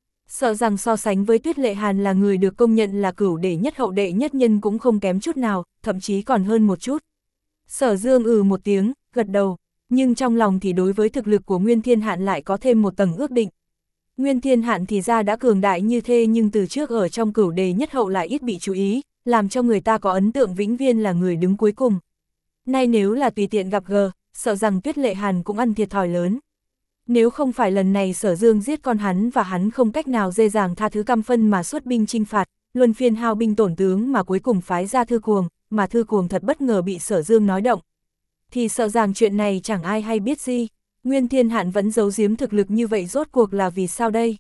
Sợ rằng so sánh với Tuyết Lệ Hàn là người được công nhận là cửu đế nhất hậu đệ nhất nhân cũng không kém chút nào, thậm chí còn hơn một chút. Sở Dương ừ một tiếng, gật đầu, nhưng trong lòng thì đối với thực lực của Nguyên Thiên Hạn lại có thêm một tầng ước định. Nguyên Thiên Hạn thì ra đã cường đại như thế nhưng từ trước ở trong cửu đế nhất hậu lại ít bị chú ý, làm cho người ta có ấn tượng vĩnh viên là người đứng cuối cùng. Nay nếu là tùy tiện gặp gỡ, sợ rằng Tuyết Lệ Hàn cũng ăn thiệt thòi lớn. Nếu không phải lần này Sở Dương giết con hắn và hắn không cách nào dễ dàng tha thứ căm phân mà xuất binh chinh phạt, luân phiên hao binh tổn tướng mà cuối cùng phái ra Thư Cuồng, mà Thư Cuồng thật bất ngờ bị Sở Dương nói động. Thì sợ rằng chuyện này chẳng ai hay biết gì, Nguyên Thiên Hạn vẫn giấu giếm thực lực như vậy rốt cuộc là vì sao đây?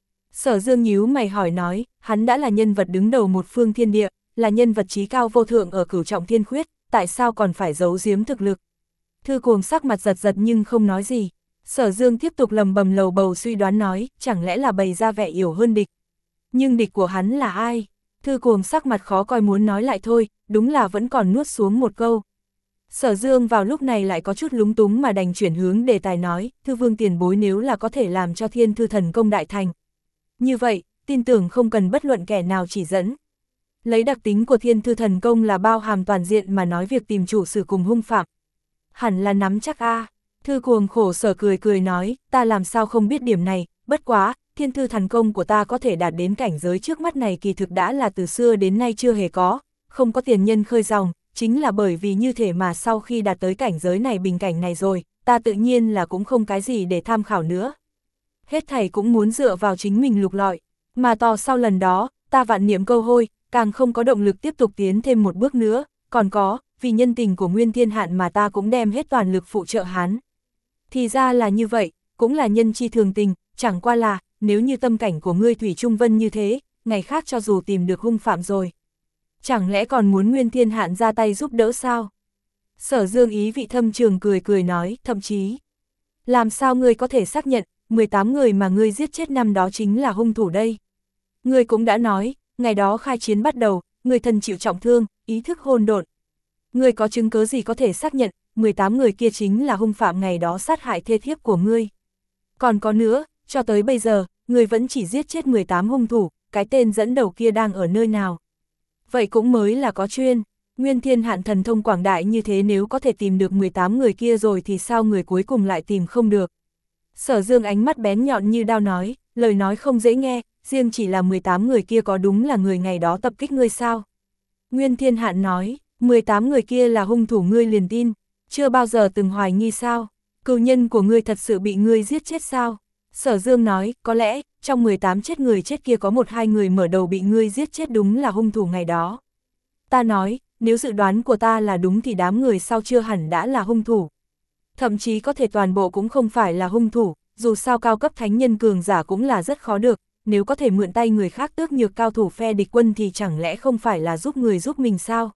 Sở Dương nhíu mày hỏi nói, hắn đã là nhân vật đứng đầu một phương thiên địa, là nhân vật trí cao vô thượng ở cửu trọng thiên khuyết, tại sao còn phải giấu giếm thực lực? Thư Cuồng sắc mặt giật giật nhưng không nói gì. Sở Dương tiếp tục lầm bầm lầu bầu suy đoán nói, chẳng lẽ là bày ra vẻ yếu hơn địch. Nhưng địch của hắn là ai? Thư Cuồng sắc mặt khó coi muốn nói lại thôi, đúng là vẫn còn nuốt xuống một câu. Sở Dương vào lúc này lại có chút lúng túng mà đành chuyển hướng đề tài nói, Thư Vương tiền bối nếu là có thể làm cho Thiên Thư Thần Công đại thành. Như vậy, tin tưởng không cần bất luận kẻ nào chỉ dẫn. Lấy đặc tính của Thiên Thư Thần Công là bao hàm toàn diện mà nói việc tìm chủ sử cùng hung phạm. Hẳn là nắm chắc a. À. Thư Cuồng khổ sở cười cười nói, ta làm sao không biết điểm này, bất quá, Thiên Thư Thần Công của ta có thể đạt đến cảnh giới trước mắt này kỳ thực đã là từ xưa đến nay chưa hề có, không có tiền nhân khơi dòng, chính là bởi vì như thế mà sau khi đạt tới cảnh giới này bình cảnh này rồi, ta tự nhiên là cũng không cái gì để tham khảo nữa. Hết thảy cũng muốn dựa vào chính mình lục lọi, mà tò sau lần đó, ta vạn niệm câu hôi, càng không có động lực tiếp tục tiến thêm một bước nữa, còn có, vì nhân tình của Nguyên Thiên Hạn mà ta cũng đem hết toàn lực phụ trợ hắn. Thì ra là như vậy, cũng là nhân chi thường tình, chẳng qua là, nếu như tâm cảnh của ngươi Thủy Trung Vân như thế, ngày khác cho dù tìm được hung phạm rồi. Chẳng lẽ còn muốn Nguyên Thiên Hạn ra tay giúp đỡ sao? Sở Dương ý vị thâm trường cười cười nói, thậm chí, làm sao ngươi có thể xác nhận, mười tám người mà ngươi giết chết năm đó chính là hung thủ đây? Ngươi cũng đã nói, ngày đó khai chiến bắt đầu, ngươi thân chịu trọng thương, ý thức hỗn độn. Ngươi có chứng cứ gì có thể xác nhận, mười tám người kia chính là hung phạm ngày đó sát hại thê thiếp của ngươi? Còn có nữa, cho tới bây giờ, ngươi vẫn chỉ giết chết mười tám hung thủ, cái tên dẫn đầu kia đang ở nơi nào? Vậy cũng mới là có chuyên, Nguyên Thiên Hạn thần thông quảng đại như thế nếu có thể tìm được mười tám người kia rồi thì sao người cuối cùng lại tìm không được? Sở Dương ánh mắt bén nhọn như đao nói, lời nói không dễ nghe, riêng chỉ là mười tám người kia có đúng là người ngày đó tập kích ngươi sao? Nguyên Thiên Hạn nói, mười tám người kia là hung thủ ngươi liền tin, chưa bao giờ từng hoài nghi sao? Cừu nhân của ngươi thật sự bị ngươi giết chết sao? Sở Dương nói, có lẽ, trong mười tám chết người chết kia có một hai người mở đầu bị ngươi giết chết đúng là hung thủ ngày đó. Ta nói, nếu dự đoán của ta là đúng thì đám người sau chưa hẳn đã là hung thủ. Thậm chí có thể toàn bộ cũng không phải là hung thủ, dù sao cao cấp thánh nhân cường giả cũng là rất khó được, nếu có thể mượn tay người khác tước nhược cao thủ phe địch quân thì chẳng lẽ không phải là giúp người giúp mình sao?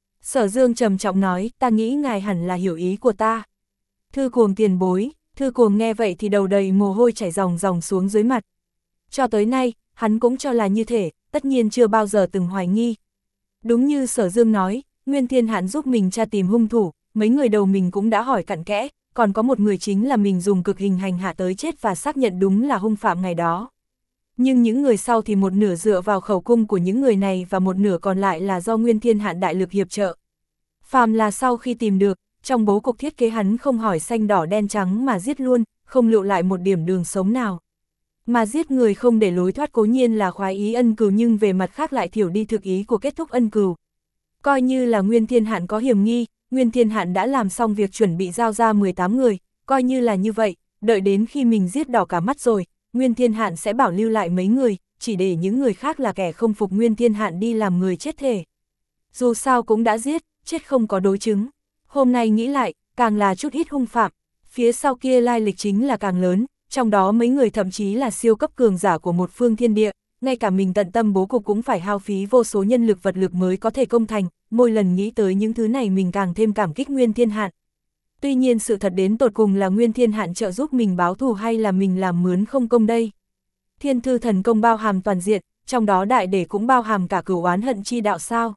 Sở Dương trầm trọng nói, ta nghĩ ngài hẳn là hiểu ý của ta. Thư Cuồng tiền bối, Thư Cuồng nghe vậy thì đầu đầy mồ hôi chảy ròng ròng xuống dưới mặt. Cho tới nay, hắn cũng cho là như thế, tất nhiên chưa bao giờ từng hoài nghi. Đúng như Sở Dương nói, Nguyên Thiên Hạn giúp mình tra tìm hung thủ, mấy người đầu mình cũng đã hỏi cặn kẽ, còn có một người chính là mình dùng cực hình hành hạ tới chết và xác nhận đúng là hung phạm ngày đó. Nhưng những người sau thì một nửa dựa vào khẩu cung của những người này và một nửa còn lại là do Nguyên Thiên Hạn đại lực hiệp trợ. Phàm là sau khi tìm được, trong bố cục thiết kế hắn không hỏi xanh đỏ đen trắng mà giết luôn, không lưu lại một điểm đường sống nào. Mà giết người không để lối thoát cố nhiên là khoái ý ân cừu nhưng về mặt khác lại thiểu đi thực ý của kết thúc ân cừu. Coi như là Nguyên Thiên Hạn có hiểm nghi, Nguyên Thiên Hạn đã làm xong việc chuẩn bị giao ra mười tám người, coi như là như vậy, đợi đến khi mình giết đỏ cả mắt rồi, Nguyên Thiên Hạn sẽ bảo lưu lại mấy người, chỉ để những người khác là kẻ không phục Nguyên Thiên Hạn đi làm người chết thể. Dù sao cũng đã giết, chết không có đối chứng. Hôm nay nghĩ lại, càng là chút ít hung phạm, phía sau kia lai lịch chính là càng lớn, trong đó mấy người thậm chí là siêu cấp cường giả của một phương thiên địa, ngay cả mình tận tâm bố cục cũng phải hao phí vô số nhân lực vật lực mới có thể công thành, mỗi lần nghĩ tới những thứ này mình càng thêm cảm kích Nguyên Thiên Hạn. Tuy nhiên sự thật đến tột cùng là Nguyên Thiên Hạn trợ giúp mình báo thù hay là mình làm mướn không công đây. Thiên Thư Thần Công bao hàm toàn diện, trong đó đại để cũng bao hàm cả cửu oán hận chi đạo sao.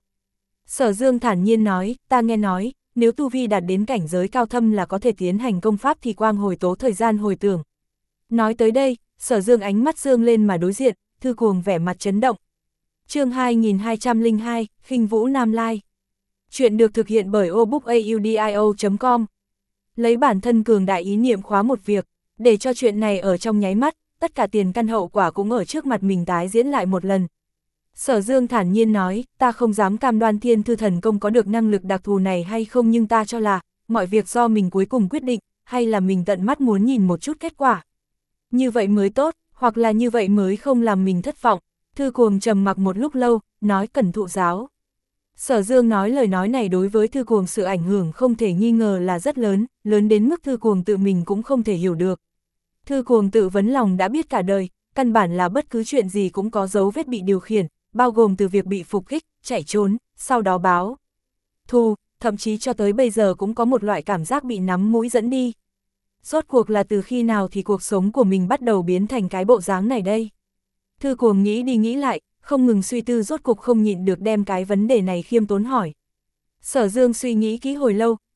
Sở Dương thản nhiên nói, ta nghe nói, nếu tu vi đạt đến cảnh giới cao thâm là có thể tiến hành công pháp thì quang hồi tố thời gian hồi tưởng. Nói tới đây, Sở Dương ánh mắt dương lên mà đối diện, Thư Cuồng vẻ mặt chấn động. Chương hai nghìn hai trăm lẻ hai, Khinh Vũ Nam Lai. Chuyện được thực hiện bởi obookaudio chấm com. Lấy bản thân cường đại ý niệm khóa một việc, để cho chuyện này ở trong nháy mắt, tất cả tiền căn hậu quả cũng ở trước mặt mình tái diễn lại một lần. Sở Dương thản nhiên nói, ta không dám cam đoan Thiên Thư Thần Công có được năng lực đặc thù này hay không nhưng ta cho là, mọi việc do mình cuối cùng quyết định, hay là mình tận mắt muốn nhìn một chút kết quả. Như vậy mới tốt, hoặc là như vậy mới không làm mình thất vọng. Thư Cuồng trầm mặc một lúc lâu, nói cần thụ giáo. Sở Dương nói lời nói này đối với Thư Cuồng sự ảnh hưởng không thể nghi ngờ là rất lớn, lớn đến mức Thư Cuồng tự mình cũng không thể hiểu được. Thư Cuồng tự vấn lòng đã biết cả đời, căn bản là bất cứ chuyện gì cũng có dấu vết bị điều khiển, bao gồm từ việc bị phục kích, chạy trốn, sau đó báo thù, thậm chí cho tới bây giờ cũng có một loại cảm giác bị nắm mũi dẫn đi. Rốt cuộc là từ khi nào thì cuộc sống của mình bắt đầu biến thành cái bộ dáng này đây? Thư Cuồng nghĩ đi nghĩ lại, không ngừng suy tư rốt cuộc không nhịn được đem cái vấn đề này khiêm tốn hỏi. Sở Dương suy nghĩ kỹ hồi lâu,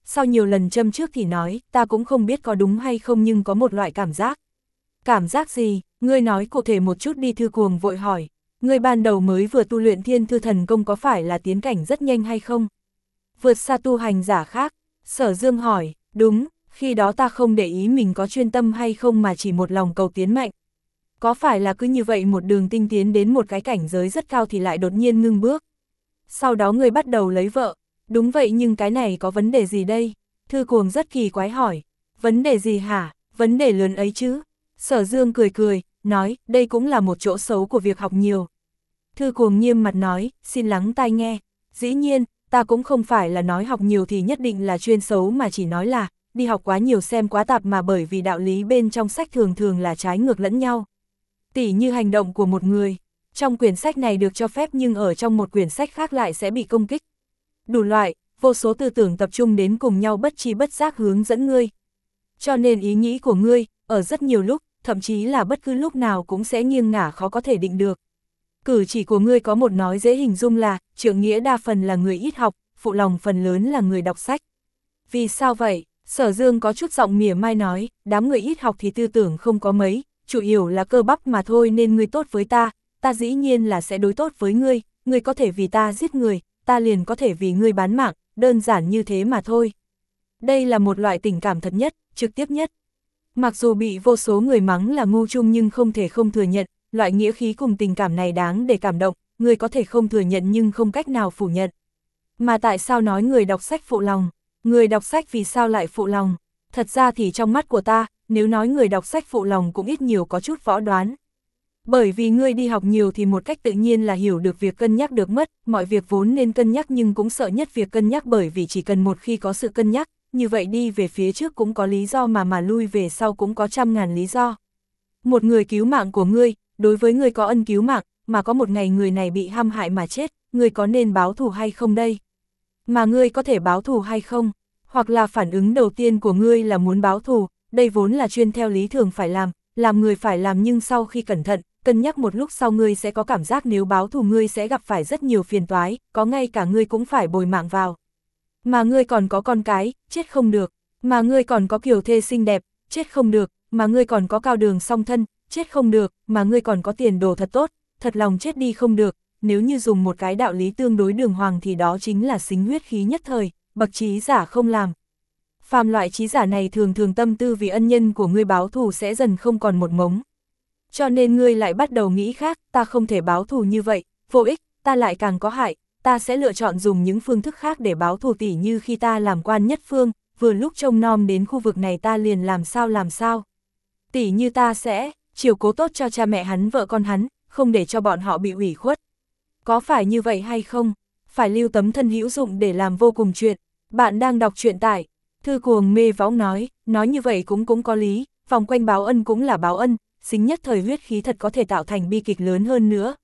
sau nhiều lần châm trước thì nói, ta cũng không biết có đúng hay không nhưng có một loại cảm giác. Cảm giác gì, ngươi nói cụ thể một chút đi. Thư Cuồng vội hỏi, ngươi ban đầu mới vừa tu luyện Thiên Thư Thần Công có phải là tiến cảnh rất nhanh hay không? Vượt xa tu hành giả khác, Sở Dương hỏi, đúng, khi đó ta không để ý mình có chuyên tâm hay không mà chỉ một lòng cầu tiến mạnh. Có phải là cứ như vậy một đường tinh tiến đến một cái cảnh giới rất cao thì lại đột nhiên ngưng bước? Sau đó ngươi bắt đầu lấy vợ. Đúng vậy, nhưng cái này có vấn đề gì đây? Thư Cuồng rất kỳ quái hỏi. Vấn đề gì hả? Vấn đề lớn ấy chứ. Sở Dương cười cười, nói, đây cũng là một chỗ xấu của việc học nhiều. Thư Cuồng nghiêm mặt nói, xin lắng tai nghe. Dĩ nhiên, ta cũng không phải là nói học nhiều thì nhất định là chuyên xấu, mà chỉ nói là, đi học quá nhiều xem quá tạp, mà bởi vì đạo lý bên trong sách thường thường là trái ngược lẫn nhau. Tỉ như hành động của một người, trong quyển sách này được cho phép nhưng ở trong một quyển sách khác lại sẽ bị công kích. Đủ loại, vô số tư tưởng tập trung đến cùng nhau bất tri bất giác hướng dẫn ngươi. Cho nên ý nghĩ của ngươi, ở rất nhiều lúc, thậm chí là bất cứ lúc nào cũng sẽ nghiêng ngả khó có thể định được. Cử chỉ của ngươi có một nói dễ hình dung là, trượng nghĩa đa phần là người ít học, phụ lòng phần lớn là người đọc sách. Vì sao vậy? Sở Dương có chút giọng mỉa mai nói, đám người ít học thì tư tưởng không có mấy, chủ yếu là cơ bắp mà thôi, nên ngươi tốt với ta, ta dĩ nhiên là sẽ đối tốt với ngươi, ngươi có thể vì ta giết người, ta liền có thể vì ngươi bán mạng, đơn giản như thế mà thôi. Đây là một loại tình cảm thật nhất, trực tiếp nhất. Mặc dù bị vô số người mắng là ngu chung nhưng không thể không thừa nhận, loại nghĩa khí cùng tình cảm này đáng để cảm động, người có thể không thừa nhận nhưng không cách nào phủ nhận. Mà tại sao nói người đọc sách phụ lòng? Người đọc sách vì sao lại phụ lòng? Thật ra thì trong mắt của ta, nếu nói người đọc sách phụ lòng cũng ít nhiều có chút võ đoán. Bởi vì ngươi đi học nhiều thì một cách tự nhiên là hiểu được việc cân nhắc được mất, mọi việc vốn nên cân nhắc nhưng cũng sợ nhất việc cân nhắc, bởi vì chỉ cần một khi có sự cân nhắc, như vậy đi về phía trước cũng có lý do mà mà lui về sau cũng có trăm ngàn lý do. Một người cứu mạng của ngươi, đối với ngươi có ân cứu mạng, mà có một ngày người này bị hãm hại mà chết, ngươi có nên báo thù hay không đây? Mà ngươi có thể báo thù hay không? Hoặc là phản ứng đầu tiên của ngươi là muốn báo thù, đây vốn là chuyên theo lý thường phải làm, làm người phải làm, nhưng sau khi cẩn thận, cân nhắc một lúc sau ngươi sẽ có cảm giác nếu báo thù ngươi sẽ gặp phải rất nhiều phiền toái, có ngay cả ngươi cũng phải bồi mạng vào. Mà ngươi còn có con cái, chết không được, mà ngươi còn có kiều thê xinh đẹp, chết không được, mà ngươi còn có cao đường song thân, chết không được, mà ngươi còn có tiền đồ thật tốt, thật lòng chết đi không được. Nếu như dùng một cái đạo lý tương đối đường hoàng thì đó chính là xính huyết khí nhất thời, bậc trí giả không làm. Phàm loại trí giả này thường thường tâm tư vì ân nhân của ngươi báo thù sẽ dần không còn một mống. Cho nên ngươi lại bắt đầu nghĩ khác, ta không thể báo thù như vậy, vô ích, ta lại càng có hại, ta sẽ lựa chọn dùng những phương thức khác để báo thù, tỉ như khi ta làm quan nhất phương, vừa lúc trông nom đến khu vực này ta liền làm sao làm sao. Tỉ như ta sẽ chiều cố tốt cho cha mẹ hắn, vợ con hắn, không để cho bọn họ bị ủy khuất. Có phải như vậy hay không? Phải lưu tấm thân hữu dụng để làm vô cùng chuyện. Bạn đang đọc truyện tại Thư Cuồng mê võng nói, nói như vậy cũng cũng có lý, vòng quanh báo ân cũng là báo ân, xính nhất thời huyết khí thật có thể tạo thành bi kịch lớn hơn nữa.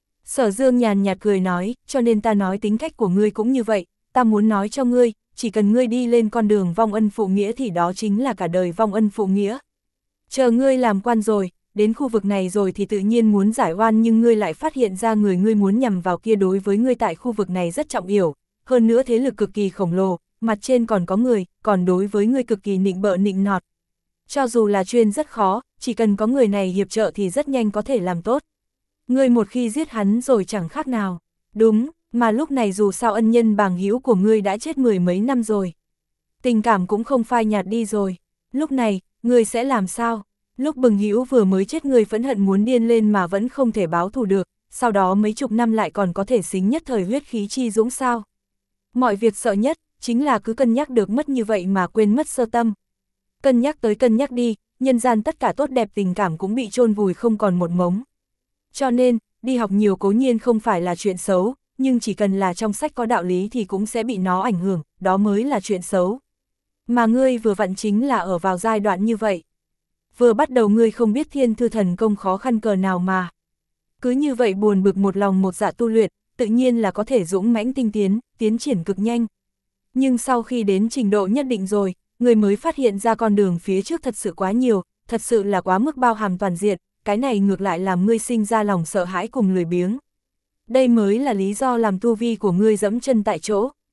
Sở Dương nhàn nhạt cười nói, cho nên ta nói tính cách của ngươi cũng như vậy, ta muốn nói cho ngươi, chỉ cần ngươi đi lên con đường vong ân phụ nghĩa thì đó chính là cả đời vong ân phụ nghĩa. Chờ ngươi làm quan rồi, đến khu vực này rồi thì tự nhiên muốn giải oan, nhưng ngươi lại phát hiện ra người ngươi muốn nhằm vào kia đối với ngươi tại khu vực này rất trọng yếu, hơn nữa thế lực cực kỳ khổng lồ, mặt trên còn có người, còn đối với ngươi cực kỳ nịnh bợ nịnh nọt. Cho dù là chuyên rất khó, chỉ cần có người này hiệp trợ thì rất nhanh có thể làm tốt. Ngươi một khi giết hắn rồi chẳng khác nào. Đúng, mà lúc này dù sao ân nhân bằng hữu của ngươi đã chết mười mấy năm rồi. Tình cảm cũng không phai nhạt đi rồi. Lúc này, ngươi sẽ làm sao? Lúc bừng hữu vừa mới chết ngươi phẫn hận muốn điên lên mà vẫn không thể báo thù được, sau đó mấy chục năm lại còn có thể xính nhất thời huyết khí chi dũng sao? Mọi việc sợ nhất, chính là cứ cân nhắc được mất như vậy mà quên mất sơ tâm. Cân nhắc tới cân nhắc đi, nhân gian tất cả tốt đẹp tình cảm cũng bị chôn vùi không còn một mống. Cho nên, đi học nhiều cố nhiên không phải là chuyện xấu, nhưng chỉ cần là trong sách có đạo lý thì cũng sẽ bị nó ảnh hưởng, đó mới là chuyện xấu. Mà ngươi vừa vặn chính là ở vào giai đoạn như vậy. Vừa bắt đầu ngươi không biết Thiên Thư Thần Công khó khăn cỡ nào mà. Cứ như vậy buồn bực một lòng một dạ tu luyện, tự nhiên là có thể dũng mãnh tinh tiến, tiến triển cực nhanh. Nhưng sau khi đến trình độ nhất định rồi, người mới phát hiện ra con đường phía trước thật sự quá nhiều, thật sự là quá mức bao hàm toàn diện, cái này ngược lại làm ngươi sinh ra lòng sợ hãi cùng lười biếng. Đây mới là lý do làm tu vi của ngươi dẫm chân tại chỗ.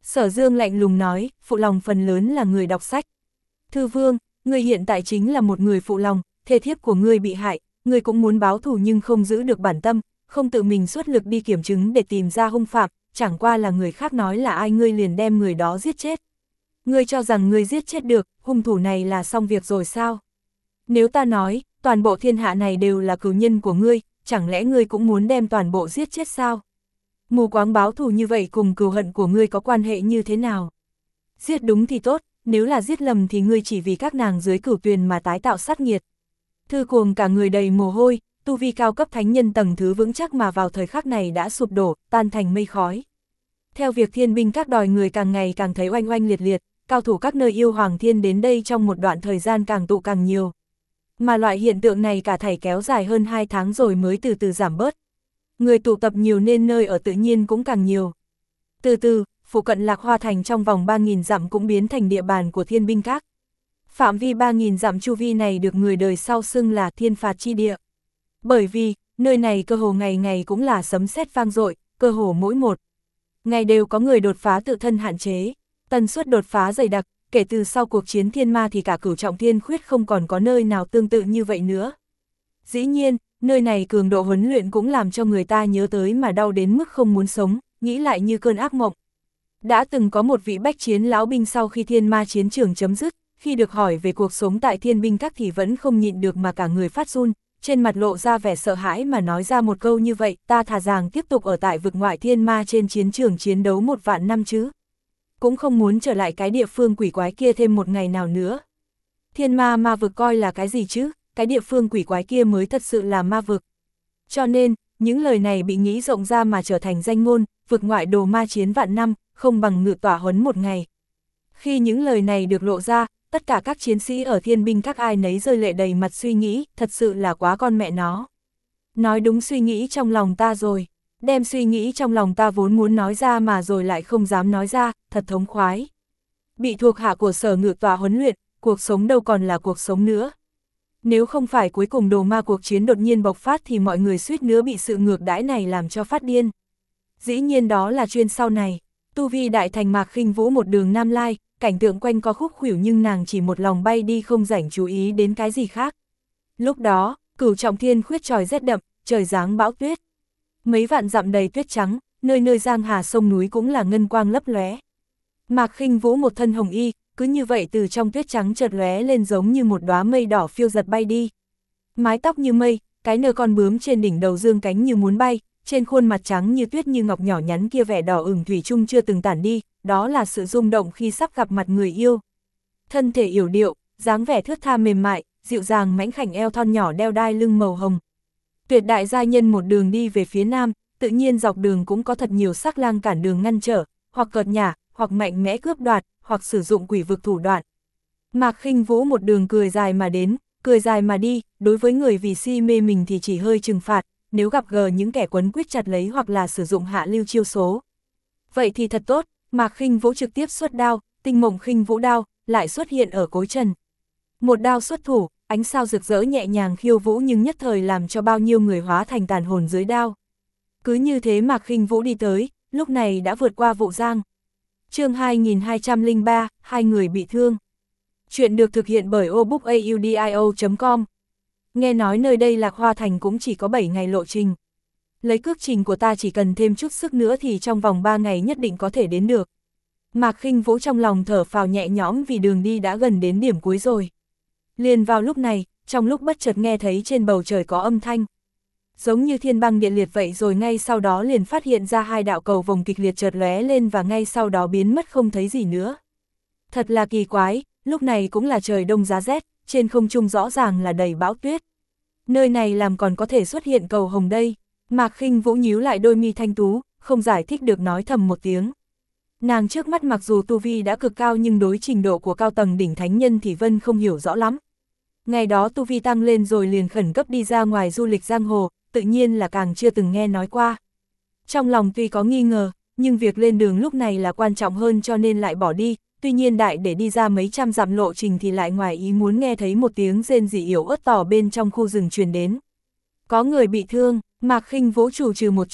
Sở Dương lạnh lùng nói, phụ lòng phần lớn là người đọc sách. Thư vương, ngươi hiện tại chính là một người phụ lòng, thê thiếp của ngươi bị hại, ngươi cũng muốn báo thù nhưng không giữ được bản tâm, không tự mình xuất lực đi kiểm chứng để tìm ra hung phạm, chẳng qua là người khác nói là ai ngươi liền đem người đó giết chết. Ngươi cho rằng ngươi giết chết được, hung thủ này là xong việc rồi sao? Nếu ta nói, toàn bộ thiên hạ này đều là cừu nhân của ngươi, chẳng lẽ ngươi cũng muốn đem toàn bộ giết chết sao? Mù quáng báo thù như vậy cùng cừu hận của ngươi có quan hệ như thế nào? Giết đúng thì tốt, nếu là giết lầm thì ngươi chỉ vì các nàng dưới cửu tuyền mà tái tạo sát nghiệt. Thư Cuồng cả người đầy mồ hôi, tu vi cao cấp thánh nhân tầng thứ vững chắc mà vào thời khắc này đã sụp đổ, tan thành mây khói. Theo việc thiên binh các đòi người càng ngày càng thấy oanh oanh liệt liệt, cao thủ các nơi yêu hoàng thiên đến đây trong một đoạn thời gian càng tụ càng nhiều. Mà loại hiện tượng này cả thảy kéo dài hơn hai tháng rồi mới từ từ giảm bớt. Người tụ tập nhiều nên nơi ở tự nhiên cũng càng nhiều. Từ từ, phụ cận Lạc Hoa Thành trong vòng ba nghìn dặm cũng biến thành địa bàn của thiên binh các. Phạm vi ba nghìn dặm chu vi này được người đời sau xưng là thiên phạt chi địa. Bởi vì, nơi này cơ hồ ngày ngày cũng là sấm sét vang dội, cơ hồ mỗi một ngày đều có người đột phá tự thân hạn chế. Tần suất đột phá dày đặc, kể từ sau cuộc chiến thiên ma thì cả cửu trọng thiên khuyết không còn có nơi nào tương tự như vậy nữa. Dĩ nhiên, nơi này cường độ huấn luyện cũng làm cho người ta nhớ tới mà đau đến mức không muốn sống, nghĩ lại như cơn ác mộng. Đã từng có một vị bách chiến lão binh sau khi thiên ma chiến trường chấm dứt, khi được hỏi về cuộc sống tại thiên binh các thì vẫn không nhịn được mà cả người phát run, trên mặt lộ ra vẻ sợ hãi mà nói ra một câu như vậy, ta thà rằng tiếp tục ở tại vực ngoại thiên ma trên chiến trường chiến đấu một vạn năm chứ. Cũng không muốn trở lại cái địa phương quỷ quái kia thêm một ngày nào nữa. Thiên ma ma vực coi là cái gì chứ, cái địa phương quỷ quái kia mới thật sự là ma vực. Cho nên, những lời này bị nghĩ rộng ra mà trở thành danh ngôn, vực ngoại đồ ma chiến vạn năm, không bằng ngự tỏa huấn một ngày. Khi những lời này được lộ ra, tất cả các chiến sĩ ở thiên binh các ai nấy rơi lệ đầy mặt suy nghĩ, thật sự là quá con mẹ nó. Nói đúng suy nghĩ trong lòng ta rồi, đem suy nghĩ trong lòng ta vốn muốn nói ra mà rồi lại không dám nói ra, thật thống khoái. Bị thuộc hạ của sở ngự tòa huấn luyện, cuộc sống đâu còn là cuộc sống nữa. Nếu không phải cuối cùng đồ ma cuộc chiến đột nhiên bộc phát thì mọi người suýt nữa bị sự ngược đãi này làm cho phát điên. Dĩ nhiên đó là chuyên sau này. Tu vi đại thành Mạc Khinh Vũ một đường nam lai, cảnh tượng quanh co khúc khuỷu nhưng nàng chỉ một lòng bay đi không rảnh chú ý đến cái gì khác. Lúc đó, cửu trọng thiên khuyết tròi rét đậm, trời giáng bão tuyết. Mấy vạn dặm đầy tuyết trắng, nơi nơi giang hà sông núi cũng là ngân quang lấp lóe. Mạc Khinh Vũ một thân hồng y, cứ như vậy từ trong tuyết trắng chợt lóe lên giống như một đóa mây đỏ phiêu giật bay đi. Mái tóc như mây, cái nơ con bướm trên đỉnh đầu dương cánh như muốn bay, trên khuôn mặt trắng như tuyết như ngọc nhỏ nhắn kia vẻ đỏ ửng thủy chung chưa từng tản đi, đó là sự rung động khi sắp gặp mặt người yêu. Thân thể yểu điệu, dáng vẻ thướt tha mềm mại, dịu dàng mãnh khảnh eo thon nhỏ đeo đai lưng màu hồng. Tuyệt đại giai nhân một đường đi về phía nam, tự nhiên dọc đường cũng có thật nhiều sắc lang cản đường ngăn trở, hoặc cợt nhả, hoặc mạnh mẽ cướp đoạt, hoặc sử dụng quỷ vực thủ đoạn. Mạc Khinh Vũ một đường cười dài mà đến, cười dài mà đi, đối với người vì si mê mình thì chỉ hơi trừng phạt, nếu gặp gỡ những kẻ quấn quýt chặt lấy hoặc là sử dụng hạ lưu chiêu số. Vậy thì thật tốt, Mạc Khinh Vũ trực tiếp xuất đao, tinh mộng khinh vũ đao, lại xuất hiện ở cối trần. Một đao xuất thủ, ánh sao rực rỡ nhẹ nhàng khiêu vũ nhưng nhất thời làm cho bao nhiêu người hóa thành tàn hồn dưới đao. Cứ như thế Mạc Khinh Vũ đi tới, lúc này đã vượt qua Vụ Giang. Chương hai nghìn hai trăm lẻ ba, hai người bị thương. Chuyện được thực hiện bởi obookaudio chấm com. Nghe nói nơi đây Lạc Hoa Thành cũng chỉ có bảy ngày lộ trình. Lấy cước trình của ta chỉ cần thêm chút sức nữa thì trong vòng ba ngày nhất định có thể đến được. Mạc Khinh Vũ trong lòng thở phào nhẹ nhõm vì đường đi đã gần đến điểm cuối rồi. Liền vào lúc này, trong lúc bất chợt nghe thấy trên bầu trời có âm thanh. Giống như thiên băng điện liệt vậy rồi ngay sau đó liền phát hiện ra hai đạo cầu vồng kịch liệt chợt lóe lên và ngay sau đó biến mất không thấy gì nữa. Thật là kỳ quái, lúc này cũng là trời đông giá rét, trên không trung rõ ràng là đầy bão tuyết. Nơi này làm còn có thể xuất hiện cầu hồng đây. Mạc Khinh Vũ nhíu lại đôi mi thanh tú, không giải thích được nói thầm một tiếng. Nàng trước mắt mặc dù tu vi đã cực cao nhưng đối trình độ của cao tầng đỉnh thánh nhân thì Vân không hiểu rõ lắm. Ngày đó tu vi tăng lên rồi liền khẩn cấp đi ra ngoài du lịch giang hồ, tự nhiên là càng chưa từng nghe nói qua. Trong lòng tuy có nghi ngờ, nhưng việc lên đường lúc này là quan trọng hơn cho nên lại bỏ đi, tuy nhiên đại để đi ra mấy trăm dặm lộ trình thì lại ngoài ý muốn nghe thấy một tiếng rên rỉ yếu ớt tỏ bên trong khu rừng truyền đến. Có người bị thương, Mạc Khinh Vũ chủ trừ một chút,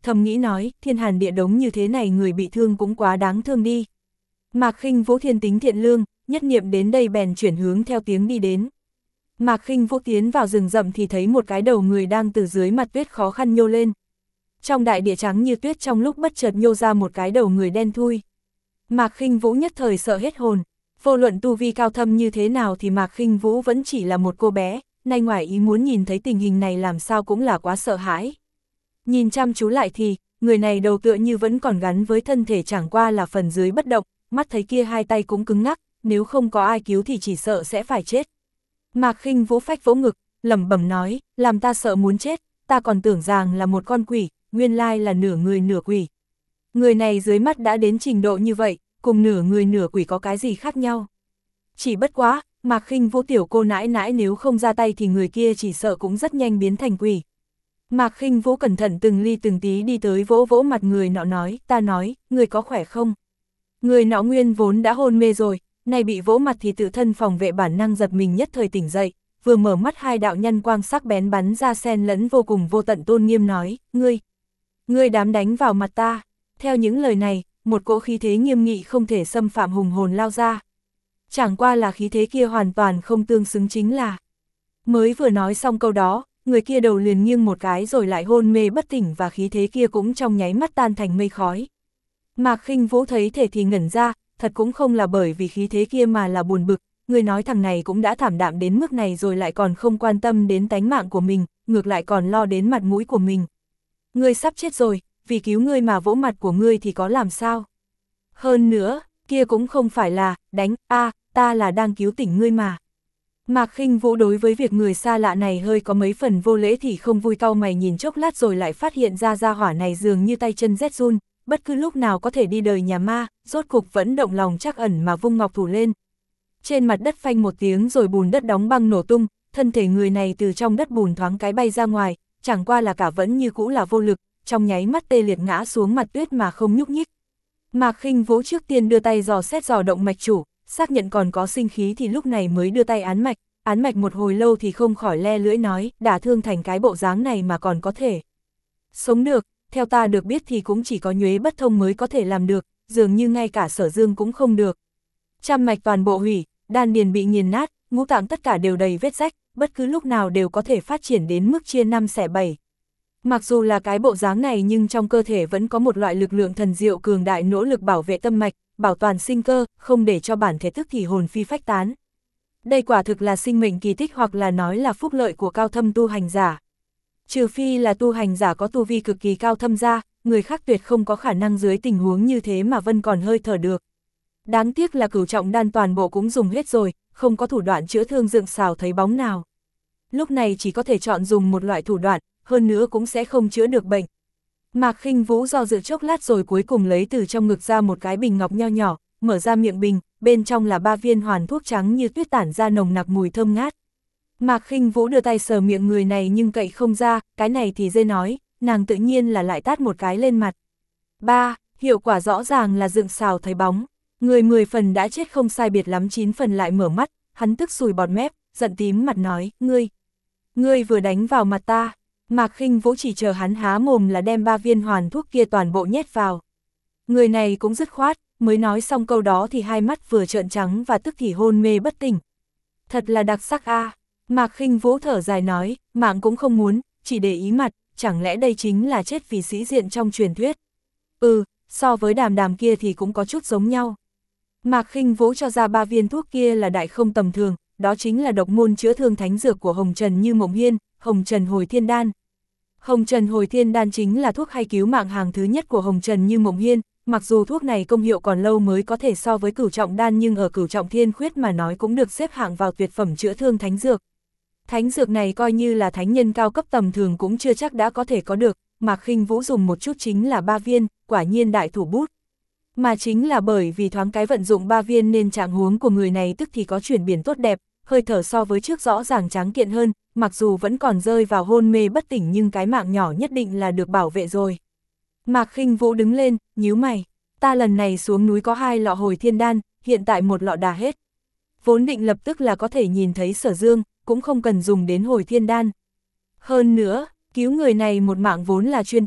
thầm nghĩ nói, thiên hàn địa đống như thế này người bị thương cũng quá đáng thương đi. Mạc Khinh Vũ thiên tính thiện lương, nhất niệm đến đây bèn chuyển hướng theo tiếng đi đến. Mạc Khinh Vũ tiến vào rừng rậm thì thấy một cái đầu người đang từ dưới mặt tuyết khó khăn nhô lên. Trong đại địa trắng như tuyết trong lúc bất chợt nhô ra một cái đầu người đen thui. Mạc Khinh Vũ nhất thời sợ hết hồn, vô luận tu vi cao thâm như thế nào thì Mạc Khinh Vũ vẫn chỉ là một cô bé, nay ngoài ý muốn nhìn thấy tình hình này làm sao cũng là quá sợ hãi. Nhìn chăm chú lại thì, người này đầu tựa như vẫn còn gắn với thân thể chẳng qua là phần dưới bất động, mắt thấy kia hai tay cũng cứng ngắc, nếu không có ai cứu thì chỉ sợ sẽ phải chết. Mạc Khinh Vũ phách vỗ ngực, lẩm bẩm nói, làm ta sợ muốn chết, ta còn tưởng rằng là một con quỷ, nguyên lai là nửa người nửa quỷ. Người này dưới mắt đã đến trình độ như vậy, cùng nửa người nửa quỷ có cái gì khác nhau. Chỉ bất quá, Mạc Khinh Vũ tiểu cô nãi nãi nếu không ra tay thì người kia chỉ sợ cũng rất nhanh biến thành quỷ. Mạc Khinh Vũ cẩn thận từng ly từng tí đi tới vỗ vỗ mặt người nọ nói, ta nói, người có khỏe không? Người nọ nguyên vốn đã hôn mê rồi, nay bị vỗ mặt thì tự thân phòng vệ bản năng giật mình nhất thời tỉnh dậy, vừa mở mắt hai đạo nhân quang sắc bén bắn ra xen lẫn vô cùng vô tận tôn nghiêm nói, ngươi, ngươi dám đánh vào mặt ta. Theo những lời này, một cỗ khí thế nghiêm nghị không thể xâm phạm hùng hồn lao ra. Chẳng qua là khí thế kia hoàn toàn không tương xứng chính là. Mới vừa nói xong câu đó, người kia đầu liền nghiêng một cái rồi lại hôn mê bất tỉnh và khí thế kia cũng trong nháy mắt tan thành mây khói. Mạc Khinh Vũ thấy thể thì ngẩn ra, thật cũng không là bởi vì khí thế kia mà là buồn bực, người nói thằng này cũng đã thảm đạm đến mức này rồi lại còn không quan tâm đến tánh mạng của mình, ngược lại còn lo đến mặt mũi của mình. Ngươi sắp chết rồi, vì cứu ngươi mà vỗ mặt của ngươi thì có làm sao? Hơn nữa, kia cũng không phải là, đánh, a à, ta là đang cứu tỉnh ngươi mà. Mạc Khinh Vũ đối với việc người xa lạ này hơi có mấy phần vô lễ thì không vui, cau mày nhìn chốc lát rồi lại phát hiện ra gia hỏa này dường như tay chân rét run, bất cứ lúc nào có thể đi đời nhà ma, rốt cục vẫn động lòng trắc ẩn mà vung ngọc thủ lên. Trên mặt đất phanh một tiếng rồi bùn đất đóng băng nổ tung, thân thể người này từ trong đất bùn thoáng cái bay ra ngoài, chẳng qua là cả vẫn như cũ là vô lực, trong nháy mắt tê liệt ngã xuống mặt tuyết mà không nhúc nhích. Mạc Khinh Vũ trước tiên đưa tay dò xét dò động mạch chủ, xác nhận còn có sinh khí thì lúc này mới đưa tay án mạch, án mạch một hồi lâu thì không khỏi le lưỡi nói, đả thương thành cái bộ dáng này mà còn có thể sống được, theo ta được biết thì cũng chỉ có nhuế bất thông mới có thể làm được, dường như ngay cả Sở Dương cũng không được. Trăm mạch toàn bộ hủy, đan điền bị nghiền nát, ngũ tạng tất cả đều đầy vết rách, bất cứ lúc nào đều có thể phát triển đến mức chia năm xẻ bảy. Mặc dù là cái bộ dáng này nhưng trong cơ thể vẫn có một loại lực lượng thần diệu cường đại nỗ lực bảo vệ tâm mạch, bảo toàn sinh cơ, không để cho bản thể tức thì hồn phi phách tán. Đây quả thực là sinh mệnh kỳ tích hoặc là nói là phúc lợi của cao thâm tu hành giả. Trừ phi là tu hành giả có tu vi cực kỳ cao thâm ra, người khác tuyệt không có khả năng dưới tình huống như thế mà vẫn còn hơi thở được. Đáng tiếc là cửu trọng đan toàn bộ cũng dùng hết rồi, không có thủ đoạn chữa thương dựng xào thấy bóng nào. Lúc này chỉ có thể chọn dùng một loại thủ đoạn, hơn nữa cũng sẽ không chữa được bệnh. Mạc Khinh Vũ do dự chốc lát rồi cuối cùng lấy từ trong ngực ra một cái bình ngọc nho nhỏ, mở ra miệng bình, bên trong là ba viên hoàn thuốc trắng như tuyết tản ra nồng nặc mùi thơm ngát. Mạc Khinh Vũ đưa tay sờ miệng người này nhưng cậy không ra, cái này thì dê nói, nàng tự nhiên là lại tát một cái lên mặt. Ba, hiệu quả rõ ràng là dựng xào thấy bóng, người mười phần đã chết không sai biệt lắm chín phần lại mở mắt, hắn tức sùi bọt mép, giận tím mặt nói, ngươi, ngươi vừa đánh vào mặt ta. Mạc Khinh Vũ chỉ chờ hắn há mồm là đem ba viên hoàn thuốc kia toàn bộ nhét vào. Người này cũng dứt khoát, mới nói xong câu đó thì hai mắt vừa trợn trắng và tức thì hôn mê bất tỉnh. Thật là đặc sắc a. À. Mạc Khinh Vũ thở dài nói, mạng cũng không muốn, chỉ để ý mặt, chẳng lẽ đây chính là chết vì sĩ diện trong truyền thuyết. Ừ, so với Đàm Đàm kia thì cũng có chút giống nhau. Mạc Khinh Vũ cho ra ba viên thuốc kia là đại không tầm thường, đó chính là độc môn chữa thương thánh dược của Hồng Trần Như Mộng Hiên, Hồng Trần Hồi Thiên Đan. Hồng Trần Hồi Thiên Đan chính là thuốc hay cứu mạng hàng thứ nhất của Hồng Trần Như Mộng Hiên, mặc dù thuốc này công hiệu còn lâu mới có thể so với cửu trọng đan nhưng ở cửu trọng thiên khuyết mà nói cũng được xếp hạng vào tuyệt phẩm chữa thương thánh dược. Thánh dược này coi như là thánh nhân cao cấp tầm thường cũng chưa chắc đã có thể có được, Mạc Khinh Vũ dùng một chút chính là ba viên, quả nhiên đại thủ bút. Mà chính là bởi vì thoáng cái vận dụng ba viên nên trạng huống của người này tức thì có chuyển biến tốt đẹp, hơi thở so với trước rõ ràng tráng kiện hơn, mặc dù vẫn còn rơi vào hôn mê bất tỉnh nhưng cái mạng nhỏ nhất định là được bảo vệ rồi. Mạc Khinh Vũ đứng lên, nhíu mày, ta lần này xuống núi có hai lọ Hồi Thiên Đan, hiện tại một lọ đà hết. Vốn định lập tức là có thể nhìn thấy Sở Dương, cũng không cần dùng đến Hồi Thiên Đan. Hơn nữa, cứu người này một mạng vốn là chuyên tốt,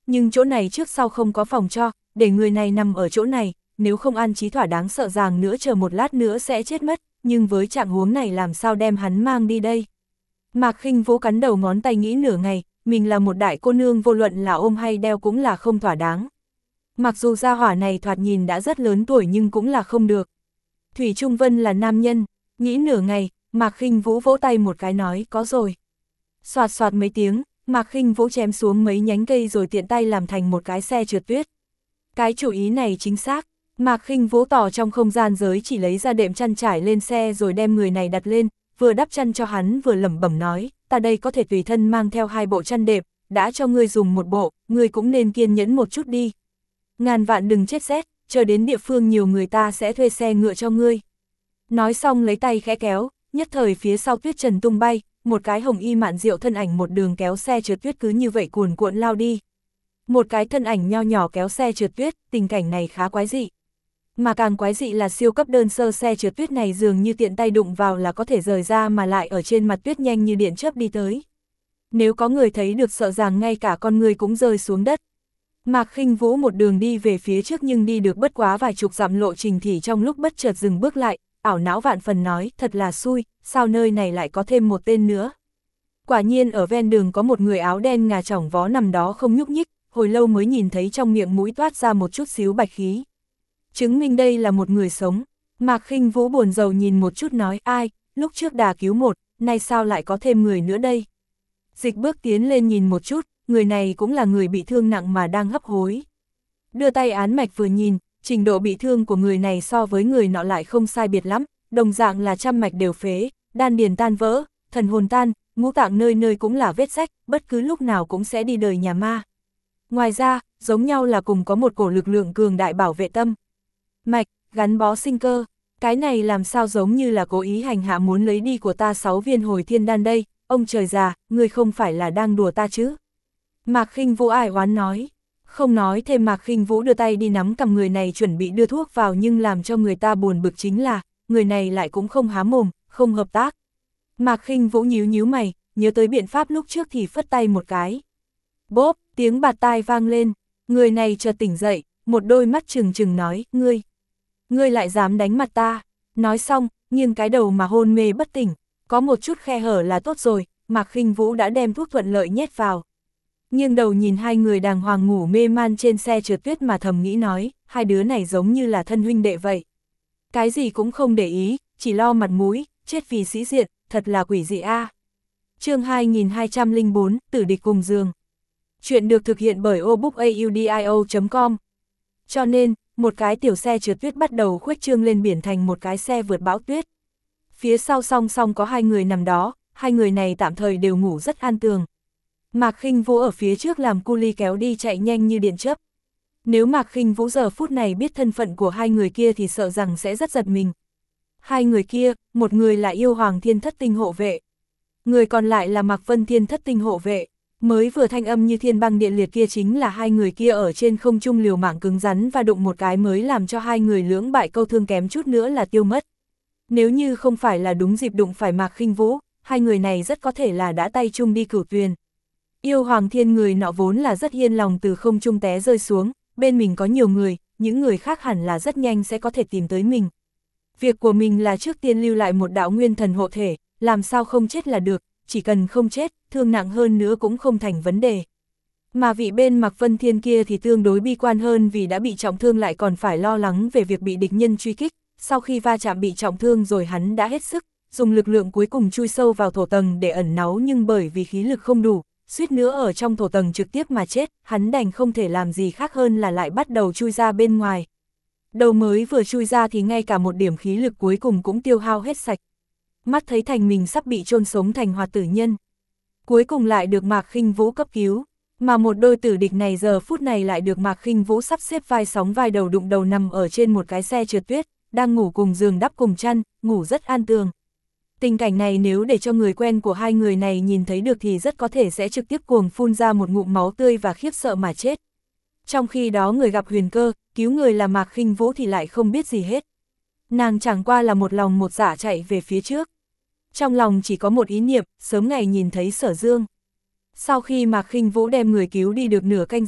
nhưng chỗ này trước sau không có phòng cho, để người này nằm ở chỗ này, nếu không an trí thỏa đáng sợ rằng nữa chờ một lát nữa sẽ chết mất, nhưng với trạng huống này làm sao đem hắn mang đi đây. Mạc Khinh Vũ cắn đầu ngón tay nghĩ nửa ngày, mình là một đại cô nương vô luận là ôm hay đeo cũng là không thỏa đáng. Mặc dù gia hỏa này thoạt nhìn đã rất lớn tuổi nhưng cũng là không được. Thủy Trung Vân là nam nhân, nghĩ nửa ngày, Mạc Khinh Vũ vỗ tay một cái nói có rồi. Xoạt xoạt mấy tiếng, Mạc Khinh Vũ chém xuống mấy nhánh cây rồi tiện tay làm thành một cái xe trượt tuyết. Cái chủ ý này chính xác, Mạc Khinh Vũ tỏ trong không gian giới chỉ lấy ra đệm chăn trải lên xe rồi đem người này đặt lên, vừa đắp chăn cho hắn vừa lẩm bẩm nói, ta đây có thể tùy thân mang theo hai bộ chăn đệm, đã cho ngươi dùng một bộ, ngươi cũng nên kiên nhẫn một chút đi. Ngàn vạn đừng chết rét, chờ đến địa phương nhiều người ta sẽ thuê xe ngựa cho ngươi. Nói xong lấy tay khẽ kéo, nhất thời phía sau tuyết trần tung bay, một cái hồng y mạn diệu thân ảnh một đường kéo xe trượt tuyết cứ như vậy cuồn cuộn lao đi. Một cái thân ảnh nho nhỏ kéo xe trượt tuyết, tình cảnh này khá quái dị. Mà càng quái dị là siêu cấp đơn sơ xe trượt tuyết này dường như tiện tay đụng vào là có thể rời ra mà lại ở trên mặt tuyết nhanh như điện chớp đi tới. Nếu có người thấy được sợ rằng ngay cả con người cũng rơi xuống đất. Mạc Khinh Vũ một đường đi về phía trước nhưng đi được bất quá vài chục dặm lộ trình thì trong lúc bất chợt dừng bước lại, ảo não vạn phần nói thật là xui, sao nơi này lại có thêm một tên nữa. Quả nhiên ở ven đường có một người áo đen ngà chỏng vó nằm đó không nhúc nhích, hồi lâu mới nhìn thấy trong miệng mũi toát ra một chút xíu bạch khí. Chứng minh đây là một người sống. Mạc Khinh Vũ buồn rầu nhìn một chút nói ai, lúc trước đà cứu một, nay sao lại có thêm người nữa đây. Dịch bước tiến lên nhìn một chút, người này cũng là người bị thương nặng mà đang hấp hối. Đưa tay án mạch vừa nhìn, trình độ bị thương của người này so với người nọ lại không sai biệt lắm, đồng dạng là trăm mạch đều phế, đan điền tan vỡ, thần hồn tan, ngũ tạng nơi nơi cũng là vết rách, bất cứ lúc nào cũng sẽ đi đời nhà ma. Ngoài ra, giống nhau là cùng có một cổ lực lượng cường đại bảo vệ tâm. Mạch, gắn bó sinh cơ, cái này làm sao giống như là cố ý hành hạ muốn lấy đi của ta sáu viên hồi thiên đan đây, ông trời già, ngươi không phải là đang đùa ta chứ. Mạc Khinh Vũ ai oán nói, không nói thêm Mạc Khinh Vũ đưa tay đi nắm cầm người này chuẩn bị đưa thuốc vào nhưng làm cho người ta buồn bực chính là, người này lại cũng không há mồm, không hợp tác. Mạc Khinh Vũ nhíu nhíu mày, nhớ tới biện pháp lúc trước thì phất tay một cái. Bốp, tiếng bạt tai vang lên, người này chợt tỉnh dậy, một đôi mắt trừng trừng nói, ngươi, ngươi lại dám đánh mặt ta. Nói xong, nghiêng cái đầu mà hôn mê bất tỉnh, có một chút khe hở là tốt rồi, Mạc Khinh Vũ đã đem thuốc thuận lợi nhét vào. Nghiêng đầu nhìn hai người đàng hoàng ngủ mê man trên xe trượt tuyết mà thầm nghĩ nói, hai đứa này giống như là thân huynh đệ vậy. Cái gì cũng không để ý, chỉ lo mặt mũi, chết vì sĩ diện, thật là quỷ dị a. Chương hai nghìn hai trăm lẻ bốn, tử địch cùng giường. Chuyện được thực hiện bởi obookaudio chấm com. Cho nên, một cái tiểu xe trượt tuyết bắt đầu khuếch trương lên biển thành một cái xe vượt bão tuyết. Phía sau song song có hai người nằm đó, hai người này tạm thời đều ngủ rất an tường. Mạc Khinh Vũ ở phía trước làm cu li kéo đi chạy nhanh như điện chớp. Nếu Mạc Khinh Vũ giờ phút này biết thân phận của hai người kia thì sợ rằng sẽ rất giật mình. Hai người kia, một người là Yêu Hoàng Thiên Thất Tinh hộ vệ, người còn lại là Mạc Vân Thiên Thất Tinh hộ vệ. Mới vừa thanh âm như thiên băng điện liệt kia chính là hai người kia ở trên không trung liều mạng cứng rắn và đụng một cái mới làm cho hai người lưỡng bại câu thương kém chút nữa là tiêu mất. Nếu như không phải là đúng dịp đụng phải Mạc Khinh Vũ, hai người này rất có thể là đã tay chung đi cửu tuyền. Yêu Hoàng Thiên người nọ vốn là rất yên lòng từ không trung té rơi xuống, bên mình có nhiều người, những người khác hẳn là rất nhanh sẽ có thể tìm tới mình. Việc của mình là trước tiên lưu lại một đạo nguyên thần hộ thể, làm sao không chết là được, chỉ cần không chết, thương nặng hơn nữa cũng không thành vấn đề. Mà vị bên Mạc Vân Thiên kia thì tương đối bi quan hơn vì đã bị trọng thương lại còn phải lo lắng về việc bị địch nhân truy kích, sau khi va chạm bị trọng thương rồi hắn đã hết sức, dùng lực lượng cuối cùng chui sâu vào thổ tầng để ẩn náu nhưng bởi vì khí lực không đủ, suýt nữa ở trong thổ tầng trực tiếp mà chết, hắn đành không thể làm gì khác hơn là lại bắt đầu chui ra bên ngoài. Đầu mới vừa chui ra thì ngay cả một điểm khí lực cuối cùng cũng tiêu hao hết sạch. Mắt thấy thành mình sắp bị chôn sống thành hoạt tử nhân. Cuối cùng lại được Mạc Khinh Vũ cấp cứu, mà một đôi tử địch này giờ phút này lại được Mạc Khinh Vũ sắp xếp vai sóng vai đầu đụng đầu nằm ở trên một cái xe trượt tuyết, đang ngủ cùng giường đắp cùng chăn, ngủ rất an tường. Tình cảnh này nếu để cho người quen của hai người này nhìn thấy được thì rất có thể sẽ trực tiếp cuồng phun ra một ngụm máu tươi và khiếp sợ mà chết. Trong khi đó người gặp huyền cơ, cứu người là Mạc Khinh Vũ thì lại không biết gì hết. Nàng chẳng qua là một lòng một dạ chạy về phía trước. Trong lòng chỉ có một ý niệm, sớm ngày nhìn thấy Sở Dương. Sau khi Mạc Khinh Vũ đem người cứu đi được nửa canh giờ,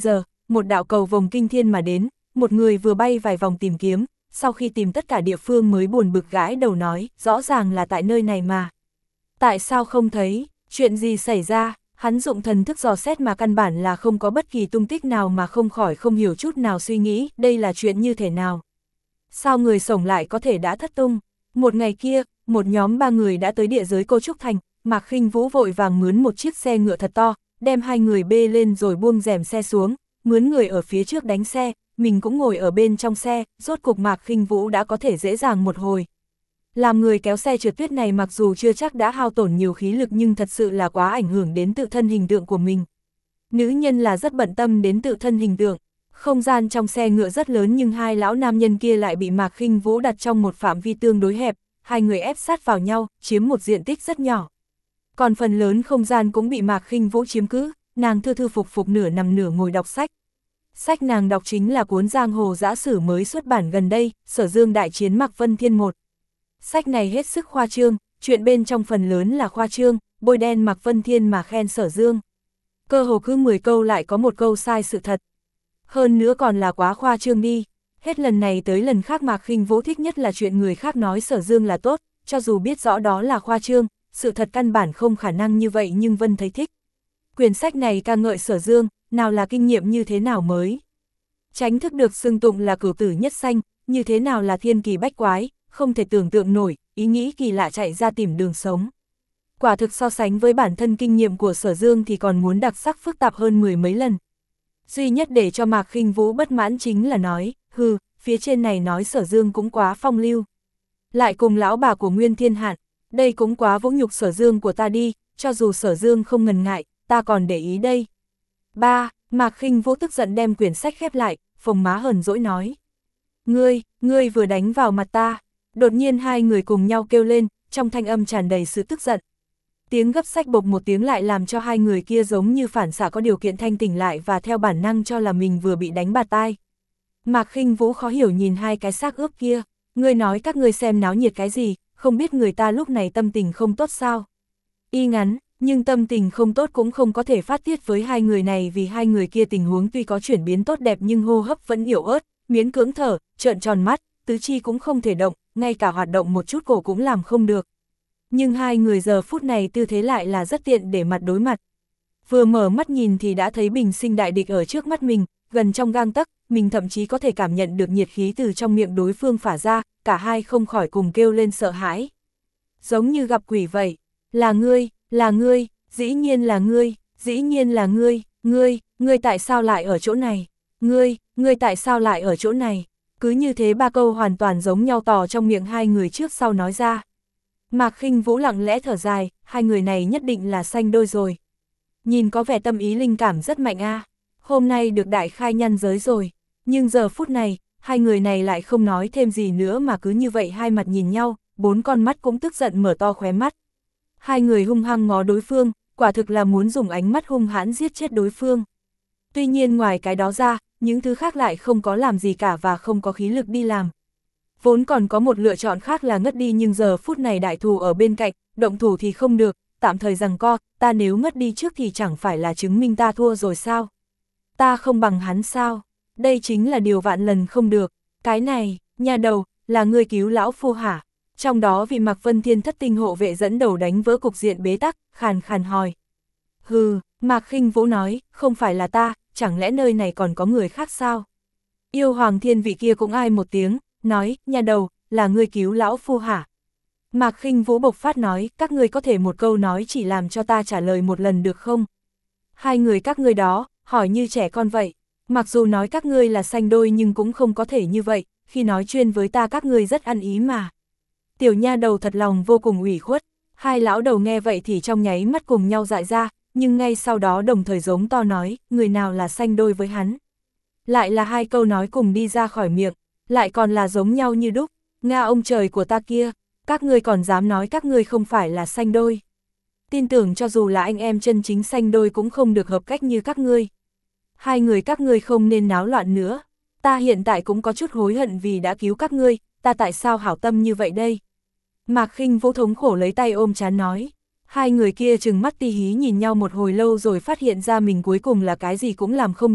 một đạo cầu vồng kinh thiên mà đến, một người vừa bay vài vòng tìm kiếm, sau khi tìm tất cả địa phương mới buồn bực gãi đầu nói, rõ ràng là tại nơi này mà. Tại sao không thấy, chuyện gì xảy ra, hắn dụng thần thức dò xét mà căn bản là không có bất kỳ tung tích nào mà không khỏi không hiểu chút nào suy nghĩ, đây là chuyện như thế nào. Sao người sống lại có thể đã thất tung? Một ngày kia, một nhóm ba người đã tới địa giới Cô Trúc Thành, Mạc Khinh Vũ vội vàng mướn một chiếc xe ngựa thật to, đem hai người bê lên rồi buông rèm xe xuống, mướn người ở phía trước đánh xe, mình cũng ngồi ở bên trong xe, rốt cục Mạc Khinh Vũ đã có thể dễ dàng một hồi. Làm người kéo xe trượt tuyết này mặc dù chưa chắc đã hao tổn nhiều khí lực nhưng thật sự là quá ảnh hưởng đến tự thân hình tượng của mình. Nữ nhân là rất bận tâm đến tự thân hình tượng. Không gian trong xe ngựa rất lớn nhưng hai lão nam nhân kia lại bị Mạc Khinh Vũ đặt trong một phạm vi tương đối hẹp, hai người ép sát vào nhau, chiếm một diện tích rất nhỏ. Còn phần lớn không gian cũng bị Mạc Khinh Vũ chiếm cứ, nàng thư thư phục phục nửa nằm nửa ngồi đọc sách. Sách nàng đọc chính là cuốn Giang Hồ Dã Sử mới xuất bản gần đây, Sở Dương Đại Chiến Mạc Vân Thiên một. Sách này hết sức khoa trương, chuyện bên trong phần lớn là khoa trương, bôi đen Mạc Vân Thiên mà khen Sở Dương. Cơ hồ cứ mười câu lại có một câu sai sự thật. Hơn nữa còn là quá khoa trương đi. Hết lần này tới lần khác Mạc Khinh Vũ thích nhất là chuyện người khác nói Sở Dương là tốt, cho dù biết rõ đó là khoa trương, sự thật căn bản không khả năng như vậy nhưng Vân thấy thích. Quyển sách này ca ngợi Sở Dương, nào là kinh nghiệm như thế nào mới. Tránh thức được xưng tụng là cửu tử nhất sanh, như thế nào là thiên kỳ bách quái, không thể tưởng tượng nổi, ý nghĩ kỳ lạ chạy ra tìm đường sống. Quả thực so sánh với bản thân kinh nghiệm của Sở Dương thì còn muốn đặc sắc phức tạp hơn mười mấy lần. Duy nhất để cho Mạc Khinh Vũ bất mãn chính là nói, hừ, phía trên này nói Sở Dương cũng quá phong lưu. Lại cùng lão bà của Nguyên Thiên Hạn, đây cũng quá vũ nhục Sở Dương của ta đi, cho dù Sở Dương không ngần ngại, ta còn để ý đây. ba. Mạc Khinh Vũ tức giận đem quyển sách khép lại, phồng má hờn dỗi nói. Ngươi, ngươi vừa đánh vào mặt ta. Đột nhiên hai người cùng nhau kêu lên, trong thanh âm tràn đầy sự tức giận. Tiếng gấp sách bộc một tiếng lại làm cho hai người kia giống như phản xạ có điều kiện thanh tỉnh lại và theo bản năng cho là mình vừa bị đánh bạt tai. Mạc Khinh Vũ khó hiểu nhìn hai cái xác ướp kia, ngươi nói các ngươi xem náo nhiệt cái gì, không biết người ta lúc này tâm tình không tốt sao. Y ngắn, nhưng tâm tình không tốt cũng không có thể phát tiết với hai người này vì hai người kia tình huống tuy có chuyển biến tốt đẹp nhưng hô hấp vẫn yếu ớt, miễn cưỡng thở, trợn tròn mắt, tứ chi cũng không thể động, ngay cả hoạt động một chút cổ cũng làm không được. Nhưng hai người giờ phút này tư thế lại là rất tiện để mặt đối mặt. Vừa mở mắt nhìn thì đã thấy bình sinh đại địch ở trước mắt mình, gần trong gang tấc, mình thậm chí có thể cảm nhận được nhiệt khí từ trong miệng đối phương phả ra, cả hai không khỏi cùng kêu lên sợ hãi. Giống như gặp quỷ vậy, là ngươi, là ngươi, dĩ nhiên là ngươi, dĩ nhiên là ngươi, ngươi, ngươi tại sao lại ở chỗ này, ngươi, ngươi tại sao lại ở chỗ này, cứ như thế ba câu hoàn toàn giống nhau tỏ trong miệng hai người trước sau nói ra. Mạc Khinh Vũ lặng lẽ thở dài, hai người này nhất định là sanh đôi rồi. Nhìn có vẻ tâm ý linh cảm rất mạnh a. À. Hôm nay được đại khai nhân giới rồi, nhưng giờ phút này, hai người này lại không nói thêm gì nữa mà cứ như vậy hai mặt nhìn nhau, bốn con mắt cũng tức giận mở to khóe mắt. Hai người hung hăng ngó đối phương, quả thực là muốn dùng ánh mắt hung hãn giết chết đối phương. Tuy nhiên ngoài cái đó ra, những thứ khác lại không có làm gì cả và không có khí lực đi làm. Vốn còn có một lựa chọn khác là ngất đi nhưng giờ phút này đại thù ở bên cạnh, động thủ thì không được, tạm thời giằng co, ta nếu ngất đi trước thì chẳng phải là chứng minh ta thua rồi sao? Ta không bằng hắn sao? Đây chính là điều vạn lần không được. Cái này, nhà đầu, là ngươi cứu lão phu hả? Trong đó vị Mạc Vân Thiên thất tinh hộ vệ dẫn đầu đánh vỡ cục diện bế tắc, khàn khàn hỏi. Hừ, Mạc Khinh Vũ nói, không phải là ta, chẳng lẽ nơi này còn có người khác sao? Yêu Hoàng Thiên vị kia cũng ai một tiếng, nói, nhà đầu, là ngươi cứu lão phu hả? Mạc Khinh Vũ bộc phát nói, các ngươi có thể một câu nói chỉ làm cho ta trả lời một lần được không? Hai người các ngươi đó, hỏi như trẻ con vậy. Mặc dù nói các ngươi là sanh đôi nhưng cũng không có thể như vậy, khi nói chuyên với ta các ngươi rất ăn ý mà. Tiểu nha đầu thật lòng vô cùng ủy khuất, hai lão đầu nghe vậy thì trong nháy mắt cùng nhau dại ra, nhưng ngay sau đó đồng thời giống to nói, người nào là sanh đôi với hắn. Lại là hai câu nói cùng đi ra khỏi miệng, lại còn là giống nhau như đúc, Nga ông trời của ta kia, các ngươi còn dám nói các ngươi không phải là sanh đôi. Tin tưởng cho dù là anh em chân chính sanh đôi cũng không được hợp cách như các ngươi. Hai người các ngươi không nên náo loạn nữa, ta hiện tại cũng có chút hối hận vì đã cứu các ngươi, ta tại sao hảo tâm như vậy đây? Mạc Khinh Vũ thống khổ lấy tay ôm trán nói. Hai người kia trừng mắt ti hí nhìn nhau một hồi lâu rồi phát hiện ra mình cuối cùng là cái gì cũng làm không được,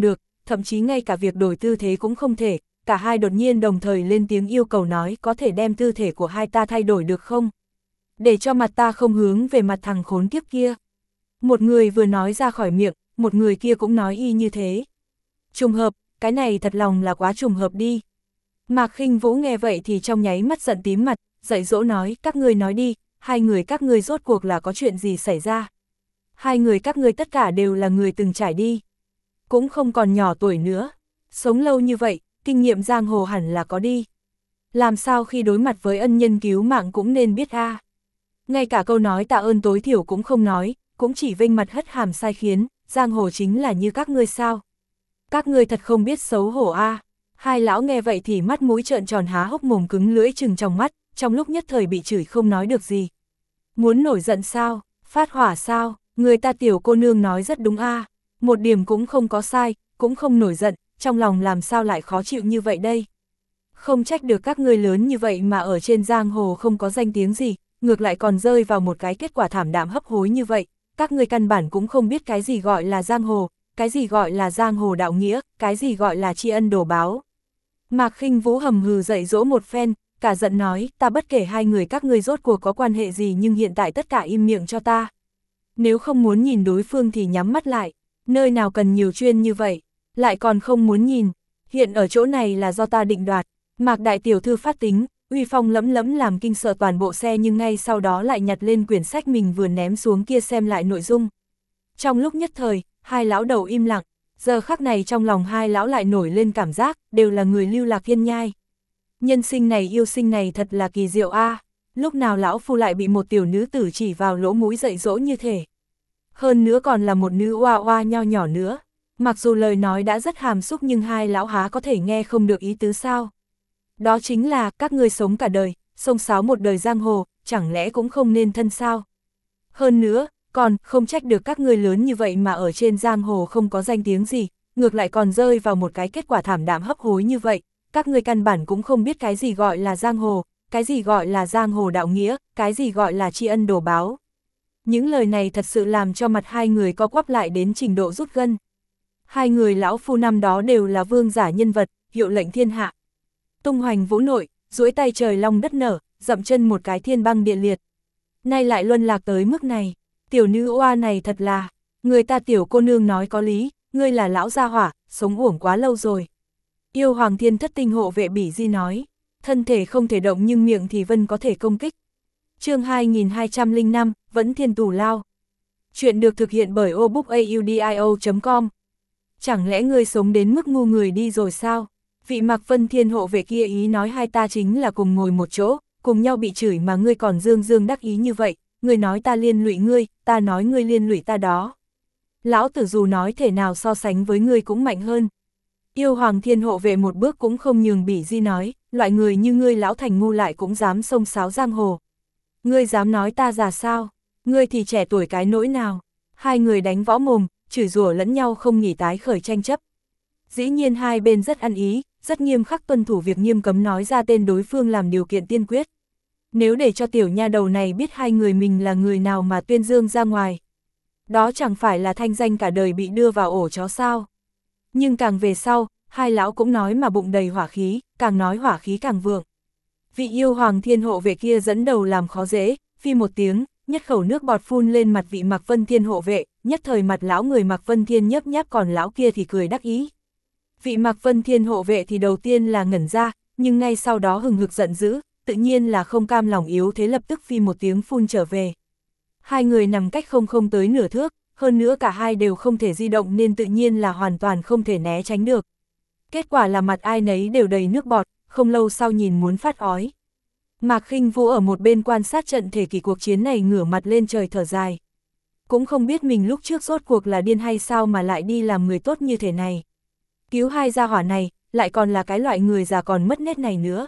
thậm chí ngay cả việc đổi tư thế cũng không thể, cả hai đột nhiên đồng thời lên tiếng yêu cầu nói có thể đem tư thể của hai ta thay đổi được không? Để cho mặt ta không hướng về mặt thằng khốn kiếp kia. Một người vừa nói ra khỏi miệng, một người kia cũng nói y như thế. Trùng hợp, cái này thật lòng là quá trùng hợp đi. Mạc Khinh Vũ nghe vậy thì trong nháy mắt giận tím mặt, dạy dỗ nói, các ngươi nói đi, hai người các ngươi rốt cuộc là có chuyện gì xảy ra. Hai người các ngươi tất cả đều là người từng trải đi. Cũng không còn nhỏ tuổi nữa. Sống lâu như vậy, kinh nghiệm giang hồ hẳn là có đi. Làm sao khi đối mặt với ân nhân cứu mạng cũng nên biết a. À. Ngay cả câu nói tạ ơn tối thiểu cũng không nói, cũng chỉ vênh mặt hất hàm sai khiến, giang hồ chính là như các ngươi sao. Các ngươi thật không biết xấu hổ a. À. Hai lão nghe vậy thì mắt mũi trợn tròn há hốc mồm cứng lưỡi trừng trong mắt, trong lúc nhất thời bị chửi không nói được gì. Muốn nổi giận sao, phát hỏa sao, người ta tiểu cô nương nói rất đúng a. À. Một điểm cũng không có sai, cũng không nổi giận, trong lòng làm sao lại khó chịu như vậy đây. Không trách được các ngươi lớn như vậy mà ở trên giang hồ không có danh tiếng gì, ngược lại còn rơi vào một cái kết quả thảm đạm hấp hối như vậy, các ngươi căn bản cũng không biết cái gì gọi là giang hồ, cái gì gọi là giang hồ đạo nghĩa, cái gì gọi là tri ân đồ báo. Mạc Khinh Vũ hầm hừ dạy dỗ một phen, cả giận nói, ta bất kể hai người các ngươi rốt cuộc có quan hệ gì nhưng hiện tại tất cả im miệng cho ta. Nếu không muốn nhìn đối phương thì nhắm mắt lại, nơi nào cần nhiều chuyên như vậy, lại còn không muốn nhìn, hiện ở chỗ này là do ta định đoạt. Mạc đại tiểu thư phát tính, uy phong lẫm lẫm làm kinh sợ toàn bộ xe nhưng ngay sau đó lại nhặt lên quyển sách mình vừa ném xuống kia xem lại nội dung. Trong lúc nhất thời, hai lão đầu im lặng, giờ khắc này trong lòng hai lão lại nổi lên cảm giác, đều là người lưu lạc thiên nhai. Nhân sinh này yêu sinh này thật là kỳ diệu a. À. Lúc nào lão phu lại bị một tiểu nữ tử chỉ vào lỗ mũi dạy dỗ như thế. Hơn nữa còn là một nữ oa oa nho nhỏ nữa. Mặc dù lời nói đã rất hàm xúc nhưng hai lão há có thể nghe không được ý tứ sao. Đó chính là các ngươi sống cả đời, xông xáo một đời giang hồ, chẳng lẽ cũng không nên thân sao. Hơn nữa, còn không trách được các ngươi lớn như vậy mà ở trên giang hồ không có danh tiếng gì, ngược lại còn rơi vào một cái kết quả thảm đạm hấp hối như vậy. Các ngươi căn bản cũng không biết cái gì gọi là giang hồ, cái gì gọi là giang hồ đạo nghĩa, cái gì gọi là tri ân đồ báo. Những lời này thật sự làm cho mặt hai người co quắp lại đến trình độ rút gân. Hai người lão phu năm đó đều là vương giả nhân vật, hiệu lệnh thiên hạ. Tung hoành vũ nội, duỗi tay trời long đất nở, dậm chân một cái thiên băng địa liệt. Nay lại luân lạc tới mức này, tiểu nữ oa này thật là, người ta tiểu cô nương nói có lý, ngươi là lão gia hỏa, sống uổng quá lâu rồi. Yêu hoàng thiên thất tinh hộ vệ Bỉ Di nói, thân thể không thể động nhưng miệng thì vân có thể công kích. Chương hai nghìn hai trăm lẻ năm, vẫn thiên tù lao. Chuyện được thực hiện bởi obookaudio chấm com. Chẳng lẽ ngươi sống đến mức ngu người đi rồi sao? Vị Mạc Vân Thiên hộ vệ kia ý nói hai ta chính là cùng ngồi một chỗ, cùng nhau bị chửi mà ngươi còn dương dương đắc ý như vậy, ngươi nói ta liên lụy ngươi, ta nói ngươi liên lụy ta đó. Lão tử dù nói thể nào so sánh với ngươi cũng mạnh hơn. Yêu hoàng thiên hộ vệ một bước cũng không nhường Bỉ Di nói, loại người như ngươi lão thành ngu lại cũng dám xông xáo giang hồ. Ngươi dám nói ta già sao? Ngươi thì trẻ tuổi cái nỗi nào? Hai người đánh võ mồm, chửi rủa lẫn nhau không nghỉ tái khởi tranh chấp. Dĩ nhiên hai bên rất ăn ý, rất nghiêm khắc tuân thủ việc nghiêm cấm nói ra tên đối phương làm điều kiện tiên quyết. Nếu để cho tiểu nha đầu này biết hai người mình là người nào mà tuyên dương ra ngoài, đó chẳng phải là thanh danh cả đời bị đưa vào ổ chó sao. Nhưng càng về sau, hai lão cũng nói mà bụng đầy hỏa khí, càng nói hỏa khí càng vượng. Vị yêu hoàng thiên hộ vệ kia dẫn đầu làm khó dễ, phi một tiếng, nhất khẩu nước bọt phun lên mặt vị Mạc Vân Thiên hộ vệ, nhất thời mặt lão người Mạc Vân Thiên nhấp nháp còn lão kia thì cười đắc ý. Vị Mạc Vân Thiên hộ vệ thì đầu tiên là ngẩn ra, nhưng ngay sau đó hừng hực giận dữ, tự nhiên là không cam lòng yếu thế lập tức phi một tiếng phun trở về. Hai người nằm cách không không tới nửa thước, hơn nữa cả hai đều không thể di động nên tự nhiên là hoàn toàn không thể né tránh được. Kết quả là mặt ai nấy đều đầy nước bọt, không lâu sau nhìn muốn phát ói. Mạc Khinh Vũ ở một bên quan sát trận thể kỳ cuộc chiến này ngửa mặt lên trời thở dài. Cũng không biết mình lúc trước rốt cuộc là điên hay sao mà lại đi làm người tốt như thế này. Cứu hai gia hỏa này, lại còn là cái loại người già còn mất nét này nữa.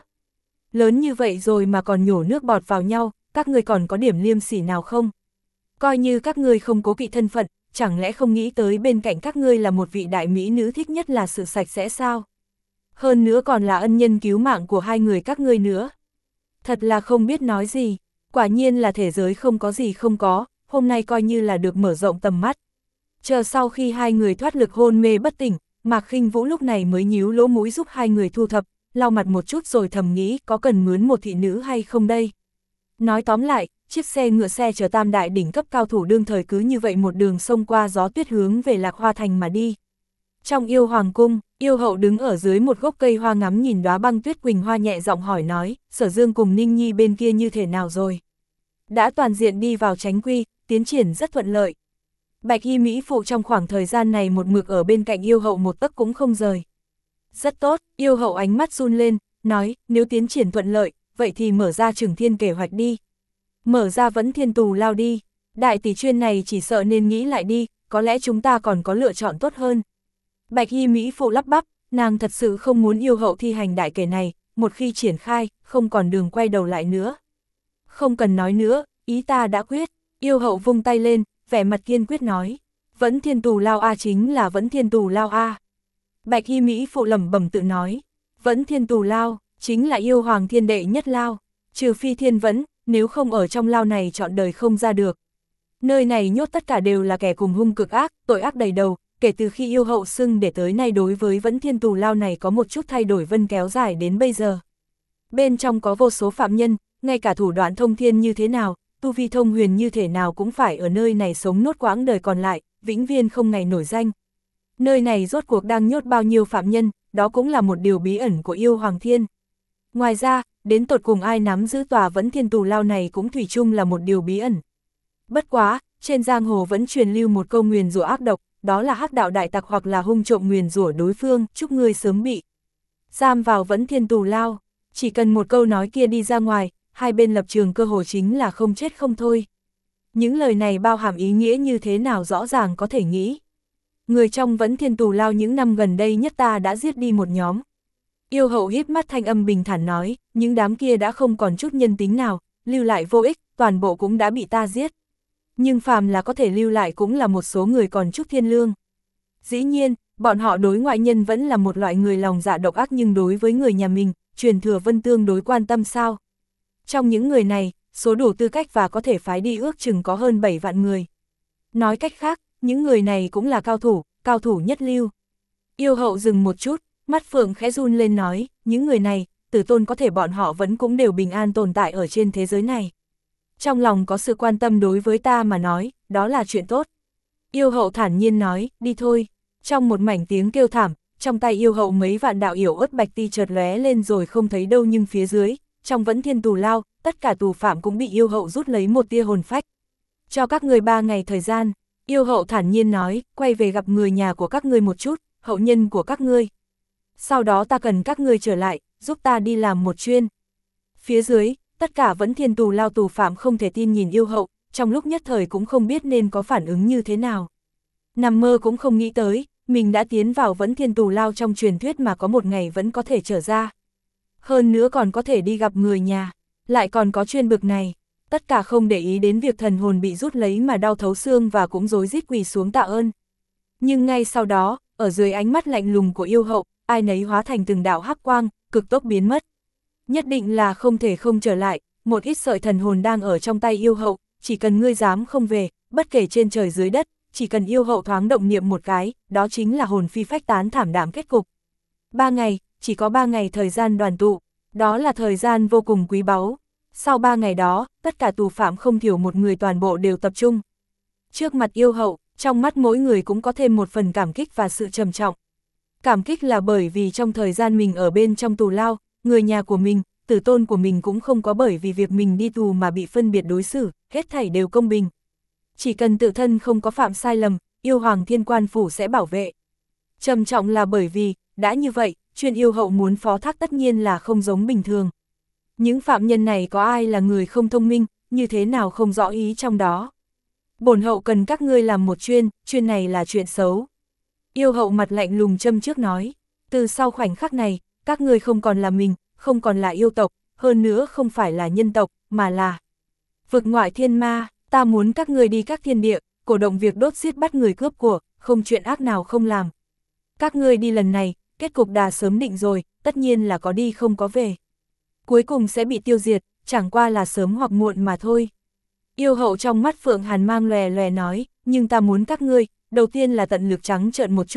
Lớn như vậy rồi mà còn nhổ nước bọt vào nhau, các người còn có điểm liêm sỉ nào không? Coi như các ngươi không cố kỵ thân phận, chẳng lẽ không nghĩ tới bên cạnh các ngươi là một vị đại mỹ nữ thích nhất là sự sạch sẽ sao? Hơn nữa còn là ân nhân cứu mạng của hai người các ngươi nữa. Thật là không biết nói gì, quả nhiên là thế giới không có gì không có, hôm nay coi như là được mở rộng tầm mắt. Chờ sau khi hai người thoát lực hôn mê bất tỉnh, Mạc Khinh Vũ lúc này mới nhíu lỗ mũi giúp hai người thu thập, lau mặt một chút rồi thầm nghĩ có cần mướn một thị nữ hay không đây. Nói tóm lại, chiếc xe ngựa xe chở tam đại đỉnh cấp cao thủ đương thời cứ như vậy một đường sông qua gió tuyết hướng về Lạc Hoa Thành mà đi. Trong Yêu Hoàng cung, Yêu Hậu đứng ở dưới một gốc cây hoa ngắm nhìn đóa băng tuyết quỳnh hoa nhẹ giọng hỏi nói, Sở Dương cùng Ninh Nhi bên kia như thế nào rồi? Đã toàn diện đi vào chánh quy, tiến triển rất thuận lợi. Bạch y mỹ phụ trong khoảng thời gian này một mực ở bên cạnh Yêu Hậu một tấc cũng không rời. Rất tốt, Yêu Hậu ánh mắt run lên, nói, nếu tiến triển thuận lợi, vậy thì mở ra Trừng Thiên kế hoạch đi. Mở ra Vẫn Thiên Tù Lao đi. Đại tỷ chuyên này chỉ sợ nên nghĩ lại đi, có lẽ chúng ta còn có lựa chọn tốt hơn. Bạch y mỹ phụ lắp bắp, nàng thật sự không muốn Yêu Hậu thi hành đại kể này, một khi triển khai, không còn đường quay đầu lại nữa. Không cần nói nữa, ý ta đã quyết. Yêu Hậu vung tay lên, vẻ mặt kiên quyết nói, Vẫn Thiên Tù Lao A chính là Vẫn Thiên Tù Lao A. Bạch y mỹ phụ lẩm bẩm tự nói, Vẫn Thiên Tù Lao, chính là Yêu Hoàng thiên đệ nhất lao, trừ phi thiên vẫn, nếu không ở trong lao này trọn đời không ra được. Nơi này nhốt tất cả đều là kẻ cùng hung cực ác, tội ác đầy đầu, kể từ khi Yêu Hậu xưng để tới nay đối với Vẫn Thiên Tù Lao này có một chút thay đổi vân kéo dài đến bây giờ. Bên trong có vô số phạm nhân, ngay cả thủ đoạn thông thiên như thế nào, tu vi thông huyền như thế nào cũng phải ở nơi này sống nốt quãng đời còn lại, vĩnh viễn không ngày nổi danh. Nơi này rốt cuộc đang nhốt bao nhiêu phạm nhân, đó cũng là một điều bí ẩn của Yêu Hoàng Thiên. Ngoài ra, đến tột cùng ai nắm giữ tòa Vẫn Thiên Tù Lao này cũng thủy chung là một điều bí ẩn. Bất quá, trên giang hồ vẫn truyền lưu một câu nguyền rủa ác độc, đó là hắc đạo đại tặc hoặc là hung trộm nguyền rủa đối phương, chúc ngươi sớm bị giam vào Vẫn Thiên Tù Lao. Chỉ cần một câu nói kia đi ra ngoài, hai bên lập trường cơ hồ chính là không chết không thôi. Những lời này bao hàm ý nghĩa như thế nào rõ ràng có thể nghĩ. Người trong Vẫn Thiên Tù Lao những năm gần đây nhất ta đã giết đi một nhóm. Yêu Hậu híp mắt thanh âm bình thản nói, những đám kia đã không còn chút nhân tính nào, lưu lại vô ích, toàn bộ cũng đã bị ta giết. Nhưng phàm là có thể lưu lại cũng là một số người còn chút thiên lương. Dĩ nhiên, bọn họ đối ngoại nhân vẫn là một loại người lòng dạ độc ác, nhưng đối với người nhà mình, truyền thừa Vân tương đối quan tâm sao. Trong những người này, số đủ tư cách và có thể phái đi ước chừng có hơn bảy vạn người. Nói cách khác, những người này cũng là cao thủ, cao thủ nhất lưu. Yêu Hậu dừng một chút, mắt phượng khẽ run lên nói, những người này, tử tôn có thể bọn họ vẫn cũng đều bình an tồn tại ở trên thế giới này. Trong lòng có sự quan tâm đối với ta mà nói, đó là chuyện tốt. Yêu Hậu thản nhiên nói, đi thôi. Trong một mảnh tiếng kêu thảm, trong tay Yêu Hậu mấy vạn đạo yểu ớt bạch ti chợt lóe lên rồi không thấy đâu, nhưng phía dưới, trong Vẫn Thiên Tù Lao, tất cả tù phạm cũng bị Yêu Hậu rút lấy một tia hồn phách. Cho các người ba ngày thời gian, Yêu Hậu thản nhiên nói, quay về gặp người nhà của các ngươi một chút, hậu nhân của các ngươi. Sau đó ta cần các ngươi trở lại, giúp ta đi làm một chuyên. Phía dưới, tất cả Vẫn Thiên Tù Lao tù phạm không thể tin nhìn Yêu Hậu, trong lúc nhất thời cũng không biết nên có phản ứng như thế nào. Nằm mơ cũng không nghĩ tới, mình đã tiến vào Vẫn Thiên Tù Lao trong truyền thuyết mà có một ngày vẫn có thể trở ra. Hơn nữa còn có thể đi gặp người nhà, lại còn có chuyên bực này. Tất cả không để ý đến việc thần hồn bị rút lấy mà đau thấu xương và cũng rối rít quỳ xuống tạ ơn. Nhưng ngay sau đó, ở dưới ánh mắt lạnh lùng của Yêu Hậu, ai nấy hóa thành từng đạo hắc quang, cực tốc biến mất. Nhất định là không thể không trở lại, một ít sợi thần hồn đang ở trong tay Yêu Hậu, chỉ cần ngươi dám không về, bất kể trên trời dưới đất, chỉ cần Yêu Hậu thoáng động niệm một cái, đó chính là hồn phi phách tán thảm đạm kết cục. Ba ngày, chỉ có ba ngày thời gian đoàn tụ, đó là thời gian vô cùng quý báu. Sau ba ngày đó, tất cả tù phạm không thiểu một người toàn bộ đều tập trung. Trước mặt Yêu Hậu, trong mắt mỗi người cũng có thêm một phần cảm kích và sự trầm trọng. Cảm kích là bởi vì trong thời gian mình ở bên trong tù lao, người nhà của mình, tử tôn của mình cũng không có bởi vì việc mình đi tù mà bị phân biệt đối xử, hết thảy đều công bình. Chỉ cần tự thân không có phạm sai lầm, Yêu Hoàng Thiên Quan Phủ sẽ bảo vệ. Trầm trọng là bởi vì, đã như vậy, chuyên Yêu Hậu muốn phó thác tất nhiên là không giống bình thường. Những phạm nhân này có ai là người không thông minh, như thế nào không rõ ý trong đó. Bổn hậu cần các ngươi làm một chuyên, chuyên này là chuyện xấu. Yêu Hậu mặt lạnh lùng châm trước nói, từ sau khoảnh khắc này, các ngươi không còn là mình, không còn là yêu tộc, hơn nữa không phải là nhân tộc, mà là vực ngoại thiên ma. Ta muốn các ngươi đi các thiên địa, cổ động việc đốt giết bắt người cướp của, không chuyện ác nào không làm. Các ngươi đi lần này, kết cục đã sớm định rồi, tất nhiên là có đi không có về. Cuối cùng sẽ bị tiêu diệt, chẳng qua là sớm hoặc muộn mà thôi. Yêu Hậu trong mắt phượng hàn mang lòe lòe nói, nhưng ta muốn các ngươi, đầu tiên là tận lực trắng trợn một chút,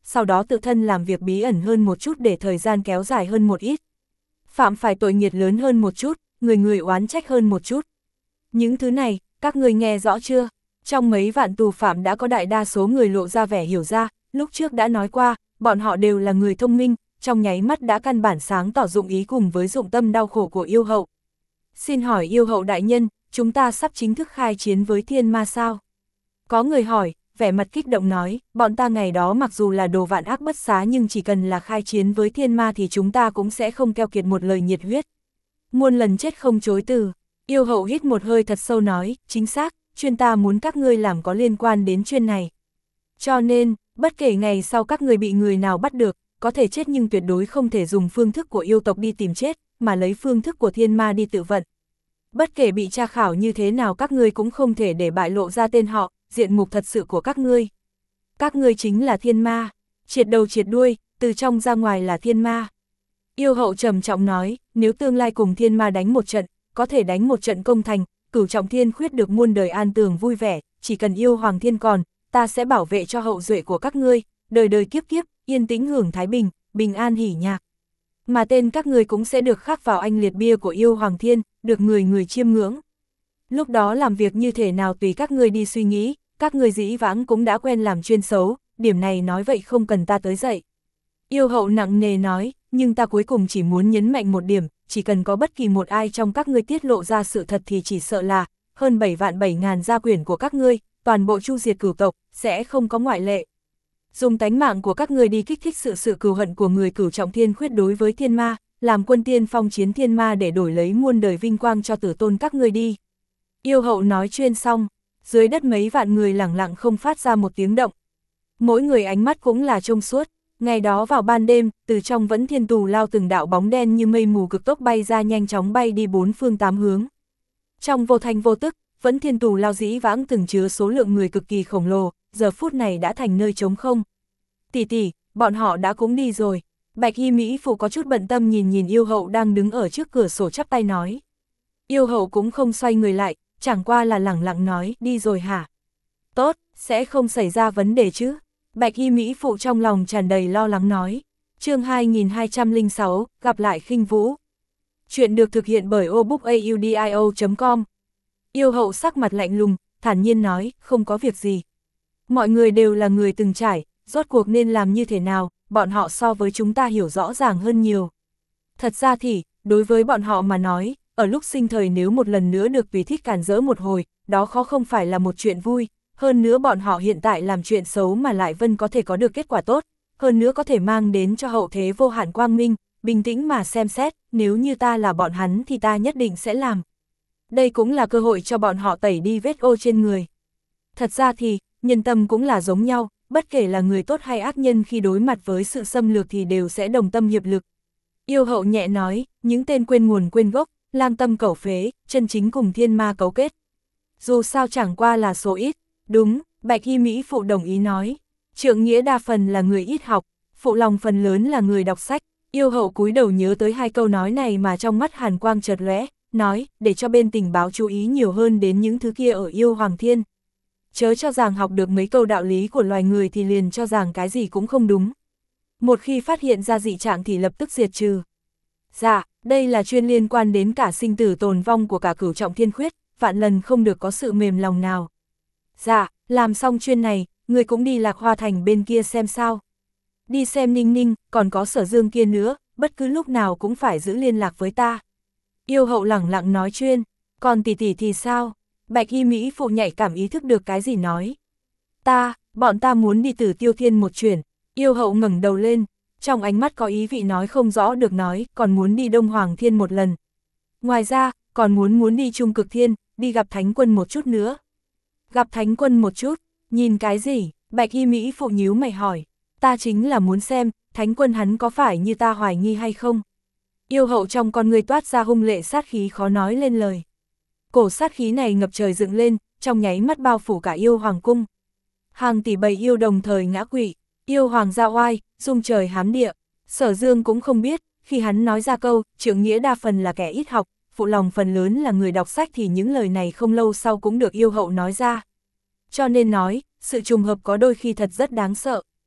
sau đó tự thân làm việc bí ẩn hơn một chút để thời gian kéo dài hơn một ít. Phạm phải tội nghiệt lớn hơn một chút, người người oán trách hơn một chút. Những thứ này, các người nghe rõ chưa? Trong mấy vạn tù phạm đã có đại đa số người lộ ra vẻ hiểu ra, lúc trước đã nói qua, bọn họ đều là người thông minh, trong nháy mắt đã căn bản sáng tỏ dụng ý cùng với dụng tâm đau khổ của yêu hậu. Xin hỏi yêu hậu đại nhân, chúng ta sắp chính thức khai chiến với thiên ma sao? Có người hỏi, vẻ mặt kích động nói, bọn ta ngày đó mặc dù là đồ vạn ác bất xá nhưng chỉ cần là khai chiến với thiên ma thì chúng ta cũng sẽ không keo kiệt một lời nhiệt huyết. Muôn lần chết không chối từ. Yêu hậu hít một hơi thật sâu nói, chính xác, chuyên ta muốn các ngươi làm có liên quan đến chuyên này. Cho nên, bất kể ngày sau các người bị người nào bắt được, có thể chết nhưng tuyệt đối không thể dùng phương thức của yêu tộc đi tìm chết, mà lấy phương thức của thiên ma đi tự vận. Bất kể bị tra khảo như thế nào các ngươi cũng không thể để bại lộ ra tên họ, diện mục thật sự của các ngươi. Các ngươi chính là thiên ma, triệt đầu triệt đuôi, từ trong ra ngoài là thiên ma. Yêu hậu trầm trọng nói, nếu tương lai cùng thiên ma đánh một trận, có thể đánh một trận công thành, Cửu Trọng Thiên Khuyết được muôn đời an tường vui vẻ, chỉ cần yêu hoàng thiên còn, ta sẽ bảo vệ cho hậu duệ của các ngươi, đời đời kiếp kiếp, yên tĩnh hưởng thái bình, bình an hỉ nhạc. Mà tên các ngươi cũng sẽ được khắc vào anh liệt bia của yêu hoàng thiên, được người người chiêm ngưỡng. Lúc đó làm việc như thế nào tùy các ngươi đi suy nghĩ, các ngươi dĩ vãng cũng đã quen làm chuyên xấu, điểm này nói vậy không cần ta tới dậy. Yêu hậu nặng nề nói, nhưng ta cuối cùng chỉ muốn nhấn mạnh một điểm, chỉ cần có bất kỳ một ai trong các ngươi tiết lộ ra sự thật thì chỉ sợ là, hơn bảy vạn bảy ngàn gia quyển của các ngươi, toàn bộ chu diệt cửu tộc, sẽ không có ngoại lệ. Dùng tánh mạng của các ngươi đi kích thích sự sự cừu hận của người Cửu Trọng Thiên Khuyết đối với thiên ma, làm quân tiên phong chiến thiên ma để đổi lấy muôn đời vinh quang cho tử tôn các ngươi đi. Yêu hậu nói chuyên xong, dưới đất mấy vạn người lẳng lặng không phát ra một tiếng động. Mỗi người ánh mắt cũng là trông suốt. Ngày đó vào ban đêm, từ trong Vẫn Thiên Tù lao từng đạo bóng đen như mây mù cực tốc bay ra, nhanh chóng bay đi bốn phương tám hướng. Trong vô thanh vô tức, Vẫn Thiên Tù lao dĩ vãng từng chứa số lượng người cực kỳ khổng lồ, giờ phút này đã thành nơi trống không. Tỷ tỷ, bọn họ đã cũng đi rồi. Bạch Y Mỹ Phụ có chút bận tâm nhìn nhìn yêu hậu đang đứng ở trước cửa sổ chắp tay nói. Yêu hậu cũng không xoay người lại, chẳng qua là lẳng lặng nói, đi rồi hả? Tốt, sẽ không xảy ra vấn đề chứ? Bạch Y Mỹ Phụ trong lòng tràn đầy lo lắng nói. Chương hai nghìn hai trăm lẻ sáu, gặp lại Khinh Vũ. Chuyện được thực hiện bởi obookaudio chấm com. Yêu hậu sắc mặt lạnh lùng, thản nhiên nói, không có việc gì. Mọi người đều là người từng trải, rốt cuộc nên làm như thế nào, bọn họ so với chúng ta hiểu rõ ràng hơn nhiều. Thật ra thì, đối với bọn họ mà nói, ở lúc sinh thời nếu một lần nữa được tùy thích cản rỡ một hồi, đó khó không phải là một chuyện vui. Hơn nữa bọn họ hiện tại làm chuyện xấu mà lại vẫn có thể có được kết quả tốt, hơn nữa có thể mang đến cho hậu thế vô hạn quang minh, bình tĩnh mà xem xét, nếu như ta là bọn hắn thì ta nhất định sẽ làm. Đây cũng là cơ hội cho bọn họ tẩy đi vết ô trên người. Thật ra thì, nhân tâm cũng là giống nhau, bất kể là người tốt hay ác nhân khi đối mặt với sự xâm lược thì đều sẽ đồng tâm hiệp lực. Yêu hậu nhẹ nói, những tên quên nguồn quên gốc, lang tâm cẩu phế, chân chính cùng thiên ma cấu kết. Dù sao chẳng qua là số ít. Đúng, Bạch Y Mỹ Phụ đồng ý nói. Trượng nghĩa đa phần là người ít học, phụ lòng phần lớn là người đọc sách. Yêu hậu cúi đầu nhớ tới hai câu nói này mà trong mắt hàn quang chợt lóe, nói, để cho bên tình báo chú ý nhiều hơn đến những thứ kia ở yêu hoàng thiên. Chớ cho rằng học được mấy câu đạo lý của loài người thì liền cho rằng cái gì cũng không đúng. Một khi phát hiện ra dị trạng thì lập tức diệt trừ. Dạ, đây là chuyên liên quan đến cả sinh tử tồn vong của cả Cửu Trọng Thiên Khuyết, vạn lần không được có sự mềm lòng nào. Dạ, làm xong chuyên này, người cũng đi Lạc Hoa Thành bên kia xem sao. Đi xem Ninh Ninh, còn có Sở Dương kia nữa, bất cứ lúc nào cũng phải giữ liên lạc với ta. Yêu hậu lẳng lặng nói chuyên, còn tỷ tỷ thì sao? Bạch Y Mỹ Phụ nhạy cảm ý thức được cái gì nói. Ta, bọn ta muốn đi Tử Tiêu Thiên một chuyển. Yêu hậu ngẩng đầu lên, trong ánh mắt có ý vị nói không rõ được nói, còn muốn đi Đông Hoàng Thiên một lần. Ngoài ra, còn muốn muốn đi Trung Cực Thiên, đi gặp Thánh Quân một chút nữa. Gặp Thánh Quân một chút, nhìn cái gì? Bạch Y Mỹ Phụ nhíu mày hỏi. Ta chính là muốn xem, Thánh Quân hắn có phải như ta hoài nghi hay không? Yêu hậu trong con người toát ra hung lệ sát khí khó nói lên lời. Cổ sát khí này ngập trời dựng lên, trong nháy mắt bao phủ cả yêu hoàng cung. Hàng tỷ bầy yêu đồng thời ngã quỵ, yêu hoàng ra oai, rung trời hám địa. Sở Dương cũng không biết, khi hắn nói ra câu, trượng nghĩa đa phần là kẻ ít học, phụ lòng phần lớn là người đọc sách thì những lời này không lâu sau cũng được yêu hậu nói ra. Cho nên nói, sự trùng hợp có đôi khi thật rất đáng sợ.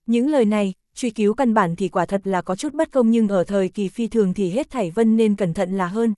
Những lời này, truy cứu căn bản thì quả thật là có chút bất công nhưng ở thời kỳ phi thường thì hết thảy vân nên cẩn thận là hơn.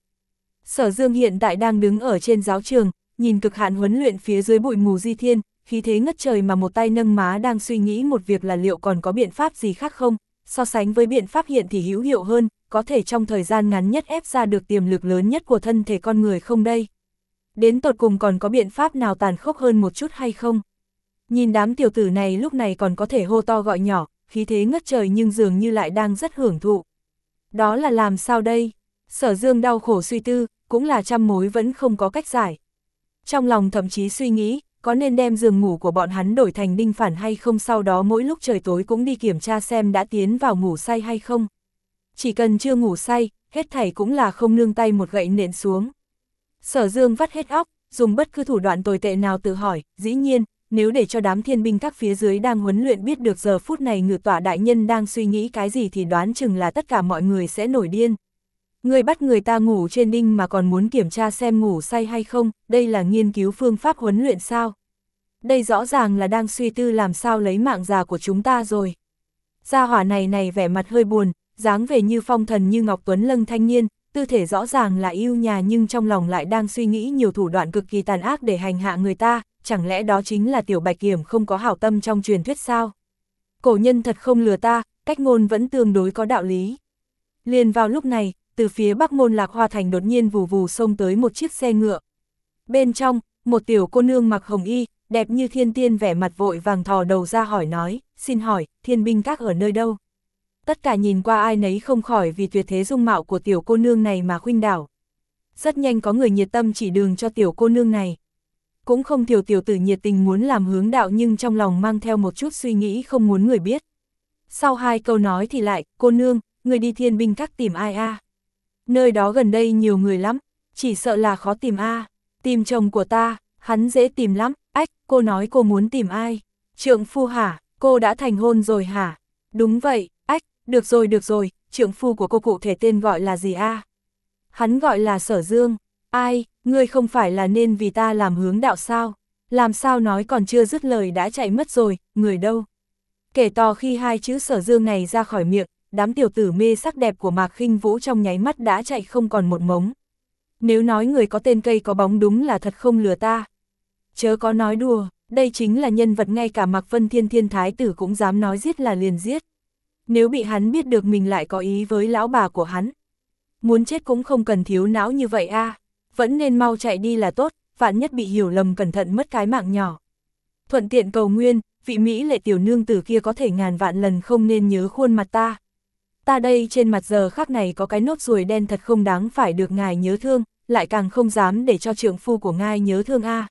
Sở Dương hiện tại đang đứng ở trên giáo trường, nhìn cực hạn huấn luyện phía dưới bụi mù di thiên, khí thế ngất trời mà một tay nâng má đang suy nghĩ một việc là liệu còn có biện pháp gì khác không, so sánh với biện pháp hiện thì hữu hiệu hơn, có thể trong thời gian ngắn nhất ép ra được tiềm lực lớn nhất của thân thể con người không đây. Đến tột cùng còn có biện pháp nào tàn khốc hơn một chút hay không? Nhìn đám tiểu tử này lúc này còn có thể hô to gọi nhỏ, khí thế ngất trời nhưng dường như lại đang rất hưởng thụ. Đó là làm sao đây? Sở Dương đau khổ suy tư, cũng là trăm mối vẫn không có cách giải. Trong lòng thậm chí suy nghĩ, có nên đem giường ngủ của bọn hắn đổi thành đinh phản hay không, sau đó mỗi lúc trời tối cũng đi kiểm tra xem đã tiến vào ngủ say hay không. Chỉ cần chưa ngủ say, hết thảy cũng là không nương tay một gậy nện xuống. Sở Dương vắt hết óc, dùng bất cứ thủ đoạn tồi tệ nào tự hỏi, dĩ nhiên, nếu để cho đám thiên binh các phía dưới đang huấn luyện biết được giờ phút này ngự tọa đại nhân đang suy nghĩ cái gì thì đoán chừng là tất cả mọi người sẽ nổi điên. Người bắt người ta ngủ trên đinh mà còn muốn kiểm tra xem ngủ say hay không, đây là nghiên cứu phương pháp huấn luyện sao? Đây rõ ràng là đang suy tư làm sao lấy mạng già của chúng ta rồi. Gia hỏa này này vẻ mặt hơi buồn, dáng vẻ như phong thần như Ngọc Tuấn Lâng thanh niên, tư thể rõ ràng là yêu nhà nhưng trong lòng lại đang suy nghĩ nhiều thủ đoạn cực kỳ tàn ác để hành hạ người ta, chẳng lẽ đó chính là Tiểu Bạch Kiểm không có hảo tâm trong truyền thuyết sao? Cổ nhân thật không lừa ta, cách ngôn vẫn tương đối có đạo lý. Liền vào lúc này, từ phía bắc môn Lạc Hoa Thành đột nhiên vù vù xông tới một chiếc xe ngựa. Bên trong, một tiểu cô nương mặc hồng y, đẹp như thiên tiên vẻ mặt vội vàng thò đầu ra hỏi nói, xin hỏi, thiên binh các ở nơi đâu? Tất cả nhìn qua ai nấy không khỏi vì tuyệt thế dung mạo của tiểu cô nương này mà khuynh đảo. Rất nhanh có người nhiệt tâm chỉ đường cho tiểu cô nương này. Cũng không thiểu tiểu tử nhiệt tình muốn làm hướng đạo nhưng trong lòng mang theo một chút suy nghĩ không muốn người biết. Sau hai câu nói thì lại, cô nương, người đi thiên binh các tìm ai a? Nơi đó gần đây nhiều người lắm, chỉ sợ là khó tìm a. Tìm chồng của ta, hắn dễ tìm lắm. Ách, cô nói cô muốn tìm ai? Trượng phu hả? Cô đã thành hôn rồi hả? Đúng vậy. Ách, được rồi được rồi, trượng phu của cô cụ thể tên gọi là gì a? Hắn gọi là Sở Dương. Ai, ngươi không phải là nên vì ta làm hướng đạo sao? Làm sao nói còn chưa dứt lời đã chạy mất rồi, người đâu? Kể to khi hai chữ Sở Dương này ra khỏi miệng, đám tiểu tử mê sắc đẹp của Mạc Khinh Vũ trong nháy mắt đã chạy không còn một mống. Nếu nói người có tên cây có bóng đúng là thật không lừa ta. Chớ có nói đùa, đây chính là nhân vật ngay cả Mạc Vân Thiên Thiên Thái tử cũng dám nói giết là liền giết. Nếu bị hắn biết được mình lại có ý với lão bà của hắn, muốn chết cũng không cần thiếu não như vậy a, vẫn nên mau chạy đi là tốt, vạn nhất bị hiểu lầm cẩn thận mất cái mạng nhỏ. Thuận tiện cầu nguyên, vị Mỹ lệ tiểu nương tử kia có thể ngàn vạn lần không nên nhớ khuôn mặt ta. Ta đây trên mặt giờ khắc này có cái nốt ruồi đen thật không đáng phải được ngài nhớ thương, lại càng không dám để cho trượng phu của ngài nhớ thương a.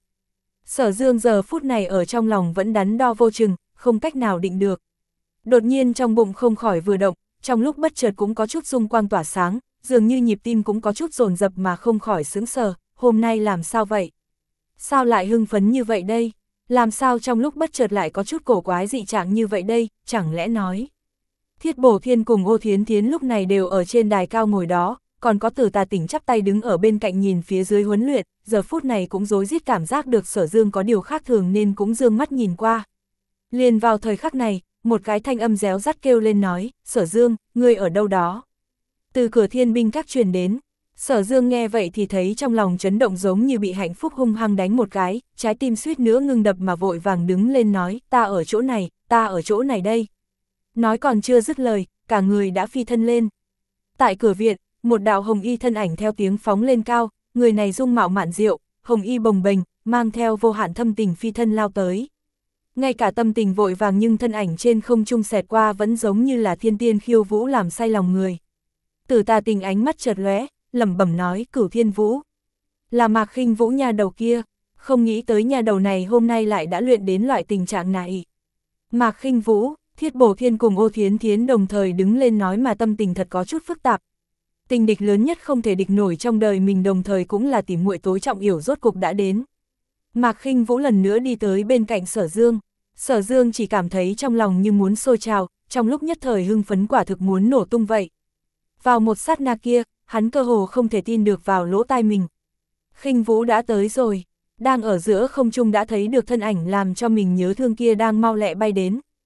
Sở Dương giờ phút này ở trong lòng vẫn đắn đo vô chừng, không cách nào định được. Đột nhiên trong bụng không khỏi vừa động, trong lúc bất chợt cũng có chút dung quang tỏa sáng, dường như nhịp tim cũng có chút dồn dập mà không khỏi sững sờ, hôm nay làm sao vậy? Sao lại hưng phấn như vậy đây? Làm sao trong lúc bất chợt lại có chút cổ quái dị trạng như vậy đây, chẳng lẽ nói? Thiết Bổ Thiên cùng Ô Thiến Thiến lúc này đều ở trên đài cao ngồi đó, còn có Tử Tà Tỉnh chắp tay đứng ở bên cạnh nhìn phía dưới huấn luyện, giờ phút này cũng rối rít cảm giác được Sở Dương có điều khác thường nên cũng dương mắt nhìn qua. Liền vào thời khắc này, một cái thanh âm réo rắt kêu lên nói, Sở Dương, ngươi ở đâu đó? Từ cửa thiên binh các truyền đến, Sở Dương nghe vậy thì thấy trong lòng chấn động giống như bị hạnh phúc hung hăng đánh một cái, trái tim suýt nữa ngưng đập mà vội vàng đứng lên nói, ta ở chỗ này, ta ở chỗ này đây. Nói còn chưa dứt lời, cả người đã phi thân lên. Tại cửa viện, một đạo hồng y thân ảnh theo tiếng phóng lên cao, người này dung mạo mạn diệu, hồng y bồng bềnh, mang theo vô hạn thâm tình phi thân lao tới. Ngay cả tâm tình vội vàng nhưng thân ảnh trên không trung xẹt qua vẫn giống như là thiên tiên khiêu vũ làm say lòng người. Tử Tà Tình ánh mắt chợt lóe, lẩm bẩm nói, Cửu Thiên Vũ. Là Mạc Khinh Vũ nha đầu kia, không nghĩ tới nha đầu này hôm nay lại đã luyện đến loại tình trạng này. Mạc Khinh Vũ, Thiết Bổ Thiên cùng Ô Thiến Thiến đồng thời đứng lên nói mà tâm tình thật có chút phức tạp. Tình địch lớn nhất không thể địch nổi trong đời mình đồng thời cũng là tỉ muội tối trọng yểu rốt cục đã đến. Mạc Khinh Vũ lần nữa đi tới bên cạnh Sở Dương. Sở Dương chỉ cảm thấy trong lòng như muốn sôi trào, trong lúc nhất thời hưng phấn quả thực muốn nổ tung vậy. Vào một sát na kia, hắn cơ hồ không thể tin được vào lỗ tai mình. Khinh Vũ đã tới rồi, đang ở giữa không trung đã thấy được thân ảnh làm cho mình nhớ thương kia đang mau lẹ bay đến.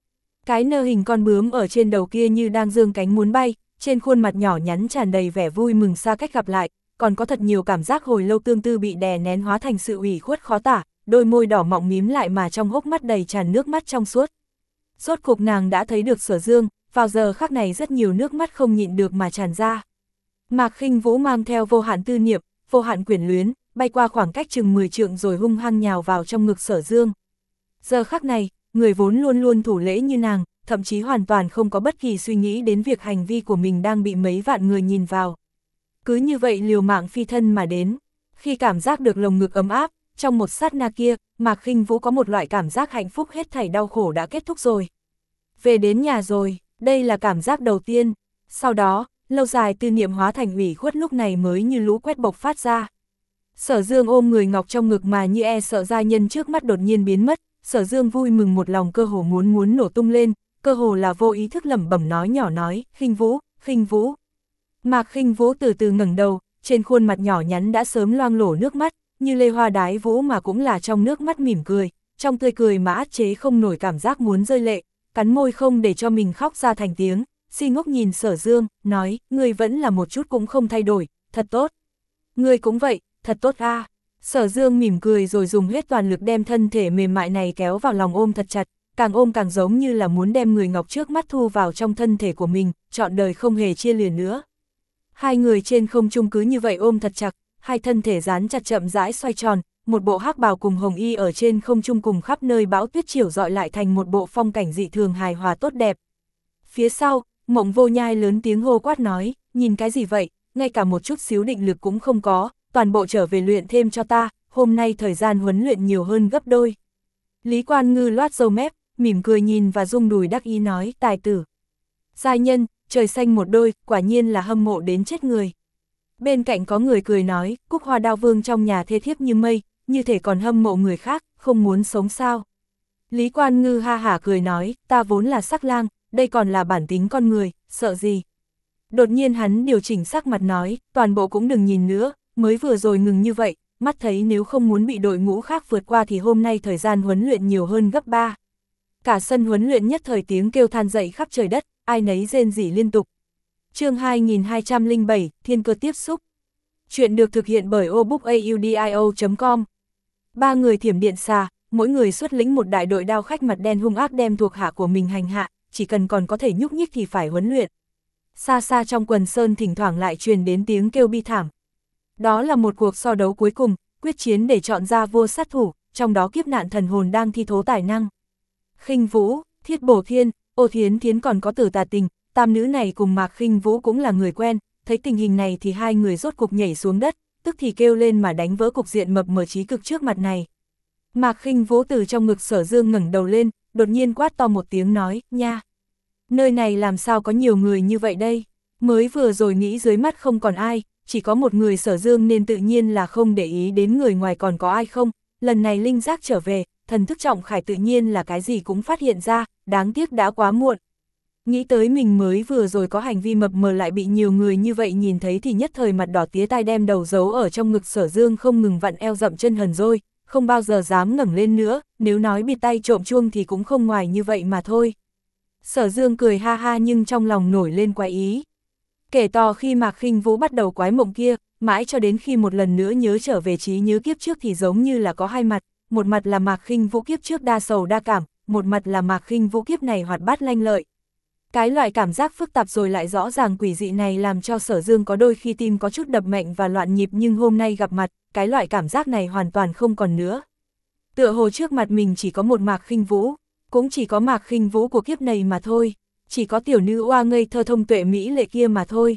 Cái nơ hình con bướm ở trên đầu kia như đang giương cánh muốn bay, trên khuôn mặt nhỏ nhắn tràn đầy vẻ vui mừng xa cách gặp lại, còn có thật nhiều cảm giác hồi lâu tương tư bị đè nén hóa thành sự ủy khuất khó tả, đôi môi đỏ mọng mím lại mà trong hốc mắt đầy tràn nước mắt trong suốt. Rốt cục nàng đã thấy được Sở Dương, vào giờ khắc này rất nhiều nước mắt không nhịn được mà tràn ra. Mạc Khinh Vũ mang theo vô hạn tư niệm, vô hạn quyển luyến, bay qua khoảng cách chừng mười trượng rồi hung hăng nhào vào trong ngực Sở Dương. Giờ khắc này, người vốn luôn luôn thủ lễ như nàng, thậm chí hoàn toàn không có bất kỳ suy nghĩ đến việc hành vi của mình đang bị mấy vạn người nhìn vào. Cứ như vậy liều mạng phi thân mà đến, khi cảm giác được lồng ngực ấm áp, trong một sát na kia, Mạc Khinh Vũ có một loại cảm giác hạnh phúc hết thảy đau khổ đã kết thúc rồi. Về đến nhà rồi, đây là cảm giác đầu tiên, sau đó, lâu dài tư niệm hóa thành ủy khuất lúc này mới như lũ quét bộc phát ra. Sở Dương ôm người ngọc trong ngực mà như e sợ giai nhân trước mắt đột nhiên biến mất, Sở Dương vui mừng một lòng cơ hồ muốn muốn nổ tung lên, cơ hồ là vô ý thức lẩm bẩm nói nhỏ nói, Khinh Vũ, Khinh Vũ. Mạc Khinh Vũ từ từ ngẩng đầu, trên khuôn mặt nhỏ nhắn đã sớm loang lổ nước mắt, như lê hoa đái vũ mà cũng là trong nước mắt mỉm cười, trong tươi cười mà át chế không nổi cảm giác muốn rơi lệ, cắn môi không để cho mình khóc ra thành tiếng, si ngốc nhìn Sở Dương, nói, ngươi vẫn là một chút cũng không thay đổi, thật tốt. Ngươi cũng vậy, thật tốt a. À. Sở Dương mỉm cười rồi dùng hết toàn lực đem thân thể mềm mại này kéo vào lòng ôm thật chặt, càng ôm càng giống như là muốn đem người ngọc trước mắt thu vào trong thân thể của mình, trọn đời không hề chia lìa nữa. Hai người trên không trung cứ như vậy ôm thật chặt, hai thân thể dán chặt chậm rãi xoay tròn, một bộ hắc bào cùng hồng y ở trên không trung cùng khắp nơi bão tuyết chiều dọi lại thành một bộ phong cảnh dị thường hài hòa tốt đẹp. Phía sau, Mộng Vô Nhai lớn tiếng hô quát nói, nhìn cái gì vậy, ngay cả một chút xíu định lực cũng không có, toàn bộ trở về luyện thêm cho ta, hôm nay thời gian huấn luyện nhiều hơn gấp đôi. Lý Quan Ngư loát râu mép, mỉm cười nhìn và rung đùi đắc ý nói, tài tử. Giai nhân, trời xanh một đôi, quả nhiên là hâm mộ đến chết người. Bên cạnh có người cười nói, Cúc Hoa Đao Vương trong nhà thê thiếp như mây, như thể còn hâm mộ người khác, không muốn sống sao. Lý Quan Ngư ha hả cười nói, ta vốn là sắc lang, đây còn là bản tính con người, sợ gì. Đột nhiên hắn điều chỉnh sắc mặt nói, toàn bộ cũng đừng nhìn nữa, mới vừa rồi ngừng như vậy, mắt thấy nếu không muốn bị đội ngũ khác vượt qua thì hôm nay thời gian huấn luyện nhiều hơn gấp ba. Cả sân huấn luyện nhất thời tiếng kêu than dậy khắp trời đất, ai nấy rên rỉ liên tục. Chương hai nghìn hai trăm lẻ bảy, Thiên Cơ tiếp xúc. Chuyện được thực hiện bởi obookaudio chấm com. Ba người thiểm điện xà, mỗi người xuất lĩnh một đại đội đao khách mặt đen hung ác đem thuộc hạ của mình hành hạ, chỉ cần còn có thể nhúc nhích thì phải huấn luyện. Xa xa trong quần sơn thỉnh thoảng lại truyền đến tiếng kêu bi thảm. Đó là một cuộc so đấu cuối cùng, quyết chiến để chọn ra vua sát thủ, trong đó kiếp nạn thần hồn đang thi thố tài năng. Khinh Vũ, Thiết Bổ Thiên, Ô Thiến Thiến còn có Tử Tà Tình, tam nữ này cùng Mạc Khinh Vũ cũng là người quen, thấy tình hình này thì hai người rốt cục nhảy xuống đất, tức thì kêu lên mà đánh vỡ cục diện mập mờ trí cực trước mặt này. Mạc Khinh Vũ từ trong ngực Sở Dương ngẩng đầu lên, đột nhiên quát to một tiếng nói, nha. Nơi này làm sao có nhiều người như vậy đây? Mới vừa rồi nghĩ dưới mắt không còn ai, chỉ có một người Sở Dương nên tự nhiên là không để ý đến người ngoài còn có ai không, lần này linh giác trở về, thần thức trọng khải tự nhiên là cái gì cũng phát hiện ra, đáng tiếc đã quá muộn. Nghĩ tới mình mới vừa rồi có hành vi mập mờ lại bị nhiều người như vậy nhìn thấy thì nhất thời mặt đỏ tía tai đem đầu giấu ở trong ngực Sở Dương không ngừng vặn eo dậm chân hờn rồi, không bao giờ dám ngẩng lên nữa, nếu nói bịt tay trộm chuông thì cũng không ngoài như vậy mà thôi. Sở Dương cười ha ha nhưng trong lòng nổi lên quái ý. Kể to khi Mạc Khinh Vũ bắt đầu quái mộng kia, mãi cho đến khi một lần nữa nhớ trở về trí nhớ kiếp trước thì giống như là có hai mặt, một mặt là Mạc Khinh Vũ kiếp trước đa sầu đa cảm, một mặt là Mạc Khinh Vũ kiếp này hoạt bát lanh lợi. Cái loại cảm giác phức tạp rồi lại rõ ràng quỷ dị này làm cho Sở Dương có đôi khi tim có chút đập mạnh và loạn nhịp, nhưng hôm nay gặp mặt, cái loại cảm giác này hoàn toàn không còn nữa. Tựa hồ trước mặt mình chỉ có một Mạc Khinh Vũ, cũng chỉ có Mạc Khinh Vũ của kiếp này mà thôi, chỉ có tiểu nữ oa ngây thơ thông tuệ mỹ lệ kia mà thôi.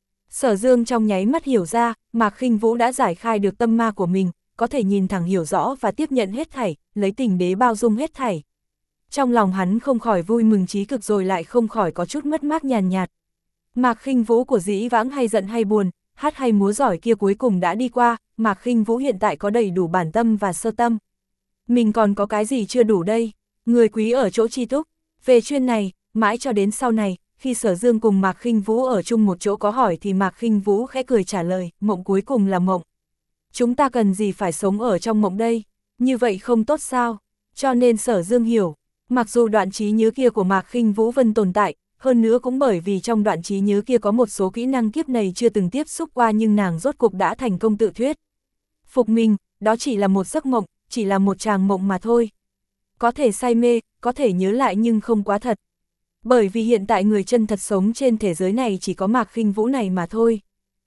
Sở Dương trong nháy mắt hiểu ra, Mạc Khinh Vũ đã giải khai được tâm ma của mình, có thể nhìn thẳng hiểu rõ và tiếp nhận hết thảy, lấy tình đế bao dung hết thảy. Trong lòng hắn không khỏi vui mừng trí cực rồi lại không khỏi có chút mất mát nhàn nhạt. Mạc Khinh Vũ của dĩ vãng hay giận hay buồn, hát hay múa giỏi kia cuối cùng đã đi qua, Mạc Khinh Vũ hiện tại có đầy đủ bản tâm và sơ tâm. Mình còn có cái gì chưa đủ đây? Người quý ở chỗ chi túc. Về chuyên này, mãi cho đến sau này, khi Sở Dương cùng Mạc Khinh Vũ ở chung một chỗ có hỏi thì Mạc Khinh Vũ khẽ cười trả lời, mộng cuối cùng là mộng. Chúng ta cần gì phải sống ở trong mộng đây? Như vậy không tốt sao? Cho nên Sở Dương hiểu. Mặc dù đoạn trí nhớ kia của Mạc Khinh Vũ vẫn tồn tại, hơn nữa cũng bởi vì trong đoạn trí nhớ kia có một số kỹ năng kiếp này chưa từng tiếp xúc qua, nhưng nàng rốt cục đã thành công tự thuyết phục mình, đó chỉ là một giấc mộng, chỉ là một tràng mộng mà thôi. Có thể say mê, có thể nhớ lại nhưng không quá thật. Bởi vì hiện tại người chân thật sống trên thế giới này chỉ có Mạc Khinh Vũ này mà thôi.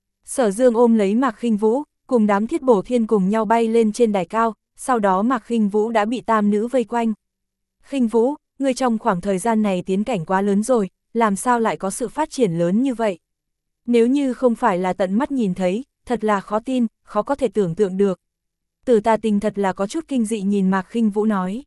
Sở Dương ôm lấy Mạc Khinh Vũ, cùng đám Thiết Bổ Thiên cùng nhau bay lên trên đài cao, sau đó Mạc Khinh Vũ đã bị tam nữ vây quanh. Khinh Vũ, ngươi trong khoảng thời gian này tiến cảnh quá lớn rồi, làm sao lại có sự phát triển lớn như vậy? Nếu như không phải là tận mắt nhìn thấy, thật là khó tin, khó có thể tưởng tượng được. Tử Tà Tình thật là có chút kinh dị nhìn Mạc Khinh Vũ nói.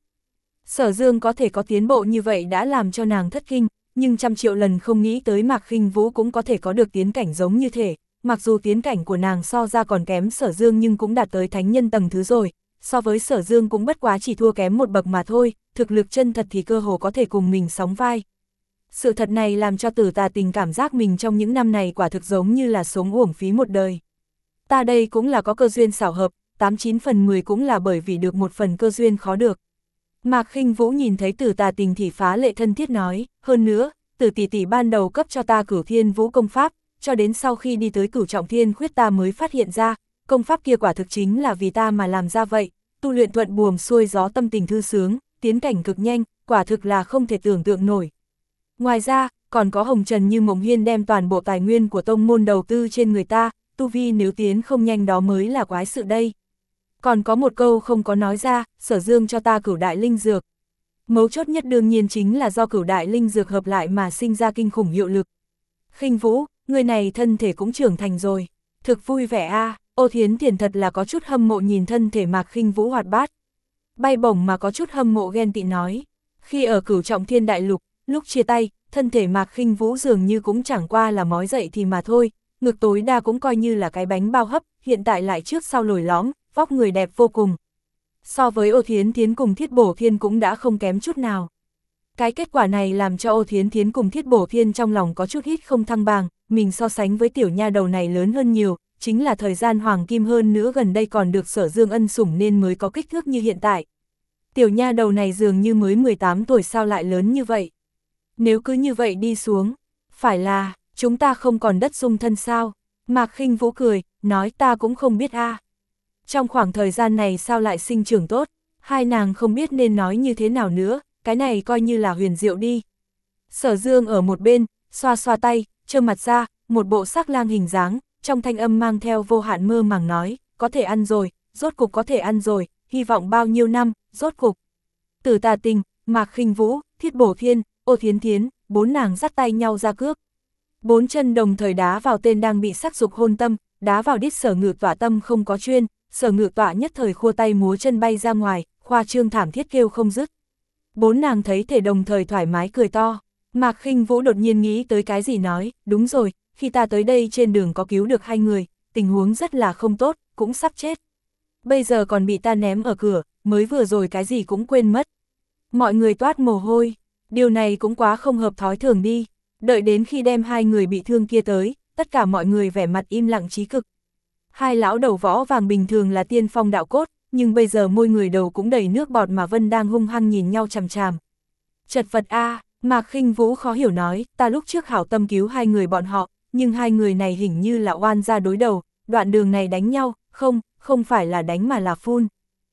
Sở Dương có thể có tiến bộ như vậy đã làm cho nàng thất kinh, nhưng trăm triệu lần không nghĩ tới Mạc Khinh Vũ cũng có thể có được tiến cảnh giống như thể. Mặc dù tiến cảnh của nàng so ra còn kém Sở Dương nhưng cũng đạt tới thánh nhân tầng thứ rồi, so với Sở Dương cũng bất quá chỉ thua kém một bậc mà thôi, thực lực chân thật thì cơ hồ có thể cùng mình sóng vai. Sự thật này làm cho Tử Tà Tình cảm giác mình trong những năm này quả thực giống như là sống uổng phí một đời. Ta đây cũng là có cơ duyên xảo hợp, tám chín phần mười cũng là bởi vì được một phần cơ duyên khó được. Mạc Khinh Vũ nhìn thấy Tử Tà Tình thì phá lệ thân thiết nói, hơn nữa, Tử tỷ tỷ ban đầu cấp cho ta Cửu Thiên Vũ công pháp, cho đến sau khi đi tới Cửu Trọng Thiên Khuyết ta mới phát hiện ra, công pháp kia quả thực chính là vì ta mà làm ra vậy, tu luyện thuận buồm xuôi gió, tâm tình thư sướng, tiến cảnh cực nhanh, quả thực là không thể tưởng tượng nổi. Ngoài ra, còn có Hồng Trần Như Mộng Hiên đem toàn bộ tài nguyên của tông môn đầu tư trên người ta, tu vi nếu tiến không nhanh đó mới là quái sự đây. Còn có một câu không có nói ra, Sở Dương cho ta Cửu Đại Linh Dược. Mấu chốt nhất đương nhiên chính là do Cửu Đại Linh Dược hợp lại mà sinh ra kinh khủng hiệu lực. Khinh Vũ, người này thân thể cũng trưởng thành rồi, thực vui vẻ a. À. Ô Thiến Thiền thật là có chút hâm mộ nhìn thân thể Mạc Khinh Vũ hoạt bát, bay bổng mà có chút hâm mộ ghen tị nói. Khi ở Cửu Trọng Thiên Đại Lục, lúc chia tay, thân thể Mạc Khinh Vũ dường như cũng chẳng qua là mói dậy thì mà thôi, ngực tối đa cũng coi như là cái bánh bao hấp, hiện tại lại trước sau lồi lõm, vóc người đẹp vô cùng. So với Ô Thiến Thiến cùng Thiết Bổ Thiên cũng đã không kém chút nào. Cái kết quả này làm cho Ô Thiến Thiến cùng Thiết Bổ Thiên trong lòng có chút hít không thăng bằng, mình so sánh với tiểu nha đầu này lớn hơn nhiều, chính là thời gian hoàng kim hơn nữa gần đây còn được Sở Dương ân sủng nên mới có kích thước như hiện tại. Tiểu nha đầu này dường như mới mười tám tuổi sao lại lớn như vậy? Nếu cứ như vậy đi xuống, phải là, chúng ta không còn đất dung thân sao? Mạc Khinh Vũ cười, nói ta cũng không biết a. À. Trong khoảng thời gian này sao lại sinh trưởng tốt, hai nàng không biết nên nói như thế nào nữa, cái này coi như là huyền diệu đi. Sở Dương ở một bên, xoa xoa tay, trơ mặt ra, một bộ sắc lang hình dáng, trong thanh âm mang theo vô hạn mơ màng nói, có thể ăn rồi, rốt cục có thể ăn rồi, hy vọng bao nhiêu năm, rốt cục. Tử Tà Tình, Mạc Khinh Vũ, Thiết Bổ Thiên, Ô Thiến Thiến, bốn nàng dắt tay nhau ra cước. Bốn chân đồng thời đá vào tên đang bị sắc dục hôn tâm, đá vào đít Sở Ngự Tọa tâm không có chuyên, Sở Ngự Tọa nhất thời khua tay múa chân bay ra ngoài, khoa trương thảm thiết kêu không dứt. Bốn nàng thấy thể đồng thời thoải mái cười to. Mạc Khinh Vũ đột nhiên nghĩ tới cái gì nói, đúng rồi, khi ta tới đây trên đường có cứu được hai người, tình huống rất là không tốt, cũng sắp chết. Bây giờ còn bị ta ném ở cửa, mới vừa rồi cái gì cũng quên mất. Mọi người toát mồ hôi, điều này cũng quá không hợp thói thường đi. Đợi đến khi đem hai người bị thương kia tới, tất cả mọi người vẻ mặt im lặng trí cực. Hai lão đầu võ vàng bình thường là tiên phong đạo cốt, nhưng bây giờ môi người đầu cũng đầy nước bọt mà Vân đang hung hăng nhìn nhau chằm chằm. Chật vật a, à, Mạc Khinh Vũ khó hiểu nói, ta lúc trước hảo tâm cứu hai người bọn họ, nhưng hai người này hình như là oan gia đối đầu, đoạn đường này đánh nhau, không, không phải là đánh mà là phun.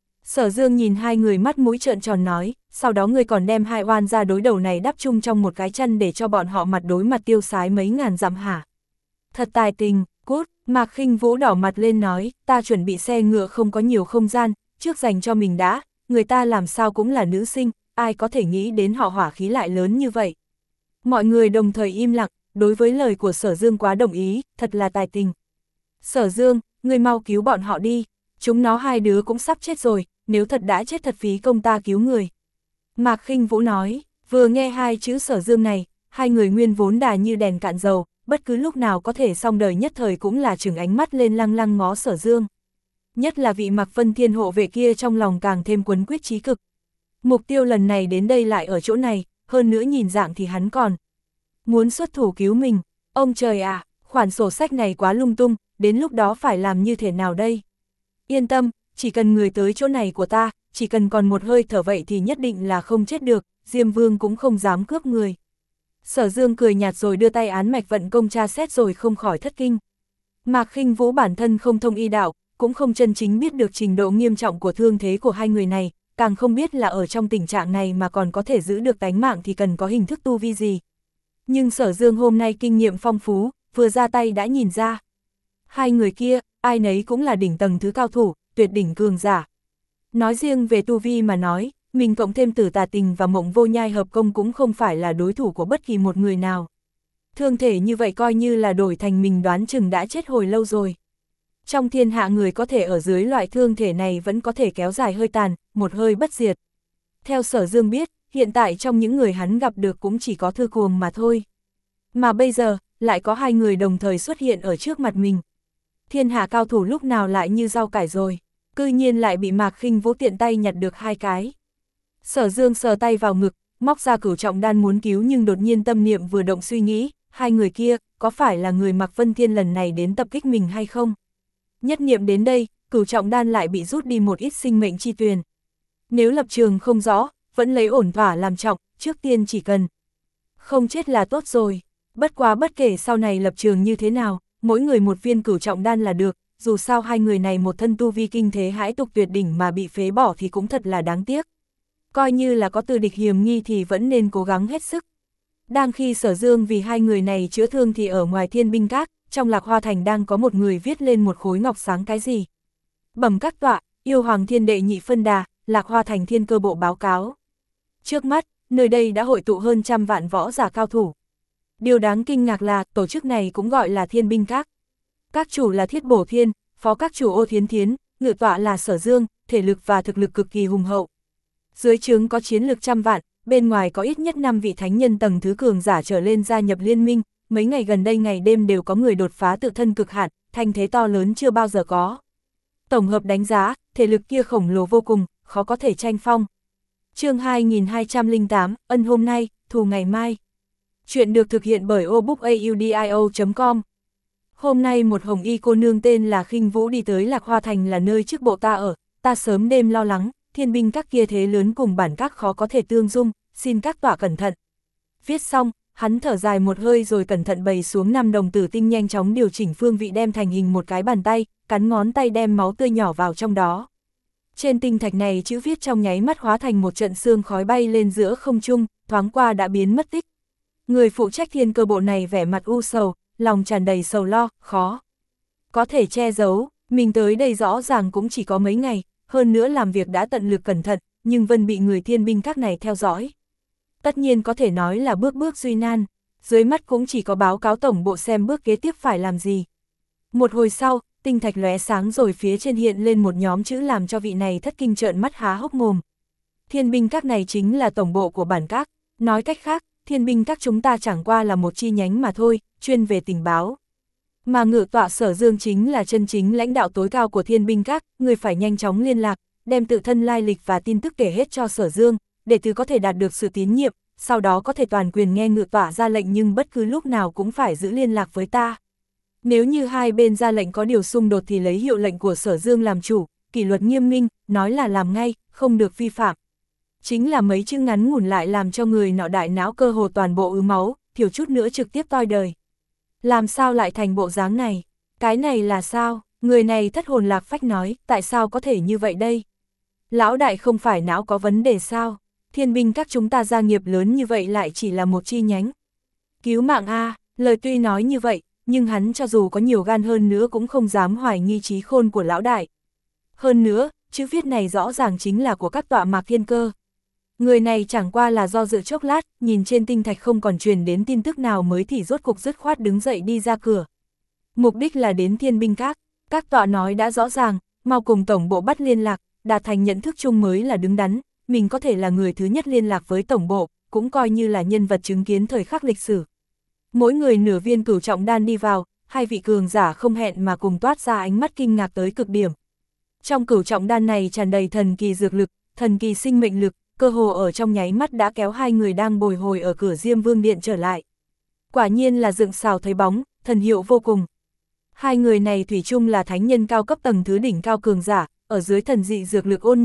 Sở Dương nhìn hai người mắt mũi trợn tròn nói, sau đó ngươi còn đem hai oan gia đối đầu này đắp chung trong một cái chăn để cho bọn họ mặt đối mặt tiêu sái mấy ngàn dặm hả? Thật tài tình, cút. Mạc Khinh Vũ đỏ mặt lên nói, ta chuẩn bị xe ngựa không có nhiều không gian, trước dành cho mình đã, người ta làm sao cũng là nữ sinh, ai có thể nghĩ đến họ hỏa khí lại lớn như vậy. Mọi người đồng thời im lặng, đối với lời của Sở Dương quá đồng ý, thật là tài tình. Sở Dương, ngươi mau cứu bọn họ đi, chúng nó hai đứa cũng sắp chết rồi, nếu thật đã chết thật phí công ta cứu người. Mạc Khinh Vũ nói, vừa nghe hai chữ Sở Dương này, hai người nguyên vốn đà như đèn cạn dầu, bất cứ lúc nào có thể xong đời nhất thời cũng là trừng ánh mắt lên lăng lăng ngó Sở Dương. Nhất là vị Mạc Vân Thiên hộ vệ kia trong lòng càng thêm quấn quyết chí cực. Mục tiêu lần này đến đây lại ở chỗ này, hơn nữa nhìn dạng thì hắn còn muốn xuất thủ cứu mình. Ông trời à, khoản sổ sách này quá lung tung, đến lúc đó phải làm như thế nào đây? Yên tâm, chỉ cần người tới chỗ này của ta, chỉ cần còn một hơi thở vậy thì nhất định là không chết được, Diêm Vương cũng không dám cướp người. Sở Dương cười nhạt rồi đưa tay án mạch vận công tra xét rồi không khỏi thất kinh. Mạc Khinh Vũ bản thân không thông y đạo, cũng không chân chính biết được trình độ nghiêm trọng của thương thế của hai người này, càng không biết là ở trong tình trạng này mà còn có thể giữ được tánh mạng thì cần có hình thức tu vi gì. Nhưng Sở Dương hôm nay kinh nghiệm phong phú, vừa ra tay đã nhìn ra. Hai người kia, ai nấy cũng là đỉnh tầng thứ cao thủ, tuyệt đỉnh cường giả. Nói riêng về tu vi mà nói, mình cộng thêm Tử Tà Tình và Mộng Vô Nhai hợp công cũng không phải là đối thủ của bất kỳ một người nào. Thương thể như vậy coi như là đổi thành mình đoán chừng đã chết hồi lâu rồi. Trong thiên hạ người có thể ở dưới loại thương thể này vẫn có thể kéo dài hơi tàn, một hơi bất diệt. Theo Sở Dương biết, hiện tại trong những người hắn gặp được cũng chỉ có Thư Cuồng mà thôi. Mà bây giờ, lại có hai người đồng thời xuất hiện ở trước mặt mình. Thiên hạ cao thủ lúc nào lại như rau cải rồi, cư nhiên lại bị Mạc Khinh Vũ tiện tay nhặt được hai cái. Sở Dương sờ tay vào ngực, móc ra Cửu Trọng Đan muốn cứu nhưng đột nhiên tâm niệm vừa động suy nghĩ, hai người kia, có phải là người Mạc Vân Thiên lần này đến tập kích mình hay không? Nhất niệm đến đây, Cửu Trọng Đan lại bị rút đi một ít sinh mệnh chi tuyền. Nếu lập trường không rõ, vẫn lấy ổn thỏa làm trọng, trước tiên chỉ cần không chết là tốt rồi. Bất quá bất kể sau này lập trường như thế nào, mỗi người một viên Cửu Trọng Đan là được, dù sao hai người này một thân tu vi kinh thế hãi tục tuyệt đỉnh mà bị phế bỏ thì cũng thật là đáng tiếc. Coi như là có tư địch hiểm nghi thì vẫn nên cố gắng hết sức. Đang khi Sở Dương vì hai người này chữa thương thì ở ngoài Thiên Binh Các, trong Lạc Hoa Thành đang có một người viết lên một khối ngọc sáng cái gì. Bẩm các tọa, yêu hoàng thiên đệ nhị phân đà, Lạc Hoa Thành thiên cơ bộ báo cáo. Trước mắt, nơi đây đã hội tụ hơn trăm vạn võ giả cao thủ. Điều đáng kinh ngạc là tổ chức này cũng gọi là Thiên Binh Các. Các chủ là Thiết Bổ Thiên, phó các chủ Ô Thiến Thiến, ngự tọa là Sở Dương, thể lực và thực lực cực kỳ hùng hậu. Dưới trướng có chiến lực trăm vạn, bên ngoài có ít nhất năm vị thánh nhân tầng thứ cường giả trở lên gia nhập liên minh, mấy ngày gần đây ngày đêm đều có người đột phá tự thân cực hạn, thanh thế to lớn chưa bao giờ có. Tổng hợp đánh giá, thể lực kia khổng lồ vô cùng, khó có thể tranh phong. Chương hai nghìn hai trăm lẻ tám, ân hôm nay, thù ngày mai. Chuyện được thực hiện bởi obookaudio chấm com. Hôm nay một hồng y cô nương tên là Khinh Vũ đi tới Lạc Hoa Thành là nơi trước bộ ta ở, ta sớm đêm lo lắng, Thiên Binh Các kia thế lớn cùng bản các khó có thể tương dung, xin các tọa cẩn thận. Viết xong, hắn thở dài một hơi rồi cẩn thận bày xuống năm đồng tử tinh nhanh chóng điều chỉnh phương vị đem thành hình một cái bàn tay, cắn ngón tay đem máu tươi nhỏ vào trong đó. Trên tinh thạch này chữ viết trong nháy mắt hóa thành một trận sương khói bay lên giữa không trung, thoáng qua đã biến mất tích. Người phụ trách thiên cơ bộ này vẻ mặt u sầu, lòng tràn đầy sầu lo, khó có thể che giấu, mình tới đây rõ ràng cũng chỉ có mấy ngày, hơn nữa làm việc đã tận lực cẩn thận, nhưng vẫn bị người Thiên Binh Các này theo dõi. Tất nhiên có thể nói là bước bước duy nan, dưới mắt cũng chỉ có báo cáo tổng bộ xem bước kế tiếp phải làm gì. Một hồi sau, tinh thạch lóe sáng rồi phía trên hiện lên một nhóm chữ làm cho vị này thất kinh trợn mắt há hốc mồm. Thiên Binh Các này chính là tổng bộ của bản các, nói cách khác, Thiên Binh Các chúng ta chẳng qua là một chi nhánh mà thôi, chuyên về tình báo. Mà ngự tọa Sở Dương chính là chân chính lãnh đạo tối cao của Thiên Binh Các, người phải nhanh chóng liên lạc, đem tự thân lai lịch và tin tức kể hết cho Sở Dương, để từ có thể đạt được sự tín nhiệm, sau đó có thể toàn quyền nghe ngự tọa ra lệnh nhưng bất cứ lúc nào cũng phải giữ liên lạc với ta. Nếu như hai bên ra lệnh có điều xung đột thì lấy hiệu lệnh của Sở Dương làm chủ, kỷ luật nghiêm minh, nói là làm ngay, không được vi phạm. Chính là mấy chữ ngắn ngủn lại làm cho người nọ đại não cơ hồ toàn bộ ứ máu, thiếu chút nữa trực tiếp toi đời. Làm sao lại thành bộ dáng này? Cái này là sao? Người này thất hồn lạc phách nói, tại sao có thể như vậy đây? Lão đại không phải não có vấn đề sao? Thiên Binh Các chúng ta gia nghiệp lớn như vậy lại chỉ là một chi nhánh. Cứu mạng a, lời tuy nói như vậy, nhưng hắn cho dù có nhiều gan hơn nữa cũng không dám hoài nghi trí khôn của lão đại. Hơn nữa, chữ viết này rõ ràng chính là của các tọa Mạc Thiên Cơ. Người này chẳng qua là do dự chốc lát, nhìn trên tinh thạch không còn truyền đến tin tức nào mới thì rốt cục dứt khoát đứng dậy đi ra cửa. Mục đích là đến Thiên Binh Các, các tọa nói đã rõ ràng, mau cùng tổng bộ bắt liên lạc, đạt thành nhận thức chung mới là đứng đắn, mình có thể là người thứ nhất liên lạc với tổng bộ, cũng coi như là nhân vật chứng kiến thời khắc lịch sử. Mỗi người nửa viên Cửu Trọng Đan đi vào, hai vị cường giả không hẹn mà cùng toát ra ánh mắt kinh ngạc tới cực điểm. Trong Cửu Trọng Đan này tràn đầy thần kỳ dược lực, thần kỳ sinh mệnh lực, cơ hồ ở trong nháy mắt đã kéo hai người đang bồi hồi ở cửa Diêm Vương Điện trở lại. Quả nhiên là dựng xào thấy bóng, thần hiệu vô cùng. Hai người này thủy chung là thánh nhân cao cấp tầng thứ đỉnh cao cường giả, ở dưới thần dị dược lực ôn nhuận,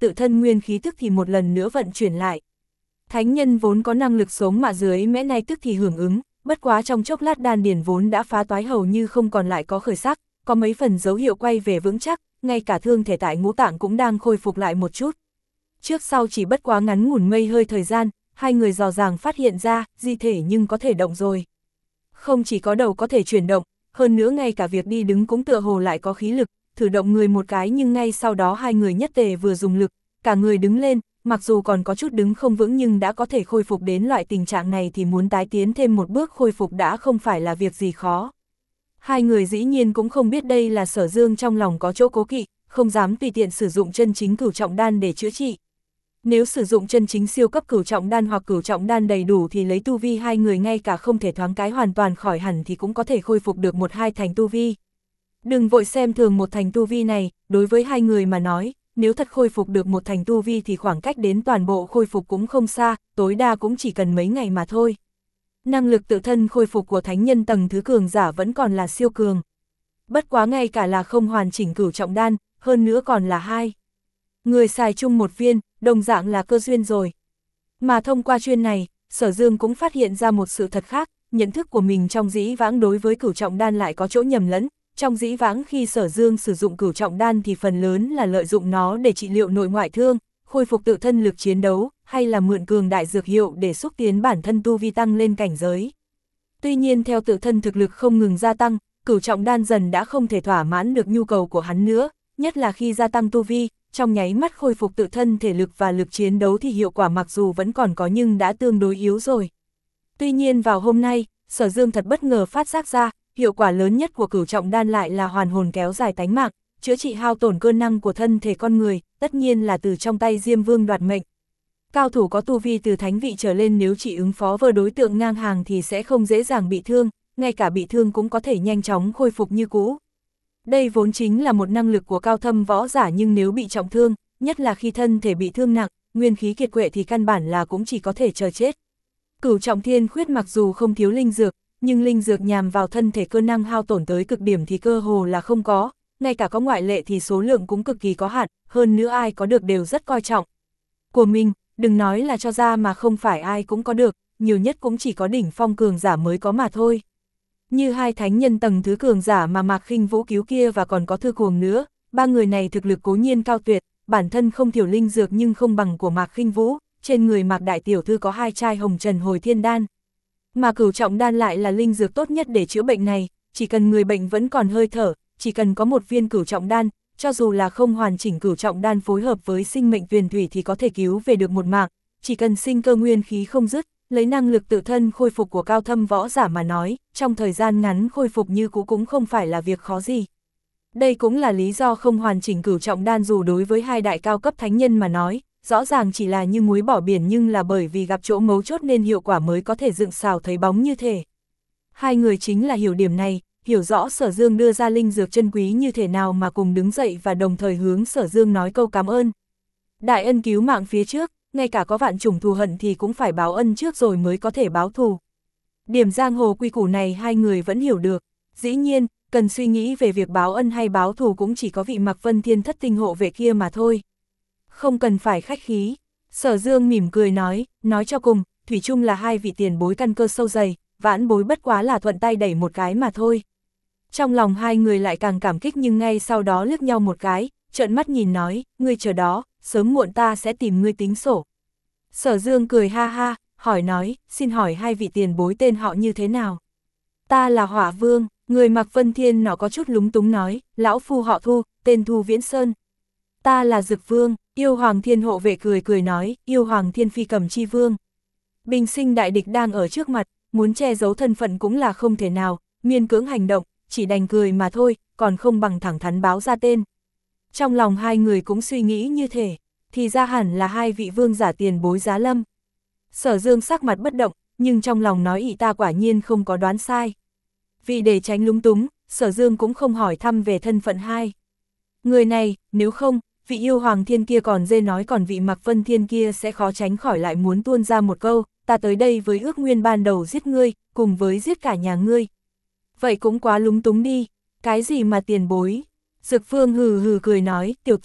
tự thân nguyên khí tức thì một lần nữa vận chuyển lại. Thánh nhân vốn có năng lực sống mà dưới mẽ này tức thì hưởng ứng, bất quá trong chốc lát đan điền vốn đã phá toái hầu như không còn lại có khởi sắc, có mấy phần dấu hiệu quay về vững chắc, ngay cả thương thể tại ngũ tạng cũng đang khôi phục lại một chút. Trước sau chỉ bất quá ngắn ngủn mây hơi thời gian, hai người dò dàng phát hiện ra, di thể nhưng có thể động rồi. Không chỉ có đầu có thể chuyển động, hơn nữa ngay cả việc đi đứng cũng tựa hồ lại có khí lực, thử động người một cái nhưng ngay sau đó hai người nhất tề vừa dùng lực, cả người đứng lên, mặc dù còn có chút đứng không vững nhưng đã có thể khôi phục đến loại tình trạng này thì muốn tái tiến thêm một bước khôi phục đã không phải là việc gì khó. Hai người dĩ nhiên cũng không biết đây là Sở Dương trong lòng có chỗ cố kỵ, không dám tùy tiện sử dụng chân chính cửu trọng đan để chữa trị. Nếu sử dụng chân chính siêu cấp cửu trọng đan hoặc cửu trọng đan đầy đủ thì lấy tu vi hai người ngay cả không thể thoáng cái hoàn toàn khỏi hẳn thì cũng có thể khôi phục được một hai thành tu vi. Đừng vội xem thường một thành tu vi này, đối với hai người mà nói, nếu thật khôi phục được một thành tu vi thì khoảng cách đến toàn bộ khôi phục cũng không xa, tối đa cũng chỉ cần mấy ngày mà thôi. Năng lực tự thân khôi phục của thánh nhân tầng thứ cường giả vẫn còn là siêu cường. Bất quá ngay cả là không hoàn chỉnh cửu trọng đan, hơn nữa còn là hai. Người xài chung một viên, đồng dạng là cơ duyên rồi. Mà thông qua chuyên này, Sở Dương cũng phát hiện ra một sự thật khác, nhận thức của mình trong dĩ vãng đối với cửu trọng đan lại có chỗ nhầm lẫn. Trong dĩ vãng khi Sở Dương sử dụng cửu trọng đan thì phần lớn là lợi dụng nó để trị liệu nội ngoại thương, khôi phục tự thân lực chiến đấu, hay là mượn cường đại dược hiệu để xúc tiến bản thân tu vi tăng lên cảnh giới. Tuy nhiên theo tự thân thực lực không ngừng gia tăng, cửu trọng đan dần đã không thể thỏa mãn được nhu cầu của hắn nữa, nhất là khi gia tăng tu vi, trong nháy mắt khôi phục tự thân thể lực và lực chiến đấu thì hiệu quả mặc dù vẫn còn có nhưng đã tương đối yếu rồi. Tuy nhiên vào hôm nay, Sở Dương thật bất ngờ phát giác ra, hiệu quả lớn nhất của cửu trọng đan lại là hoàn hồn kéo dài tánh mạng, chữa trị hao tổn cơ năng của thân thể con người, tất nhiên là từ trong tay Diêm Vương đoạt mệnh. Cao thủ có tu vi từ thánh vị trở lên nếu chỉ ứng phó với đối tượng ngang hàng thì sẽ không dễ dàng bị thương, ngay cả bị thương cũng có thể nhanh chóng khôi phục như cũ. Đây vốn chính là một năng lực của cao thâm võ giả nhưng nếu bị trọng thương, nhất là khi thân thể bị thương nặng, nguyên khí kiệt quệ thì căn bản là cũng chỉ có thể chờ chết. Cửu trọng thiên khuyết mặc dù không thiếu linh dược, nhưng linh dược nhằm vào thân thể cơ năng hao tổn tới cực điểm thì cơ hồ là không có, ngay cả có ngoại lệ thì số lượng cũng cực kỳ có hạn, hơn nữa ai có được đều rất coi trọng. Của mình, đừng nói là cho ra mà không phải ai cũng có được, nhiều nhất cũng chỉ có đỉnh phong cường giả mới có mà thôi. Như hai thánh nhân tầng thứ cường giả mà Mạc Khinh Vũ cứu kia và còn có Thư Cuồng nữa, ba người này thực lực cố nhiên cao tuyệt, bản thân không thiểu linh dược nhưng không bằng của Mạc Khinh Vũ, trên người Mạc Đại Tiểu Thư có hai chai hồng trần hồi thiên đan. Mà cửu trọng đan lại là linh dược tốt nhất để chữa bệnh này, chỉ cần người bệnh vẫn còn hơi thở, chỉ cần có một viên cửu trọng đan, cho dù là không hoàn chỉnh cửu trọng đan phối hợp với sinh mệnh tuyền thủy thì có thể cứu về được một mạng, chỉ cần sinh cơ nguyên khí không dứt, lấy năng lực tự thân khôi phục của cao thâm võ giả mà nói, trong thời gian ngắn khôi phục như cũ cũng không phải là việc khó gì. Đây cũng là lý do không hoàn chỉnh cửu trọng đan dù đối với hai đại cao cấp thánh nhân mà nói, rõ ràng chỉ là như muối bỏ biển nhưng là bởi vì gặp chỗ mấu chốt nên hiệu quả mới có thể dựng xào thấy bóng như thế. Hai người chính là hiểu điểm này, hiểu rõ Sở Dương đưa ra linh dược chân quý như thế nào mà cùng đứng dậy và đồng thời hướng Sở Dương nói câu cảm ơn. Đại ân cứu mạng phía trước, ngay cả có vạn chủng thù hận thì cũng phải báo ân trước rồi mới có thể báo thù. Điểm giang hồ quy củ này hai người vẫn hiểu được, dĩ nhiên, cần suy nghĩ về việc báo ân hay báo thù cũng chỉ có vị Mạc Vân Thiên thất tinh hộ vệ kia mà thôi. Không cần phải khách khí, Sở Dương mỉm cười nói, nói cho cùng, thủy chung là hai vị tiền bối căn cơ sâu dày, vãn bối bất quá là thuận tay đẩy một cái mà thôi. Trong lòng hai người lại càng cảm kích nhưng ngay sau đó liếc nhau một cái, trợn mắt nhìn nói, ngươi chờ đó, sớm muộn ta sẽ tìm ngươi tính sổ. Sở Dương cười ha ha, hỏi nói, xin hỏi hai vị tiền bối tên họ như thế nào? Ta là Hỏa Vương, người Mạc Vân Thiên nó có chút lúng túng nói, lão phu họ Thu, tên Thu Viễn Sơn. Ta là Dực Vương, Yêu Hoàng Thiên hộ vệ cười cười nói, Yêu Hoàng Thiên phi cầm chi vương. Bình sinh đại địch đang ở trước mặt, muốn che giấu thân phận cũng là không thể nào, miên cưỡng hành động, chỉ đành cười mà thôi, còn không bằng thẳng thắn báo ra tên. Trong lòng hai người cũng suy nghĩ như thế, thì ra hẳn là hai vị vương giả tiền bối giá lâm. Sở Dương sắc mặt bất động, nhưng trong lòng nói ị ta quả nhiên không có đoán sai. Vì để tránh lúng túng, Sở Dương cũng không hỏi thăm về thân phận hai người này, nếu không, vị Yêu Hoàng Thiên kia còn dê nói còn vị Mạc Vân Thiên kia sẽ khó tránh khỏi lại muốn tuôn ra một câu, ta tới đây với ước nguyên ban đầu giết ngươi, cùng với giết cả nhà ngươi. Vậy cũng quá lúng túng đi, cái gì mà tiền bối? Dực Vương hừ hừ cười nói, tiểu tử,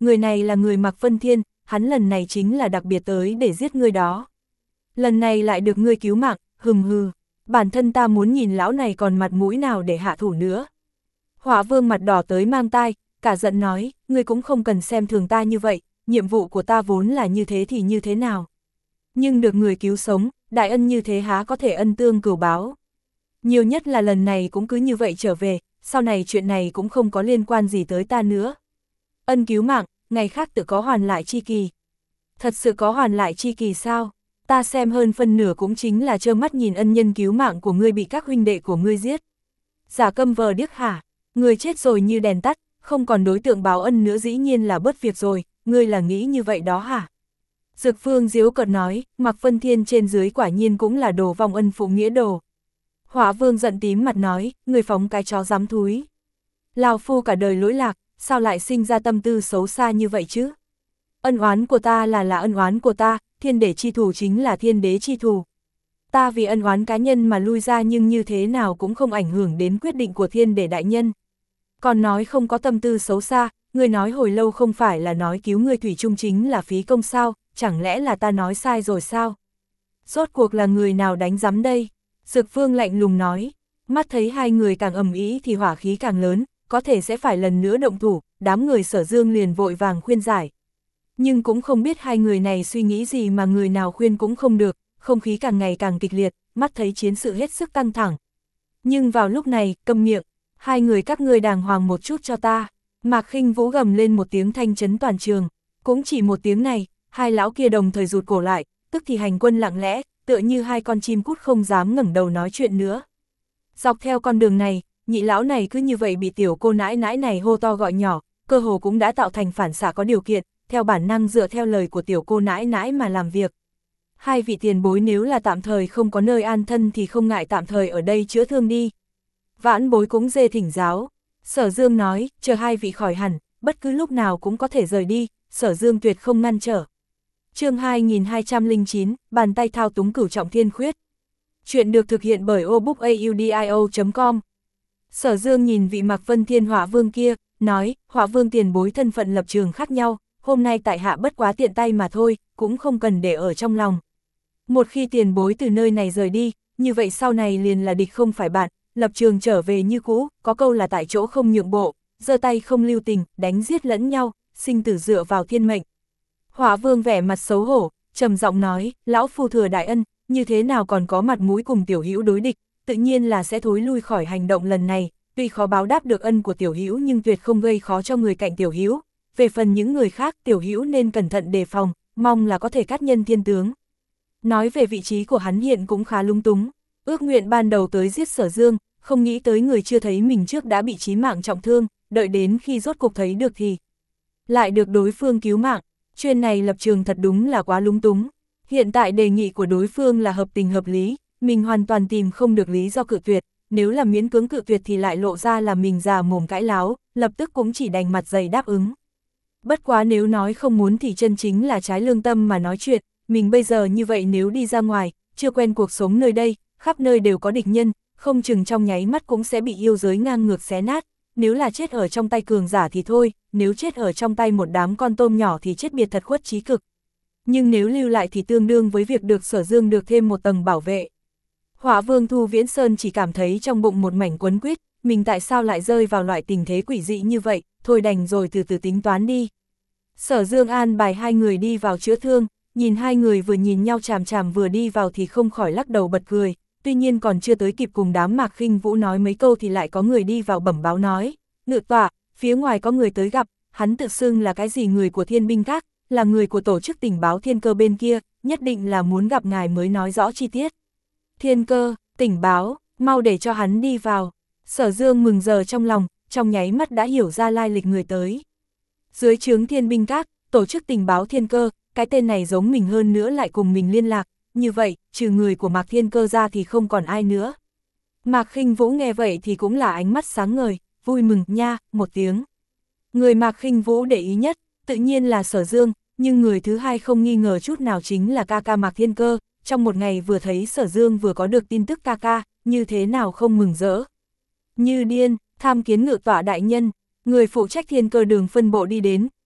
người này là người Mạc Vân Thiên, hắn lần này chính là đặc biệt tới để giết ngươi đó. Lần này lại được ngươi cứu mạng, hừm hừ, bản thân ta muốn nhìn lão này còn mặt mũi nào để hạ thủ nữa. Hỏa Vương mặt đỏ tới mang tai, cả giận nói, ngươi cũng không cần xem thường ta như vậy, nhiệm vụ của ta vốn là như thế thì như thế nào. Nhưng được người cứu sống, đại ân như thế há có thể ân tương cửu báo. Nhiều nhất là lần này cũng cứ như vậy trở về, sau này chuyện này cũng không có liên quan gì tới ta nữa. Ân cứu mạng, ngày khác tự có hoàn lại chi kỳ. Thật sự có hoàn lại chi kỳ sao? Ta xem hơn phân nửa cũng chính là trơ mắt nhìn ân nhân cứu mạng của ngươi bị các huynh đệ của ngươi giết. Giả câm vờ điếc hả? Ngươi chết rồi như đèn tắt, không còn đối tượng báo ân nữa dĩ nhiên là bớt việc rồi, ngươi là nghĩ như vậy đó hả? Dực Phương diếu cợt nói, Mạc Vân Thiên trên dưới quả nhiên cũng là đồ vong ân phụ nghĩa đồ. Hỏa Vương giận tím mặt nói, người phóng cái chó dám thúi. Lão phu cả đời lỗi lạc, sao lại sinh ra tâm tư xấu xa như vậy chứ? Ân oán của ta là là ân oán của ta, thiên đế chi thù chính là thiên đế chi thù. Ta vì ân oán cá nhân mà lui ra nhưng như thế nào cũng không ảnh hưởng đến quyết định của thiên đế đại nhân. Còn nói không có tâm tư xấu xa, người nói hồi lâu không phải là nói cứu người thủy chung chính là phí công sao, chẳng lẽ là ta nói sai rồi sao? Rốt cuộc là người nào đánh giám đây? Dực Vương lạnh lùng nói, mắt thấy hai người càng ầm ĩ thì hỏa khí càng lớn, có thể sẽ phải lần nữa động thủ, đám người Sở Dương liền vội vàng khuyên giải. Nhưng cũng không biết hai người này suy nghĩ gì mà người nào khuyên cũng không được, không khí càng ngày càng kịch liệt, mắt thấy chiến sự hết sức căng thẳng. Nhưng vào lúc này, câm miệng, hai người các ngươi đàng hoàng một chút cho ta. Mạc Khinh Vũ gầm lên một tiếng thanh chấn toàn trường, cũng chỉ một tiếng này, hai lão kia đồng thời rụt cổ lại, tức thì hành quân lặng lẽ, tựa như hai con chim cút không dám ngẩng đầu nói chuyện nữa. Dọc theo con đường này, nhị lão này cứ như vậy bị tiểu cô nãi nãi này hô to gọi nhỏ, cơ hồ cũng đã tạo thành phản xạ có điều kiện, theo bản năng dựa theo lời của tiểu cô nãi nãi mà làm việc. Hai vị tiền bối nếu là tạm thời không có nơi an thân thì không ngại tạm thời ở đây chữa thương đi. Vãn bối cũng dê thỉnh giáo. Sở Dương nói, chờ hai vị khỏi hẳn, bất cứ lúc nào cũng có thể rời đi, Sở Dương tuyệt không ngăn trở. Chương hai nghìn hai trăm lẻ chín, bàn tay thao túng cửu trọng thiên khuyết. Chuyện được thực hiện bởi obookaudio chấm com. Sở Dương nhìn vị Mạc Vân Thiên Hỏa Vương kia, nói, Hỏa Vương tiền bối thân phận lập trường khác nhau, hôm nay tại hạ bất quá tiện tay mà thôi, cũng không cần để ở trong lòng. Một khi tiền bối từ nơi này rời đi, như vậy sau này liền là địch không phải bạn, lập trường trở về như cũ, có câu là tại chỗ không nhượng bộ, giơ tay không lưu tình, đánh giết lẫn nhau, sinh tử dựa vào thiên mệnh. Hỏa Vương vẻ mặt xấu hổ, trầm giọng nói, lão phu thừa đại ân, như thế nào còn có mặt mũi cùng tiểu hữu đối địch, tự nhiên là sẽ thối lui khỏi hành động lần này, tuy khó báo đáp được ân của tiểu hữu nhưng tuyệt không gây khó cho người cạnh tiểu hữu. Về phần những người khác, tiểu hữu nên cẩn thận đề phòng, mong là có thể cát nhân thiên tướng. Nói về vị trí của hắn hiện cũng khá lung túng, ước nguyện ban đầu tới giết Sở Dương, không nghĩ tới người chưa thấy mình trước đã bị chí mạng trọng thương, đợi đến khi rốt cục thấy được thì lại được đối phương cứu mạng, chuyện này lập trường thật đúng là quá lung túng. Hiện tại đề nghị của đối phương là hợp tình hợp lý, mình hoàn toàn tìm không được lý do cự tuyệt, nếu là miễn cưỡng cự tuyệt thì lại lộ ra là mình già mồm cãi láo, lập tức cũng chỉ đành mặt dày đáp ứng. Bất quá nếu nói không muốn thì chân chính là trái lương tâm mà nói chuyện, mình bây giờ như vậy nếu đi ra ngoài, chưa quen cuộc sống nơi đây, khắp nơi đều có địch nhân, không chừng trong nháy mắt cũng sẽ bị yêu giới ngang ngược xé nát, nếu là chết ở trong tay cường giả thì thôi, nếu chết ở trong tay một đám con tôm nhỏ thì chết biệt thật khuất chí cực. Nhưng nếu lưu lại thì tương đương với việc được Sở Dương được thêm một tầng bảo vệ. Hỏa Vương Thu Viễn Sơn chỉ cảm thấy trong bụng một mảnh quấn quýt, mình tại sao lại rơi vào loại tình thế quỷ dị như vậy, thôi đành rồi từ từ tính toán đi. Sở Dương an bài hai người đi vào chữa thương, nhìn hai người vừa nhìn nhau chằm chằm vừa đi vào thì không khỏi lắc đầu bật cười, tuy nhiên còn chưa tới kịp cùng đám Mạc Khinh Vũ nói mấy câu thì lại có người đi vào bẩm báo nói, ngự tọa, phía ngoài có người tới gặp, hắn tự xưng là cái gì người của Thiên Binh Các, là người của tổ chức tình báo Thiên Cơ bên kia, nhất định là muốn gặp ngài mới nói rõ chi tiết. Thiên Cơ, tình báo, mau để cho hắn đi vào. Sở Dương mừng giờ trong lòng, trong nháy mắt đã hiểu ra lai lịch người tới. Dưới trướng Thiên Binh Các, tổ chức tình báo Thiên Cơ, cái tên này giống mình hơn nữa lại cùng mình liên lạc, như vậy, trừ người của Mạc Thiên Cơ ra thì không còn ai nữa. Mạc Khinh Vũ nghe vậy thì cũng là ánh mắt sáng ngời, vui mừng nha, một tiếng. Người Mạc Khinh Vũ để ý nhất, tự nhiên là Sở Dương, nhưng người thứ hai không nghi ngờ chút nào chính là ca ca Mạc Thiên Cơ, trong một ngày vừa thấy Sở Dương vừa có được tin tức ca ca, như thế nào không mừng rỡ. Như điên, tham kiến ngự tọa đại nhân, người phụ trách Thiên Cơ đường phân bộ đi đến,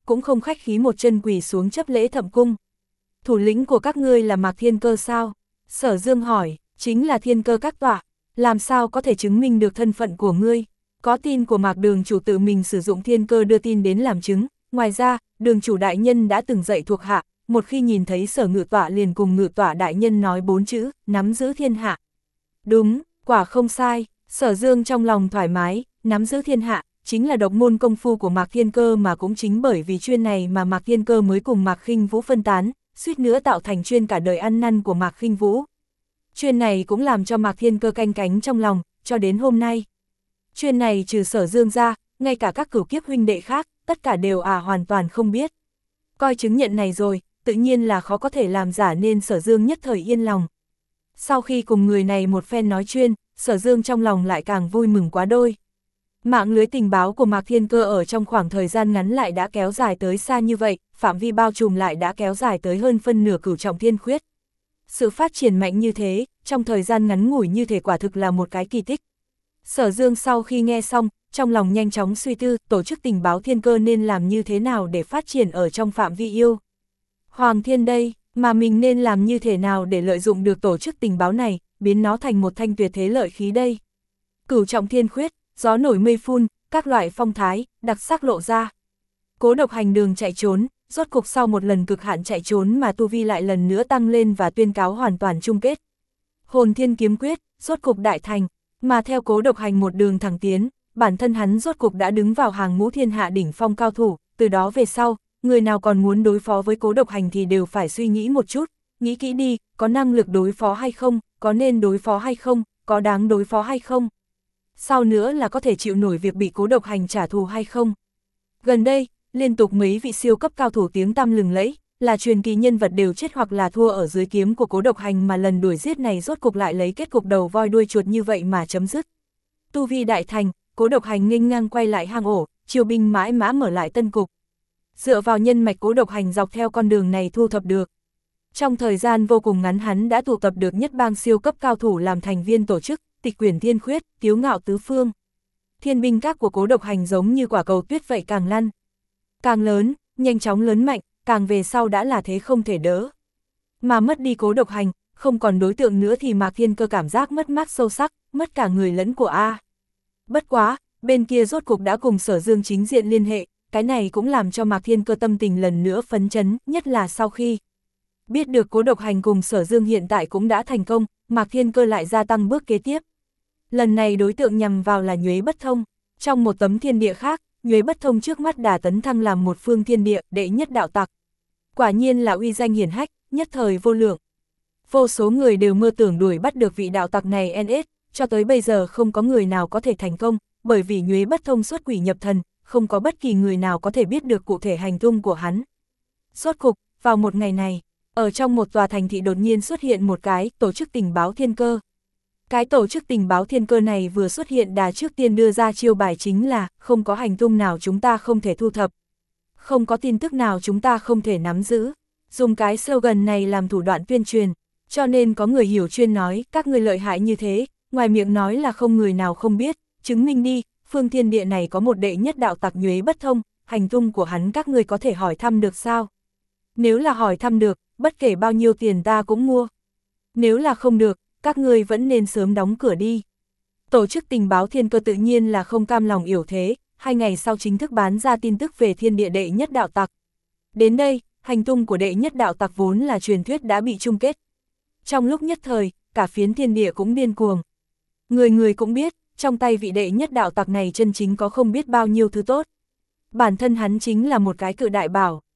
cũng không khách khí một chân quỳ xuống chấp lễ thậm cung. Thủ lĩnh của các ngươi là Mạc Thiên Cơ sao? Sở Dương hỏi, chính là Thiên Cơ các tọa, làm sao có thể chứng minh được thân phận của ngươi? Có tin của Mạc Đường chủ tự mình sử dụng Thiên Cơ đưa tin đến làm chứng, ngoài ra, Đường chủ đại nhân đã từng dạy thuộc hạ, một khi nhìn thấy Sở Ngự tọa liền cùng Ngự tọa đại nhân nói bốn chữ, nắm giữ thiên hạ. Đúng, quả không sai, Sở Dương trong lòng thoải mái, nắm giữ thiên hạ, chính là độc môn công phu của Mạc Thiên Cơ, mà cũng chính bởi vì chuyên này mà Mạc Thiên Cơ mới cùng Mạc Khinh Vũ phân tán, suýt nữa tạo thành chuyên cả đời ăn năn của Mạc Khinh Vũ. Chuyên này cũng làm cho Mạc Thiên Cơ canh cánh trong lòng, cho đến hôm nay. Chuyên này trừ Sở Dương ra, ngay cả các cửu kiếp huynh đệ khác, tất cả đều à hoàn toàn không biết. Coi chứng nhận này rồi, tự nhiên là khó có thể làm giả, nên Sở Dương nhất thời yên lòng. Sau khi cùng người này một phen nói chuyên, Sở Dương trong lòng lại càng vui mừng quá đôi. Mạng lưới tình báo của Mạc Thiên Cơ ở trong khoảng thời gian ngắn lại đã kéo dài tới xa như vậy, phạm vi bao trùm lại đã kéo dài tới hơn phân nửa cửu trọng thiên khuyết. Sự phát triển mạnh như thế, trong thời gian ngắn ngủi như thể quả thực là một cái kỳ tích. Sở Dương sau khi nghe xong, trong lòng nhanh chóng suy tư, tổ chức tình báo Thiên Cơ nên làm như thế nào để phát triển ở trong phạm vi yêu Hoàng Thiên đây, mà mình nên làm như thế nào để lợi dụng được tổ chức tình báo này, biến nó thành một thanh tuyệt thế lợi khí đây. Cửu trọng thiên khuyết, gió nổi mây phun, các loại phong thái, đặc sắc lộ ra. Cố Độc Hành đường chạy trốn, rốt cục sau một lần cực hạn chạy trốn mà tu vi lại lần nữa tăng lên và tuyên cáo hoàn toàn chung kết. Hồn Thiên kiếm quyết, rốt cục đại thành, mà theo Cố Độc Hành một đường thẳng tiến, bản thân hắn rốt cục đã đứng vào hàng ngũ thiên hạ đỉnh phong cao thủ, từ đó về sau, người nào còn muốn đối phó với Cố Độc Hành thì đều phải suy nghĩ một chút, nghĩ kỹ đi, có năng lực đối phó hay không, có nên đối phó hay không, có đáng đối phó hay không. Sau nữa là có thể chịu nổi việc bị Cố Độc Hành trả thù hay không. Gần đây, liên tục mấy vị siêu cấp cao thủ tiếng tăm lừng lẫy, là truyền kỳ nhân vật đều chết hoặc là thua ở dưới kiếm của Cố Độc Hành, mà lần đuổi giết này rốt cục lại lấy kết cục đầu voi đuôi chuột như vậy mà chấm dứt. Tu vi đại thành, Cố Độc Hành nghênh ngang quay lại hang ổ, chiêu binh mãi mã mở lại tân cục. Dựa vào nhân mạch Cố Độc Hành dọc theo con đường này thu thập được. Trong thời gian vô cùng ngắn hắn đã tụ tập được nhất bang siêu cấp cao thủ làm thành viên tổ chức, Tịch Quyển Thiên Khuyết, Tiếu Ngạo Tứ Phương. Thiên binh các của Cố Độc Hành giống như quả cầu tuyết vậy càng lăn, càng lớn, nhanh chóng lớn mạnh, càng về sau đã là thế không thể đỡ. Mà mất đi Cố Độc Hành, không còn đối tượng nữa thì Mạc Thiên Cơ cảm giác mất mát sâu sắc, mất cả người lẫn của A. Bất quá, bên kia rốt cục đã cùng Sở Dương chính diện liên hệ, cái này cũng làm cho Mạc Thiên Cơ tâm tình lần nữa phấn chấn, nhất là sau khi biết được Cố Độc Hành cùng Sở Dương hiện tại cũng đã thành công, Mạc Thiên Cơ lại gia tăng bước kế tiếp. Lần này đối tượng nhằm vào là Nhuế Bất Thông, trong một tấm thiên địa khác, Nhuế Bất Thông trước mắt đã tấn thăng làm một phương thiên địa đệ nhất đạo tặc. Quả nhiên là uy danh hiển hách, nhất thời vô lượng. Vô số người đều mơ tưởng đuổi bắt được vị đạo tặc này en ét, cho tới bây giờ không có người nào có thể thành công, bởi vì Nhuế Bất Thông xuất quỷ nhập thần, không có bất kỳ người nào có thể biết được cụ thể hành tung của hắn. Rốt cục, vào một ngày này, ở trong một tòa thành thị đột nhiên xuất hiện một cái tổ chức tình báo Thiên Cơ. Cái tổ chức tình báo Thiên Cơ này vừa xuất hiện đã trước tiên đưa ra chiêu bài chính là không có hành tung nào chúng ta không thể thu thập, không có tin tức nào chúng ta không thể nắm giữ. Dùng cái slogan này làm thủ đoạn tuyên truyền, cho nên có người hiểu chuyên nói các người lợi hại như thế, ngoài miệng nói là không người nào không biết, chứng minh đi, phương thiên địa này có một đệ nhất đạo tặc Nhuế Bất Thông, hành tung của hắn các người có thể hỏi thăm được sao? Nếu là hỏi thăm được, bất kể bao nhiêu tiền ta cũng mua. Nếu là không được, các ngươi vẫn nên sớm đóng cửa đi. Tổ chức tình báo Thiên Cơ tự nhiên là không cam lòng yểu thế, hai ngày sau chính thức bán ra tin tức về thiên địa đệ nhất đạo tặc. Đến đây, hành tung của đệ nhất đạo tặc vốn là truyền thuyết đã bị chung kết. Trong lúc nhất thời, cả phiến thiên địa cũng điên cuồng. Người người cũng biết, trong tay vị đệ nhất đạo tặc này chân chính có không biết bao nhiêu thứ tốt. Bản thân hắn chính là một cái cự đại bảo.